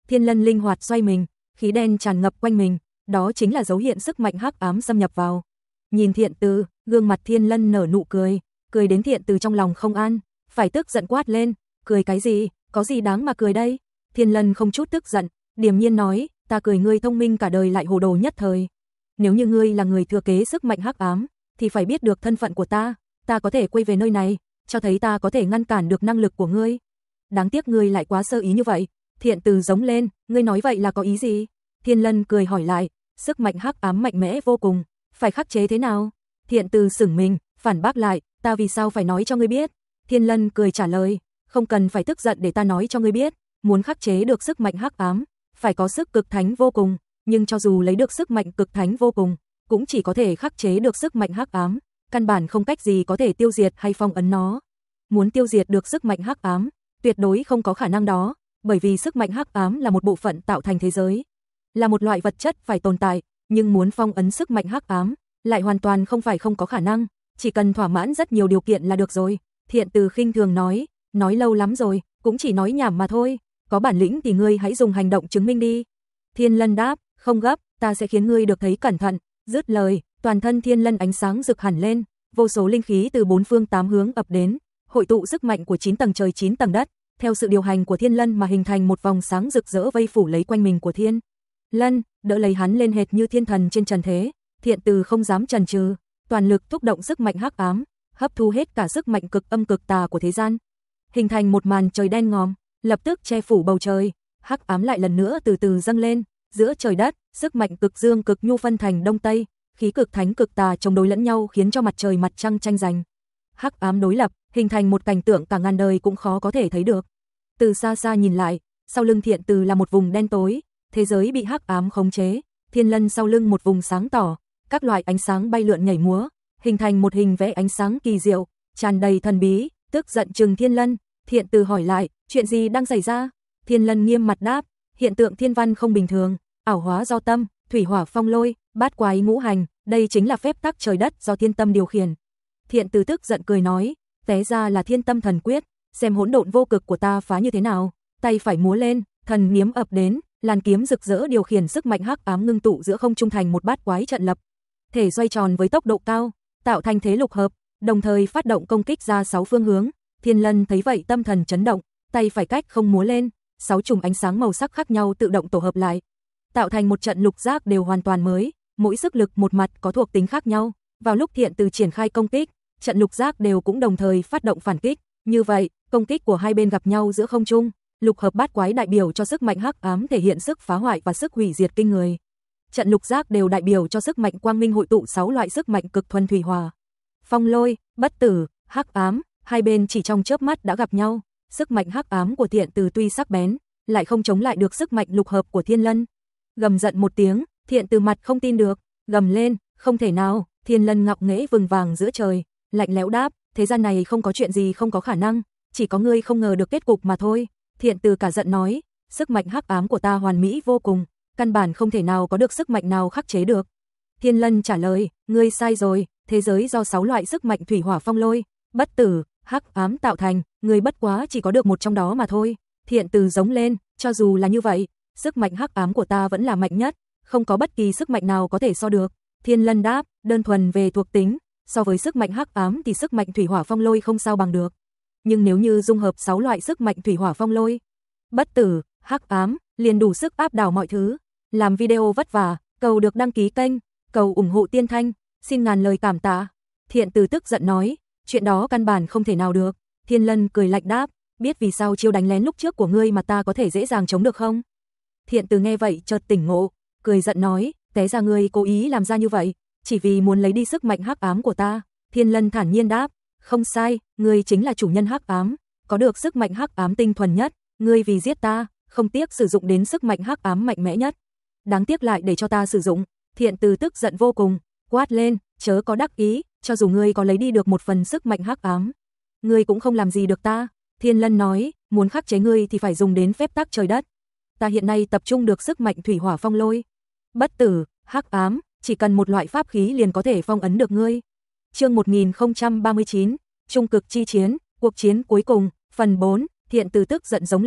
Thiên Lân linh hoạt xoay mình, khí đen tràn ngập quanh mình, đó chính là dấu hiện sức mạnh hắc ám xâm nhập vào. Nhìn Thiện Từ, gương mặt Thiên Lân nở nụ cười, cười đến Thiện Từ trong lòng không an, phải tức giận quát lên, cười cái gì, có gì đáng mà cười đây? Thiên Lân không chút tức giận, điềm nhiên nói, ta cười ngươi thông minh cả đời lại hồ đồ nhất thời. Nếu như ngươi là người thừa kế sức mạnh hắc ám, thì phải biết được thân phận của ta, ta có thể quay về nơi này, cho thấy ta có thể ngăn cản được năng lực của ngươi. Đáng tiếc ngươi lại quá sơ ý như vậy. Thiện Từ giống lên, ngươi nói vậy là có ý gì? Thiên Lân cười hỏi lại, sức mạnh hắc ám mạnh mẽ vô cùng, phải khắc chế thế nào? Thiện Từ sửng mình, phản bác lại, ta vì sao phải nói cho ngươi biết? Thiên Lân cười trả lời, không cần phải tức giận để ta nói cho ngươi biết, muốn khắc chế được sức mạnh hắc ám, phải có sức cực thánh vô cùng, nhưng cho dù lấy được sức mạnh cực thánh vô cùng, cũng chỉ có thể khắc chế được sức mạnh hắc ám, căn bản không cách gì có thể tiêu diệt hay phong ấn nó. Muốn tiêu diệt được sức mạnh hắc ám, tuyệt đối không có khả năng đó, bởi vì sức mạnh hắc ám là một bộ phận tạo thành thế giới, là một loại vật chất phải tồn tại, nhưng muốn phong ấn sức mạnh hắc ám, lại hoàn toàn không phải không có khả năng, chỉ cần thỏa mãn rất nhiều điều kiện là được rồi. Thiện Từ khinh thường nói, nói lâu lắm rồi, cũng chỉ nói nhảm mà thôi, có bản lĩnh thì ngươi hãy dùng hành động chứng minh đi. Thiên Lân đáp, không gấp, ta sẽ khiến ngươi được thấy cẩn thận. Dứt lời, toàn thân Thiên Lân ánh sáng rực hẳn lên, vô số linh khí từ bốn phương tám hướng ập đến, hội tụ sức mạnh của chín tầng trời chín tầng đất, theo sự điều hành của Thiên Lân mà hình thành một vòng sáng rực rỡ vây phủ lấy quanh mình của Thiên Lân, đỡ lấy hắn lên hệt như thiên thần trên trần thế. Thiện Từ không dám chần chừ, toàn lực thúc động sức mạnh hắc ám, hấp thu hết cả sức mạnh cực âm cực tà của thế gian, hình thành một màn trời đen ngòm, lập tức che phủ bầu trời. Hắc ám lại lần nữa từ từ dâng lên, giữa trời đất, sức mạnh cực dương cực nhu phân thành đông tây, khí cực thánh cực tà chống đối lẫn nhau khiến cho mặt trời mặt trăng tranh giành. Hắc ám đối lập, hình thành một cảnh tượng cả ngàn đời cũng khó có thể thấy được. Từ xa xa nhìn lại, sau lưng Thiện Từ là một vùng đen tối, thế giới bị hắc ám khống chế, Thiên Lân sau lưng một vùng sáng tỏ, các loại ánh sáng bay lượn nhảy múa, hình thành một hình vẽ ánh sáng kỳ diệu, tràn đầy thần bí. Tức giận trừng Thiên Lân, Thiện Từ hỏi lại, chuyện gì đang xảy ra? Thiên Lân nghiêm mặt đáp, hiện tượng thiên văn không bình thường, ảo hóa do tâm, thủy hỏa phong lôi, bát quái ngũ hành, đây chính là phép tắc trời đất do thiên tâm điều khiển. Thiện Từ tức giận cười nói, té ra là thiên tâm thần quyết, xem hỗn độn vô cực của ta phá như thế nào. Tay phải múa lên, thần kiếm ập đến, làn kiếm rực rỡ điều khiển sức mạnh hắc ám ngưng tụ giữa không trung thành một bát quái trận lập, thể xoay tròn với tốc độ cao, tạo thành thế lục hợp, đồng thời phát động công kích ra sáu phương hướng. Thiên Lân thấy vậy tâm thần chấn động, tay phải cách không múa lên, sáu chùm ánh sáng màu sắc khác nhau tự động tổ hợp lại, tạo thành một trận lục giác đều hoàn toàn mới, mỗi sức lực một mặt có thuộc tính khác nhau. Vào lúc Thiện Từ triển khai công kích, trận lục giác đều cũng đồng thời phát động phản kích, như vậy, công kích của hai bên gặp nhau giữa không trung, lục hợp bát quái đại biểu cho sức mạnh hắc ám thể hiện sức phá hoại và sức hủy diệt kinh người. Trận lục giác đều đại biểu cho sức mạnh quang minh hội tụ sáu loại sức mạnh cực thuần thủy hỏa, phong lôi, bất tử, hắc ám, hai bên chỉ trong chớp mắt đã gặp nhau. Sức mạnh hắc ám của Thiện Từ tuy sắc bén, lại không chống lại được sức mạnh lục hợp của Thiên Lân. Gầm giận một tiếng, Thiện Từ mặt không tin được, gầm lên, không thể nào. Thiên Lân ngạo nghễ vừng vàng giữa trời, lạnh lẽo đáp, thế gian này không có chuyện gì không có khả năng, chỉ có ngươi không ngờ được kết cục mà thôi. Thiện Từ cả giận nói, sức mạnh hắc ám của ta hoàn mỹ vô cùng, căn bản không thể nào có được sức mạnh nào khắc chế được. Thiên Lân trả lời, ngươi sai rồi, thế giới do sáu loại sức mạnh thủy hỏa phong lôi, bất tử, hắc ám tạo thành, ngươi bất quá chỉ có được một trong đó mà thôi. Thiện Từ giống lên, cho dù là như vậy, sức mạnh hắc ám của ta vẫn là mạnh nhất, không có bất kỳ sức mạnh nào có thể so được. Thiên Lân đáp, đơn thuần về thuộc tính, so với sức mạnh hắc ám thì sức mạnh thủy hỏa phong lôi không sao bằng được. Nhưng nếu như dung hợp sáu loại sức mạnh thủy hỏa phong lôi, bất tử, hắc ám, liền đủ sức áp đảo mọi thứ. Làm video vất vả, cầu được đăng ký kênh, cầu ủng hộ Tiên Thanh, xin ngàn lời cảm tạ. Thiện Từ tức giận nói, chuyện đó căn bản không thể nào được. Thiên Lân cười lạnh đáp, biết vì sao chiêu đánh lén lúc trước của ngươi mà ta có thể dễ dàng chống được không? Thiện Từ nghe vậy chợt tỉnh ngộ, cười giận nói, té ra ngươi cố ý làm ra như vậy, chỉ vì muốn lấy đi sức mạnh hắc ám của ta. Thiên Lân thản nhiên đáp, không sai, ngươi chính là chủ nhân hắc ám, có được sức mạnh hắc ám tinh thuần nhất, ngươi vì giết ta, không tiếc sử dụng đến sức mạnh hắc ám mạnh mẽ nhất. Đáng tiếc lại để cho ta sử dụng. Thiện Từ tức giận vô cùng, quát lên, chớ có đắc ý, cho dù ngươi có lấy đi được một phần sức mạnh hắc ám, ngươi cũng không làm gì được ta. Thiên Lân nói, muốn khắc chế ngươi thì phải dùng đến phép tắc trời đất. Ta hiện nay tập trung được sức mạnh thủy hỏa phong lôi, bất tử, hắc ám, chỉ cần một loại pháp khí liền có thể phong ấn được ngươi. Chương một nghìn không trăm ba mươi chín, Trung cực chi chiến, cuộc chiến cuối cùng, phần bốn. Thiện Từ tức giận giống lên,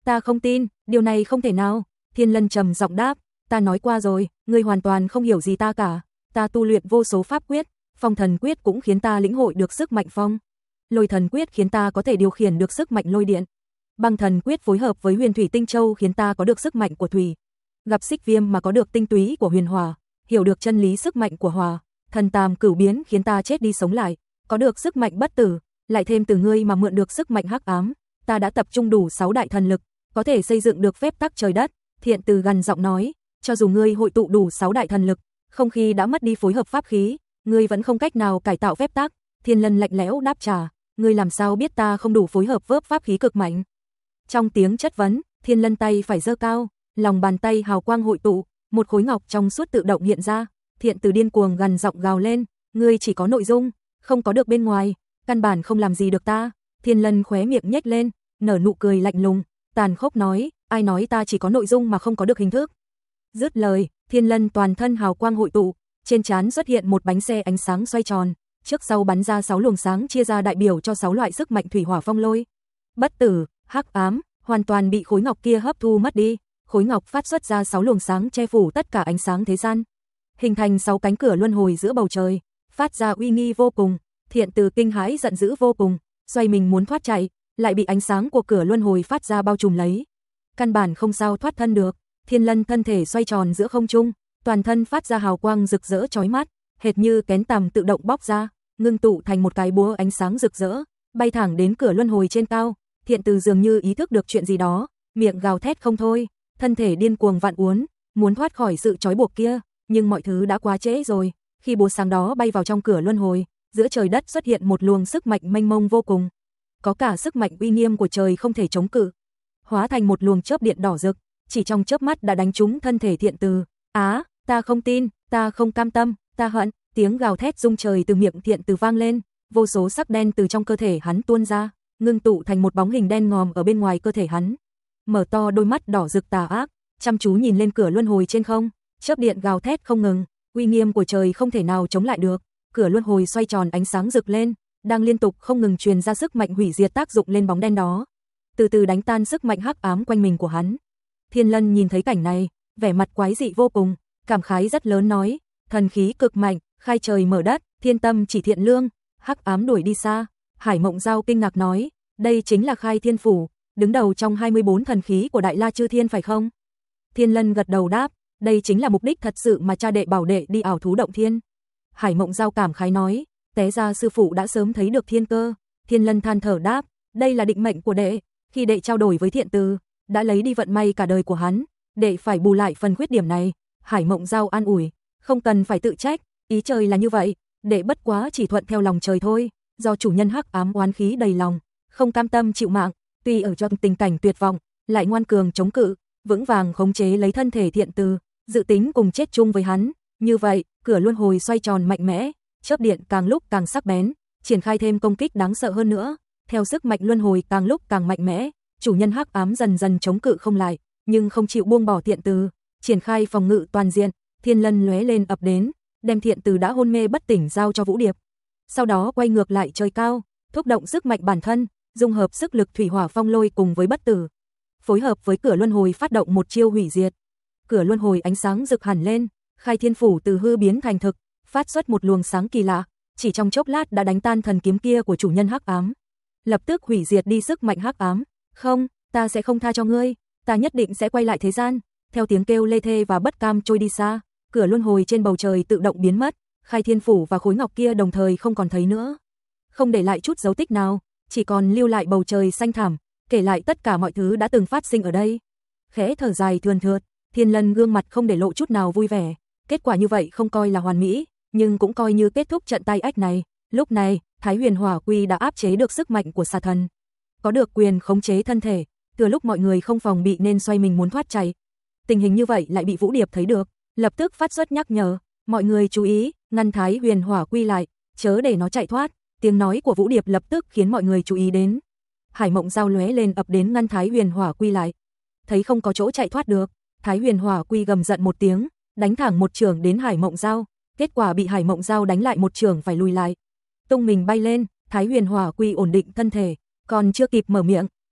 Ta không tin, điều này không thể nào. Thiên Lân trầm giọng đáp, ta nói qua rồi, ngươi hoàn toàn không hiểu gì ta cả. Ta tu luyện vô số pháp quyết, phong thần quyết cũng khiến ta lĩnh hội được sức mạnh phong. Lôi thần quyết khiến ta có thể điều khiển được sức mạnh lôi điện. Băng thần quyết phối hợp với huyền thủy tinh châu khiến ta có được sức mạnh của thủy. Gặp xích viêm mà có được tinh túy của huyền hỏa, hiểu được chân lý sức mạnh của hỏa. Thần tam cửu biến khiến ta chết đi sống lại, có được sức mạnh bất tử, lại thêm từ ngươi mà mượn được sức mạnh hắc ám. Ta đã tập trung đủ sáu đại thần lực, có thể xây dựng được phép tắc trời đất. Thiện Từ gần giọng nói, cho dù ngươi hội tụ đủ sáu đại thần lực, không khí đã mất đi phối hợp pháp khí, ngươi vẫn không cách nào cải tạo phép tắc. Thiên Lân lạnh lẽo đáp trả, ngươi làm sao biết ta không đủ phối hợp vớp pháp khí cực mạnh? Trong tiếng chất vấn, Thiên Lân tay phải giơ cao, lòng bàn tay hào quang hội tụ, một khối ngọc trong suốt tự động hiện ra. Thiện Từ điên cuồng gần giọng gào lên, ngươi chỉ có nội dung, không có được bên ngoài, căn bản không làm gì được ta. Thiên Lân khóe miệng nhếch lên, nở nụ cười lạnh lùng, tàn khốc nói, ai nói ta chỉ có nội dung mà không có được hình thức? Dứt lời, Thiên Lân toàn thân hào quang hội tụ, trên trán xuất hiện một bánh xe ánh sáng xoay tròn, trước sau bắn ra sáu luồng sáng chia ra đại biểu cho sáu loại sức mạnh thủy hỏa phong lôi. Bất tử, hắc ám, hoàn toàn bị khối ngọc kia hấp thu mất đi. Khối ngọc phát xuất ra sáu luồng sáng che phủ tất cả ánh sáng thế gian, hình thành sáu cánh cửa luân hồi giữa bầu trời, phát ra uy nghi vô cùng. Thiện Từ kinh hãi giận dữ vô cùng, xoay mình muốn thoát chạy, lại bị ánh sáng của cửa luân hồi phát ra bao trùm lấy, căn bản không sao thoát thân được. Thiên Lân thân thể xoay tròn giữa không trung, toàn thân phát ra hào quang rực rỡ chói mắt, hệt như kén tằm tự động bóc ra, ngưng tụ thành một cái búa ánh sáng rực rỡ, bay thẳng đến cửa luân hồi trên cao. Thiện Từ dường như ý thức được chuyện gì đó, miệng gào thét không thôi, thân thể điên cuồng vặn uốn, muốn thoát khỏi sự trói buộc kia, nhưng mọi thứ đã quá trễ rồi. Khi búa sáng đó bay vào trong cửa luân hồi, giữa trời đất xuất hiện một luồng sức mạnh mênh mông vô cùng, có cả sức mạnh uy nghiêm của trời không thể chống cự, hóa thành một luồng chớp điện đỏ rực, chỉ trong chớp mắt đã đánh trúng thân thể Thiện Từ. Á, ta không tin, ta không cam tâm, ta hận. Tiếng gào thét rung trời từ miệng Thiện Từ vang lên, vô số sắc đen từ trong cơ thể hắn tuôn ra, ngưng tụ thành một bóng hình đen ngòm ở bên ngoài cơ thể hắn. Mở to đôi mắt đỏ rực tà ác, chăm chú nhìn lên cửa luân hồi trên không, chớp điện gào thét không ngừng, uy nghiêm của trời không thể nào chống lại được. Cửa luân hồi xoay tròn ánh sáng rực lên, đang liên tục không ngừng truyền ra sức mạnh hủy diệt tác dụng lên bóng đen đó, từ từ đánh tan sức mạnh hắc ám quanh mình của hắn. Thiên Lân nhìn thấy cảnh này, vẻ mặt quái dị vô cùng, cảm khái rất lớn nói, thần khí cực mạnh, khai trời mở đất, thiên tâm chỉ thiện lương, hắc ám đuổi đi xa. Hải Mộng Giao kinh ngạc nói, đây chính là Khai Thiên Phủ, đứng đầu trong hai mươi bốn thần khí của Đại La Chư Thiên phải không? Thiên Lân gật đầu đáp, đây chính là mục đích thật sự mà cha đệ bảo đệ đi ảo thú động thiên. Hải Mộng Giao cảm khái nói, té ra sư phụ đã sớm thấy được thiên cơ. Thiên Lân than thở đáp, đây là định mệnh của đệ, khi đệ trao đổi với Thiện Từ, đã lấy đi vận may cả đời của hắn, đệ phải bù lại phần khuyết điểm này. Hải Mộng Giao an ủi, không cần phải tự trách, ý trời là như vậy, đệ bất quá chỉ thuận theo lòng trời thôi, do chủ nhân hắc ám oán khí đầy lòng, không cam tâm chịu mạng, tuy ở trong tình cảnh tuyệt vọng, lại ngoan cường chống cự, vững vàng khống chế lấy thân thể Thiện Từ, dự tính cùng chết chung với hắn. Như vậy, cửa luân hồi xoay tròn mạnh mẽ, chớp điện càng lúc càng sắc bén, triển khai thêm công kích đáng sợ hơn nữa. Theo sức mạnh luân hồi càng lúc càng mạnh mẽ, chủ nhân hắc ám dần dần chống cự không lại, nhưng không chịu buông bỏ Thiện Từ, triển khai phòng ngự toàn diện. Thiên Lân lóe lên ập đến, đem Thiện Từ đã hôn mê bất tỉnh giao cho Vũ Điệp. Sau đó quay ngược lại trời cao, thúc động sức mạnh bản thân, dung hợp sức lực thủy hỏa phong lôi cùng với bất tử, phối hợp với cửa luân hồi phát động một chiêu hủy diệt. Cửa luân hồi ánh sáng rực hẳn lên, Khai Thiên Phủ từ hư biến thành thực, phát xuất một luồng sáng kỳ lạ, chỉ trong chốc lát đã đánh tan thần kiếm kia của chủ nhân hắc ám, lập tức hủy diệt đi sức mạnh hắc ám. Không, ta sẽ không tha cho ngươi, ta nhất định sẽ quay lại thế gian. Theo tiếng kêu lê thê và bất cam trôi đi xa, cửa luân hồi trên bầu trời tự động biến mất, Khai Thiên Phủ và khối ngọc kia đồng thời không còn thấy nữa, không để lại chút dấu tích nào, chỉ còn lưu lại bầu trời xanh thẳm, kể lại tất cả mọi thứ đã từng phát sinh ở đây. Khẽ thở dài thườn thượt, Thiên Lân gương mặt không để lộ chút nào vui vẻ. Kết quả như vậy không coi là hoàn mỹ, nhưng cũng coi như kết thúc trận tay ách này. Lúc này, Thái Huyền Hỏa Quy đã áp chế được sức mạnh của xà thần, có được quyền khống chế thân thể, từ lúc mọi người không phòng bị nên xoay mình muốn thoát chạy. Tình hình như vậy lại bị Vũ Điệp thấy được, lập tức phát xuất nhắc nhở, mọi người chú ý, ngăn Thái Huyền Hỏa Quy lại, chớ để nó chạy thoát. Tiếng nói của Vũ Điệp lập tức khiến mọi người chú ý đến. Hải Mộng Giao lóe lên ập đến ngăn Thái Huyền Hỏa Quy lại. Thấy không có chỗ chạy thoát được, Thái Huyền Hỏa Quy gầm giận một tiếng, đánh thẳng một chưởng đến Hải Mộng Giao, kết quả bị Hải Mộng Giao đánh lại một chưởng phải lùi lại. Tung mình bay lên, Thái Huyền Hỏa Quy ổn định thân thể, còn chưa kịp mở miệng,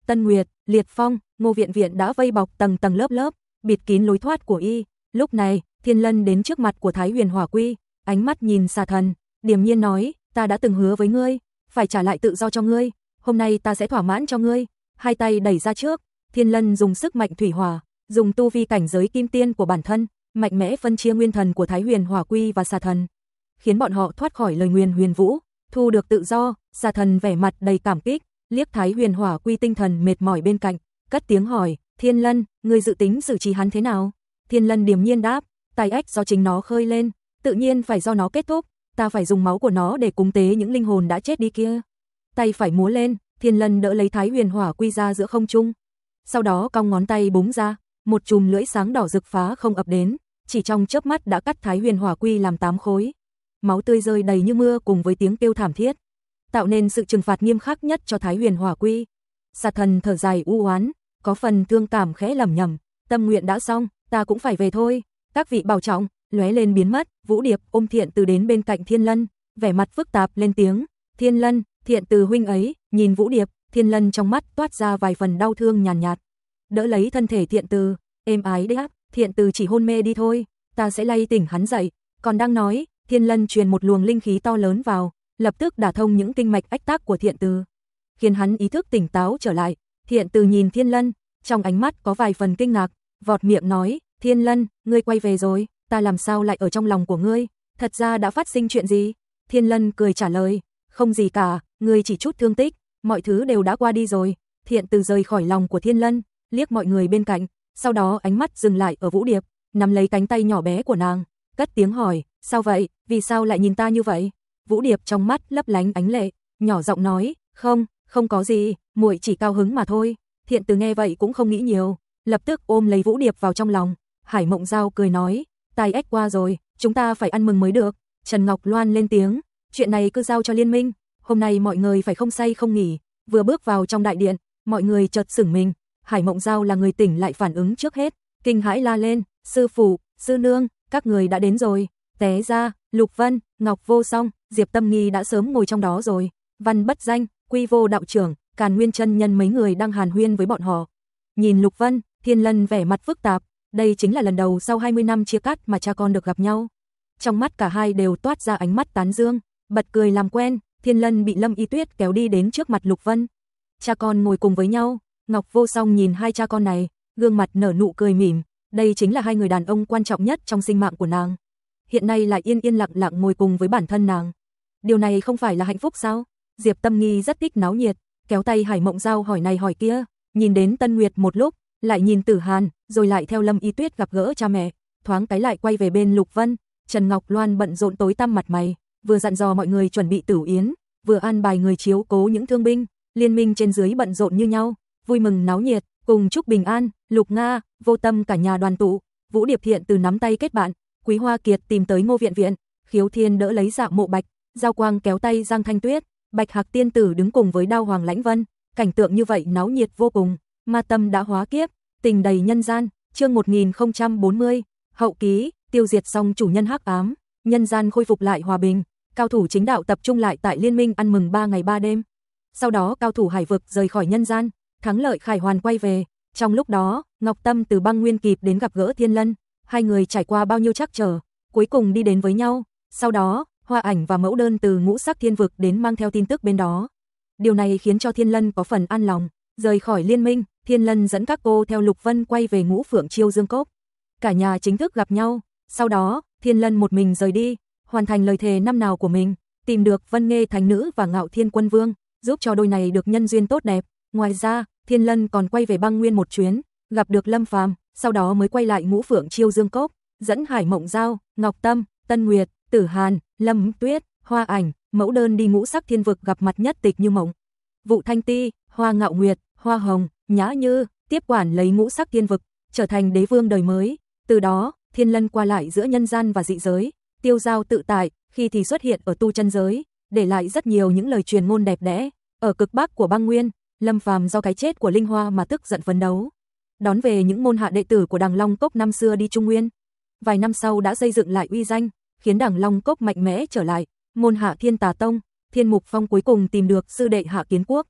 Tân Nguyệt, Liệt Phong, Ngô Viện Viện đã vây bọc tầng tầng lớp lớp, bịt kín lối thoát của y. Lúc này, Thiên Lân đến trước mặt của Thái Huyền Hỏa Quy, ánh mắt nhìn Xà Thần, điềm nhiên nói, ta đã từng hứa với ngươi, phải trả lại tự do cho ngươi, hôm nay ta sẽ thỏa mãn cho ngươi. Hai tay đẩy ra trước, Thiên Lân dùng sức mạnh thủy hỏa, dùng tu vi cảnh giới kim tiên của bản thân, mạnh mẽ phân chia nguyên thần của Thái Huyền Hỏa Quy và Xà Thần, khiến bọn họ thoát khỏi lời nguyền huyền vũ, thu được tự do. Xà Thần vẻ mặt đầy cảm kích, liếc Thái Huyền Hỏa Quy tinh thần mệt mỏi bên cạnh, cất tiếng hỏi, Thiên Lân, ngươi dự tính xử trí hắn thế nào? Thiên Lân điềm nhiên đáp, tai ách do chính nó khơi lên, tự nhiên phải do nó kết thúc, ta phải dùng máu của nó để cúng tế những linh hồn đã chết đi kia. Tay phải múa lên, Thiên Lân đỡ lấy Thái Huyền Hỏa Quy ra giữa không trung, sau đó cong ngón tay búng ra, một chùm lưỡi sáng đỏ rực phá không ập đến, chỉ trong chớp mắt đã cắt Thái Huyền Hỏa Quy làm tám khối. Máu tươi rơi đầy như mưa cùng với tiếng kêu thảm thiết, tạo nên sự trừng phạt nghiêm khắc nhất cho Thái Huyền Hỏa Quy. Xà Thần thở dài u oán, có phần thương cảm khẽ lẩm nhẩm, tâm nguyện đã xong, ta cũng phải về thôi. Các vị bảo trọng, lóe lên biến mất. Vũ Điệp ôm Thiện Từ đến bên cạnh Thiên Lân, vẻ mặt phức tạp lên tiếng, Thiên Lân, Thiện Từ huynh ấy. Nhìn Vũ Điệp, Thiên Lân trong mắt toát ra vài phần đau thương nhàn nhạt, nhạt, đỡ lấy thân thể Thiện Từ, êm ái đáp, Thiện Từ chỉ hôn mê đi thôi, ta sẽ lay tỉnh hắn dậy. Còn đang nói, Thiên Lân truyền một luồng linh khí to lớn vào, lập tức đả thông những kinh mạch ách tắc của Thiện Từ, khiến hắn ý thức tỉnh táo trở lại. Thiện Từ nhìn Thiên Lân, trong ánh mắt có vài phần kinh ngạc, vọt miệng nói, Thiên Lân, ngươi quay về rồi, ta làm sao lại ở trong lòng của ngươi, thật ra đã phát sinh chuyện gì? Thiên Lân cười trả lời, không gì cả, ngươi chỉ chút thương tích, mọi thứ đều đã qua đi rồi. Thiện Từ rời khỏi lòng của Thiên Lân, liếc mọi người bên cạnh, sau đó ánh mắt dừng lại ở Vũ Điệp, nắm lấy cánh tay nhỏ bé của nàng, cất tiếng hỏi, sao vậy, vì sao lại nhìn ta như vậy? Vũ Điệp trong mắt lấp lánh ánh lệ, nhỏ giọng nói, không, không có gì, muội chỉ cao hứng mà thôi. Thiện Từ nghe vậy cũng không nghĩ nhiều, lập tức ôm lấy Vũ Điệp vào trong lòng. Hải Mộng Giao cười nói, tai ách qua rồi, chúng ta phải ăn mừng mới được. Trần Ngọc Loan lên tiếng, chuyện này cứ giao cho liên minh, hôm nay mọi người phải không say không nghỉ. Vừa bước vào trong đại điện, mọi người chợt sửng mình, Hải Mộng Giao là người tỉnh lại phản ứng trước hết, kinh hãi la lên, sư phụ, sư nương, các người đã đến rồi. Té ra, Lục Vân, Ngọc Vô Song, Diệp Tâm Nghi đã sớm ngồi trong đó rồi. Văn Bất Danh, Quy Vô đạo trưởng, Càn Nguyên chân nhân mấy người đang hàn huyên với bọn họ. Nhìn Lục Vân, Thiên Lân vẻ mặt phức tạp, đây chính là lần đầu sau hai mươi năm chia cắt mà cha con được gặp nhau. Trong mắt cả hai đều toát ra ánh mắt tán dương, bật cười làm quen. Thiên Lân bị Lâm Y Tuyết kéo đi đến trước mặt Lục Vân. Cha con ngồi cùng với nhau, Ngọc Vô Song nhìn hai cha con này, gương mặt nở nụ cười mỉm, đây chính là hai người đàn ông quan trọng nhất trong sinh mạng của nàng. Hiện nay lại yên yên lặng lặng ngồi cùng với bản thân nàng. Điều này không phải là hạnh phúc sao? Diệp Tâm Nghi rất thích náo nhiệt, kéo tay Hải Mộng Giao hỏi này hỏi kia, nhìn đến Tân Nguyệt một lúc, lại nhìn Tử Hàn, rồi lại theo Lâm Y Tuyết gặp gỡ cha mẹ, thoáng cái lại quay về bên Lục Vân. Trần Ngọc Loan bận rộn tối tăm mặt mày, vừa dặn dò mọi người chuẩn bị tửu yến, vừa an bài người chiếu cố những thương binh. Liên minh trên dưới bận rộn như nhau, vui mừng náo nhiệt, cùng chúc bình an. Lục Nga, Vô Tâm cả nhà đoàn tụ, Vũ Điệp Thiện Từ nắm tay kết bạn, Quý Hoa Kiệt tìm tới Ngô Viện Viện, Khiếu Thiên đỡ lấy Dạ Mộ Bạch, Giao Quang kéo tay Giang Thanh Tuyết, Bạch Hạc tiên tử đứng cùng với Đao Hoàng Lãnh Vân, cảnh tượng như vậy náo nhiệt vô cùng. Ma tâm đã hóa kiếp, tình đầy nhân gian. Chương một nghìn không trăm bốn mươi, hậu ký, tiêu diệt xong chủ nhân hắc ám, nhân gian khôi phục lại hòa bình, cao thủ chính đạo tập trung lại tại liên minh ăn mừng ba ngày ba đêm. Sau đó cao thủ hải vực rời khỏi nhân gian, thắng lợi khải hoàn quay về. Trong lúc đó, Ngọc Tâm từ Băng Nguyên kịp đến gặp gỡ Thiên Lân, hai người trải qua bao nhiêu trắc trở, cuối cùng đi đến với nhau. Sau đó, Hoa Ảnh và Mẫu Đơn từ Ngũ Sắc Thiên Vực đến mang theo tin tức bên đó. Điều này khiến cho Thiên Lân có phần an lòng. Rời khỏi liên minh, Thiên Lân dẫn các cô theo Lục Vân quay về Ngũ Phượng Chiêu Dương Cốc. Cả nhà chính thức gặp nhau. Sau đó, Thiên Lân một mình rời đi, hoàn thành lời thề năm nào của mình, tìm được Vân Nghê Thánh Nữ và Ngạo Thiên Quân Vương, giúp cho đôi này được nhân duyên tốt đẹp. Ngoài ra, Thiên Lân còn quay về Băng Nguyên một chuyến, gặp được Lâm Phàm, sau đó mới quay lại Ngũ Phượng Chiêu Dương Cốc, dẫn Hải Mộng Giao, Ngọc Tâm, Tân Nguyệt, Tử Hàn, Lâm Tuyết, Hoa Ảnh, Mẫu Đơn đi Ngũ Sắc Thiên Vực gặp mặt Nhất Tịch Như Mộng, Vụ Thanh Ti, Hoa Ngạo Nguyệt, Hoa Hồng, Nhã Như, tiếp quản lấy Ngũ Sắc Thiên Vực, trở thành đế vương đời mới. Từ đó, Thiên Lân qua lại giữa nhân gian và dị giới, tiêu dao tự tại, khi thì xuất hiện ở tu chân giới, để lại rất nhiều những lời truyền ngôn đẹp đẽ. Ở cực bắc của Băng Nguyên, Lâm Phàm do cái chết của Linh Hoa mà tức giận phấn đấu, đón về những môn hạ đệ tử của Đằng Long Cốc năm xưa đi Trung Nguyên. Vài năm sau đã xây dựng lại uy danh, khiến Đằng Long Cốc mạnh mẽ trở lại. Môn hạ Thiên Tà Tông, Thiên Mục Phong cuối cùng tìm được sư đệ Hạ Kiến Quốc,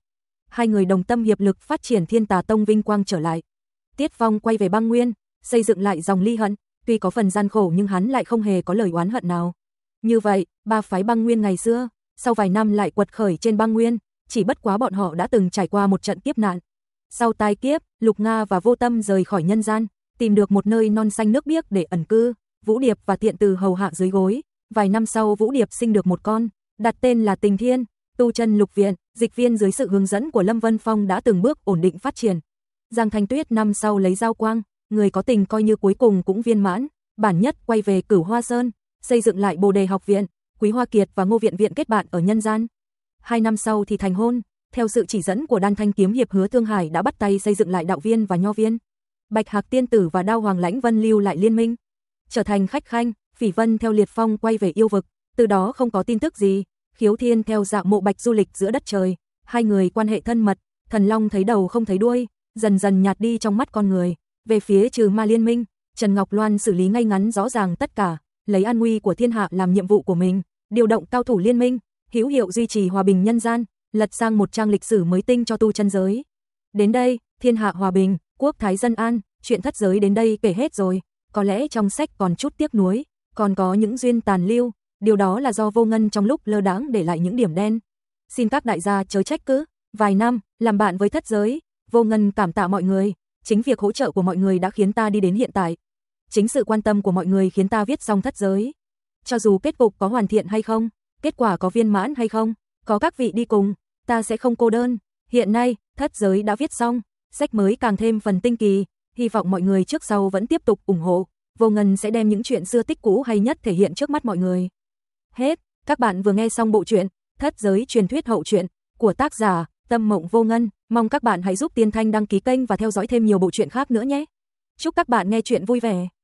hai người đồng tâm hiệp lực phát triển Thiên Tà Tông vinh quang trở lại. Tiết Phong quay về băng nguyên, xây dựng lại dòng ly hận, tuy có phần gian khổ nhưng hắn lại không hề có lời oán hận nào. Như vậy, ba phái băng nguyên ngày xưa, sau vài năm lại quật khởi trên băng nguyên, chỉ bất quá bọn họ đã từng trải qua một trận kiếp nạn. Sau tai kiếp, Lục Nga và Vô Tâm rời khỏi nhân gian, tìm được một nơi non xanh nước biếc để ẩn cư, Vũ Điệp và Thiện Từ hầu hạ dưới gối. Vài năm sau Vũ Điệp sinh được một con, đặt tên là Tình Thiên, tu chân lục viện, dịch viên dưới sự hướng dẫn của Lâm Vân Phong đã từng bước ổn định phát triển. Giang Thanh Tuyết năm sau lấy Giao Quang, người có tình coi như cuối cùng cũng viên mãn, bản nhất quay về Cửu Hoa Sơn, xây dựng lại Bồ Đề học viện, Quý Hoa Kiệt và Ngô Viện viện kết bạn ở nhân gian. Hai năm sau thì thành hôn, theo sự chỉ dẫn của Đan Thanh kiếm hiệp Hứa Thương Hải đã bắt tay xây dựng lại đạo viên và nho viên. Bạch Hạc tiên tử và Đao Hoàng Lãnh Vân lưu lại liên minh, trở thành khách khanh. Phỉ Vân theo Liệt Phong quay về yêu vực, từ đó không có tin tức gì. Khiếu Thiên theo Dạ Mộ Bạch du lịch giữa đất trời, hai người quan hệ thân mật. Thần Long thấy đầu không thấy đuôi, dần dần nhạt đi trong mắt con người. Về phía Trừ Ma liên minh, Trần Ngọc Loan xử lý ngay ngắn rõ ràng tất cả, lấy an nguy của thiên hạ làm nhiệm vụ của mình, điều động cao thủ liên minh, hữu hiệu duy trì hòa bình nhân gian, lật sang một trang lịch sử mới tinh cho tu chân giới. Đến đây, thiên hạ hòa bình, quốc thái dân an, chuyện thất giới đến đây kể hết rồi. Có lẽ trong sách còn chút tiếc nuối, còn có những duyên tàn lưu, điều đó là do Vô Ngân trong lúc lơ đãng để lại những điểm đen. Xin các đại gia chớ trách cứ, vài năm làm bạn với thất giới, Vô Ngân cảm tạ mọi người, chính việc hỗ trợ của mọi người đã khiến ta đi đến hiện tại. Chính sự quan tâm của mọi người khiến ta viết xong thất giới. Cho dù kết cục có hoàn thiện hay không, kết quả có viên mãn hay không, có các vị đi cùng, ta sẽ không cô đơn. Hiện nay, thất giới đã viết xong, sách mới càng thêm phần tinh kỳ, hy vọng mọi người trước sau vẫn tiếp tục ủng hộ. Vô Ngân sẽ đem những chuyện xưa tích cũ hay nhất thể hiện trước mắt mọi người. Hết, các bạn vừa nghe xong bộ truyện Thất giới truyền thuyết hậu truyện của tác giả Tâm Mộng Vô Ngân. Mong các bạn hãy giúp Tiên Thanh đăng ký kênh và theo dõi thêm nhiều bộ truyện khác nữa nhé. Chúc các bạn nghe truyện vui vẻ.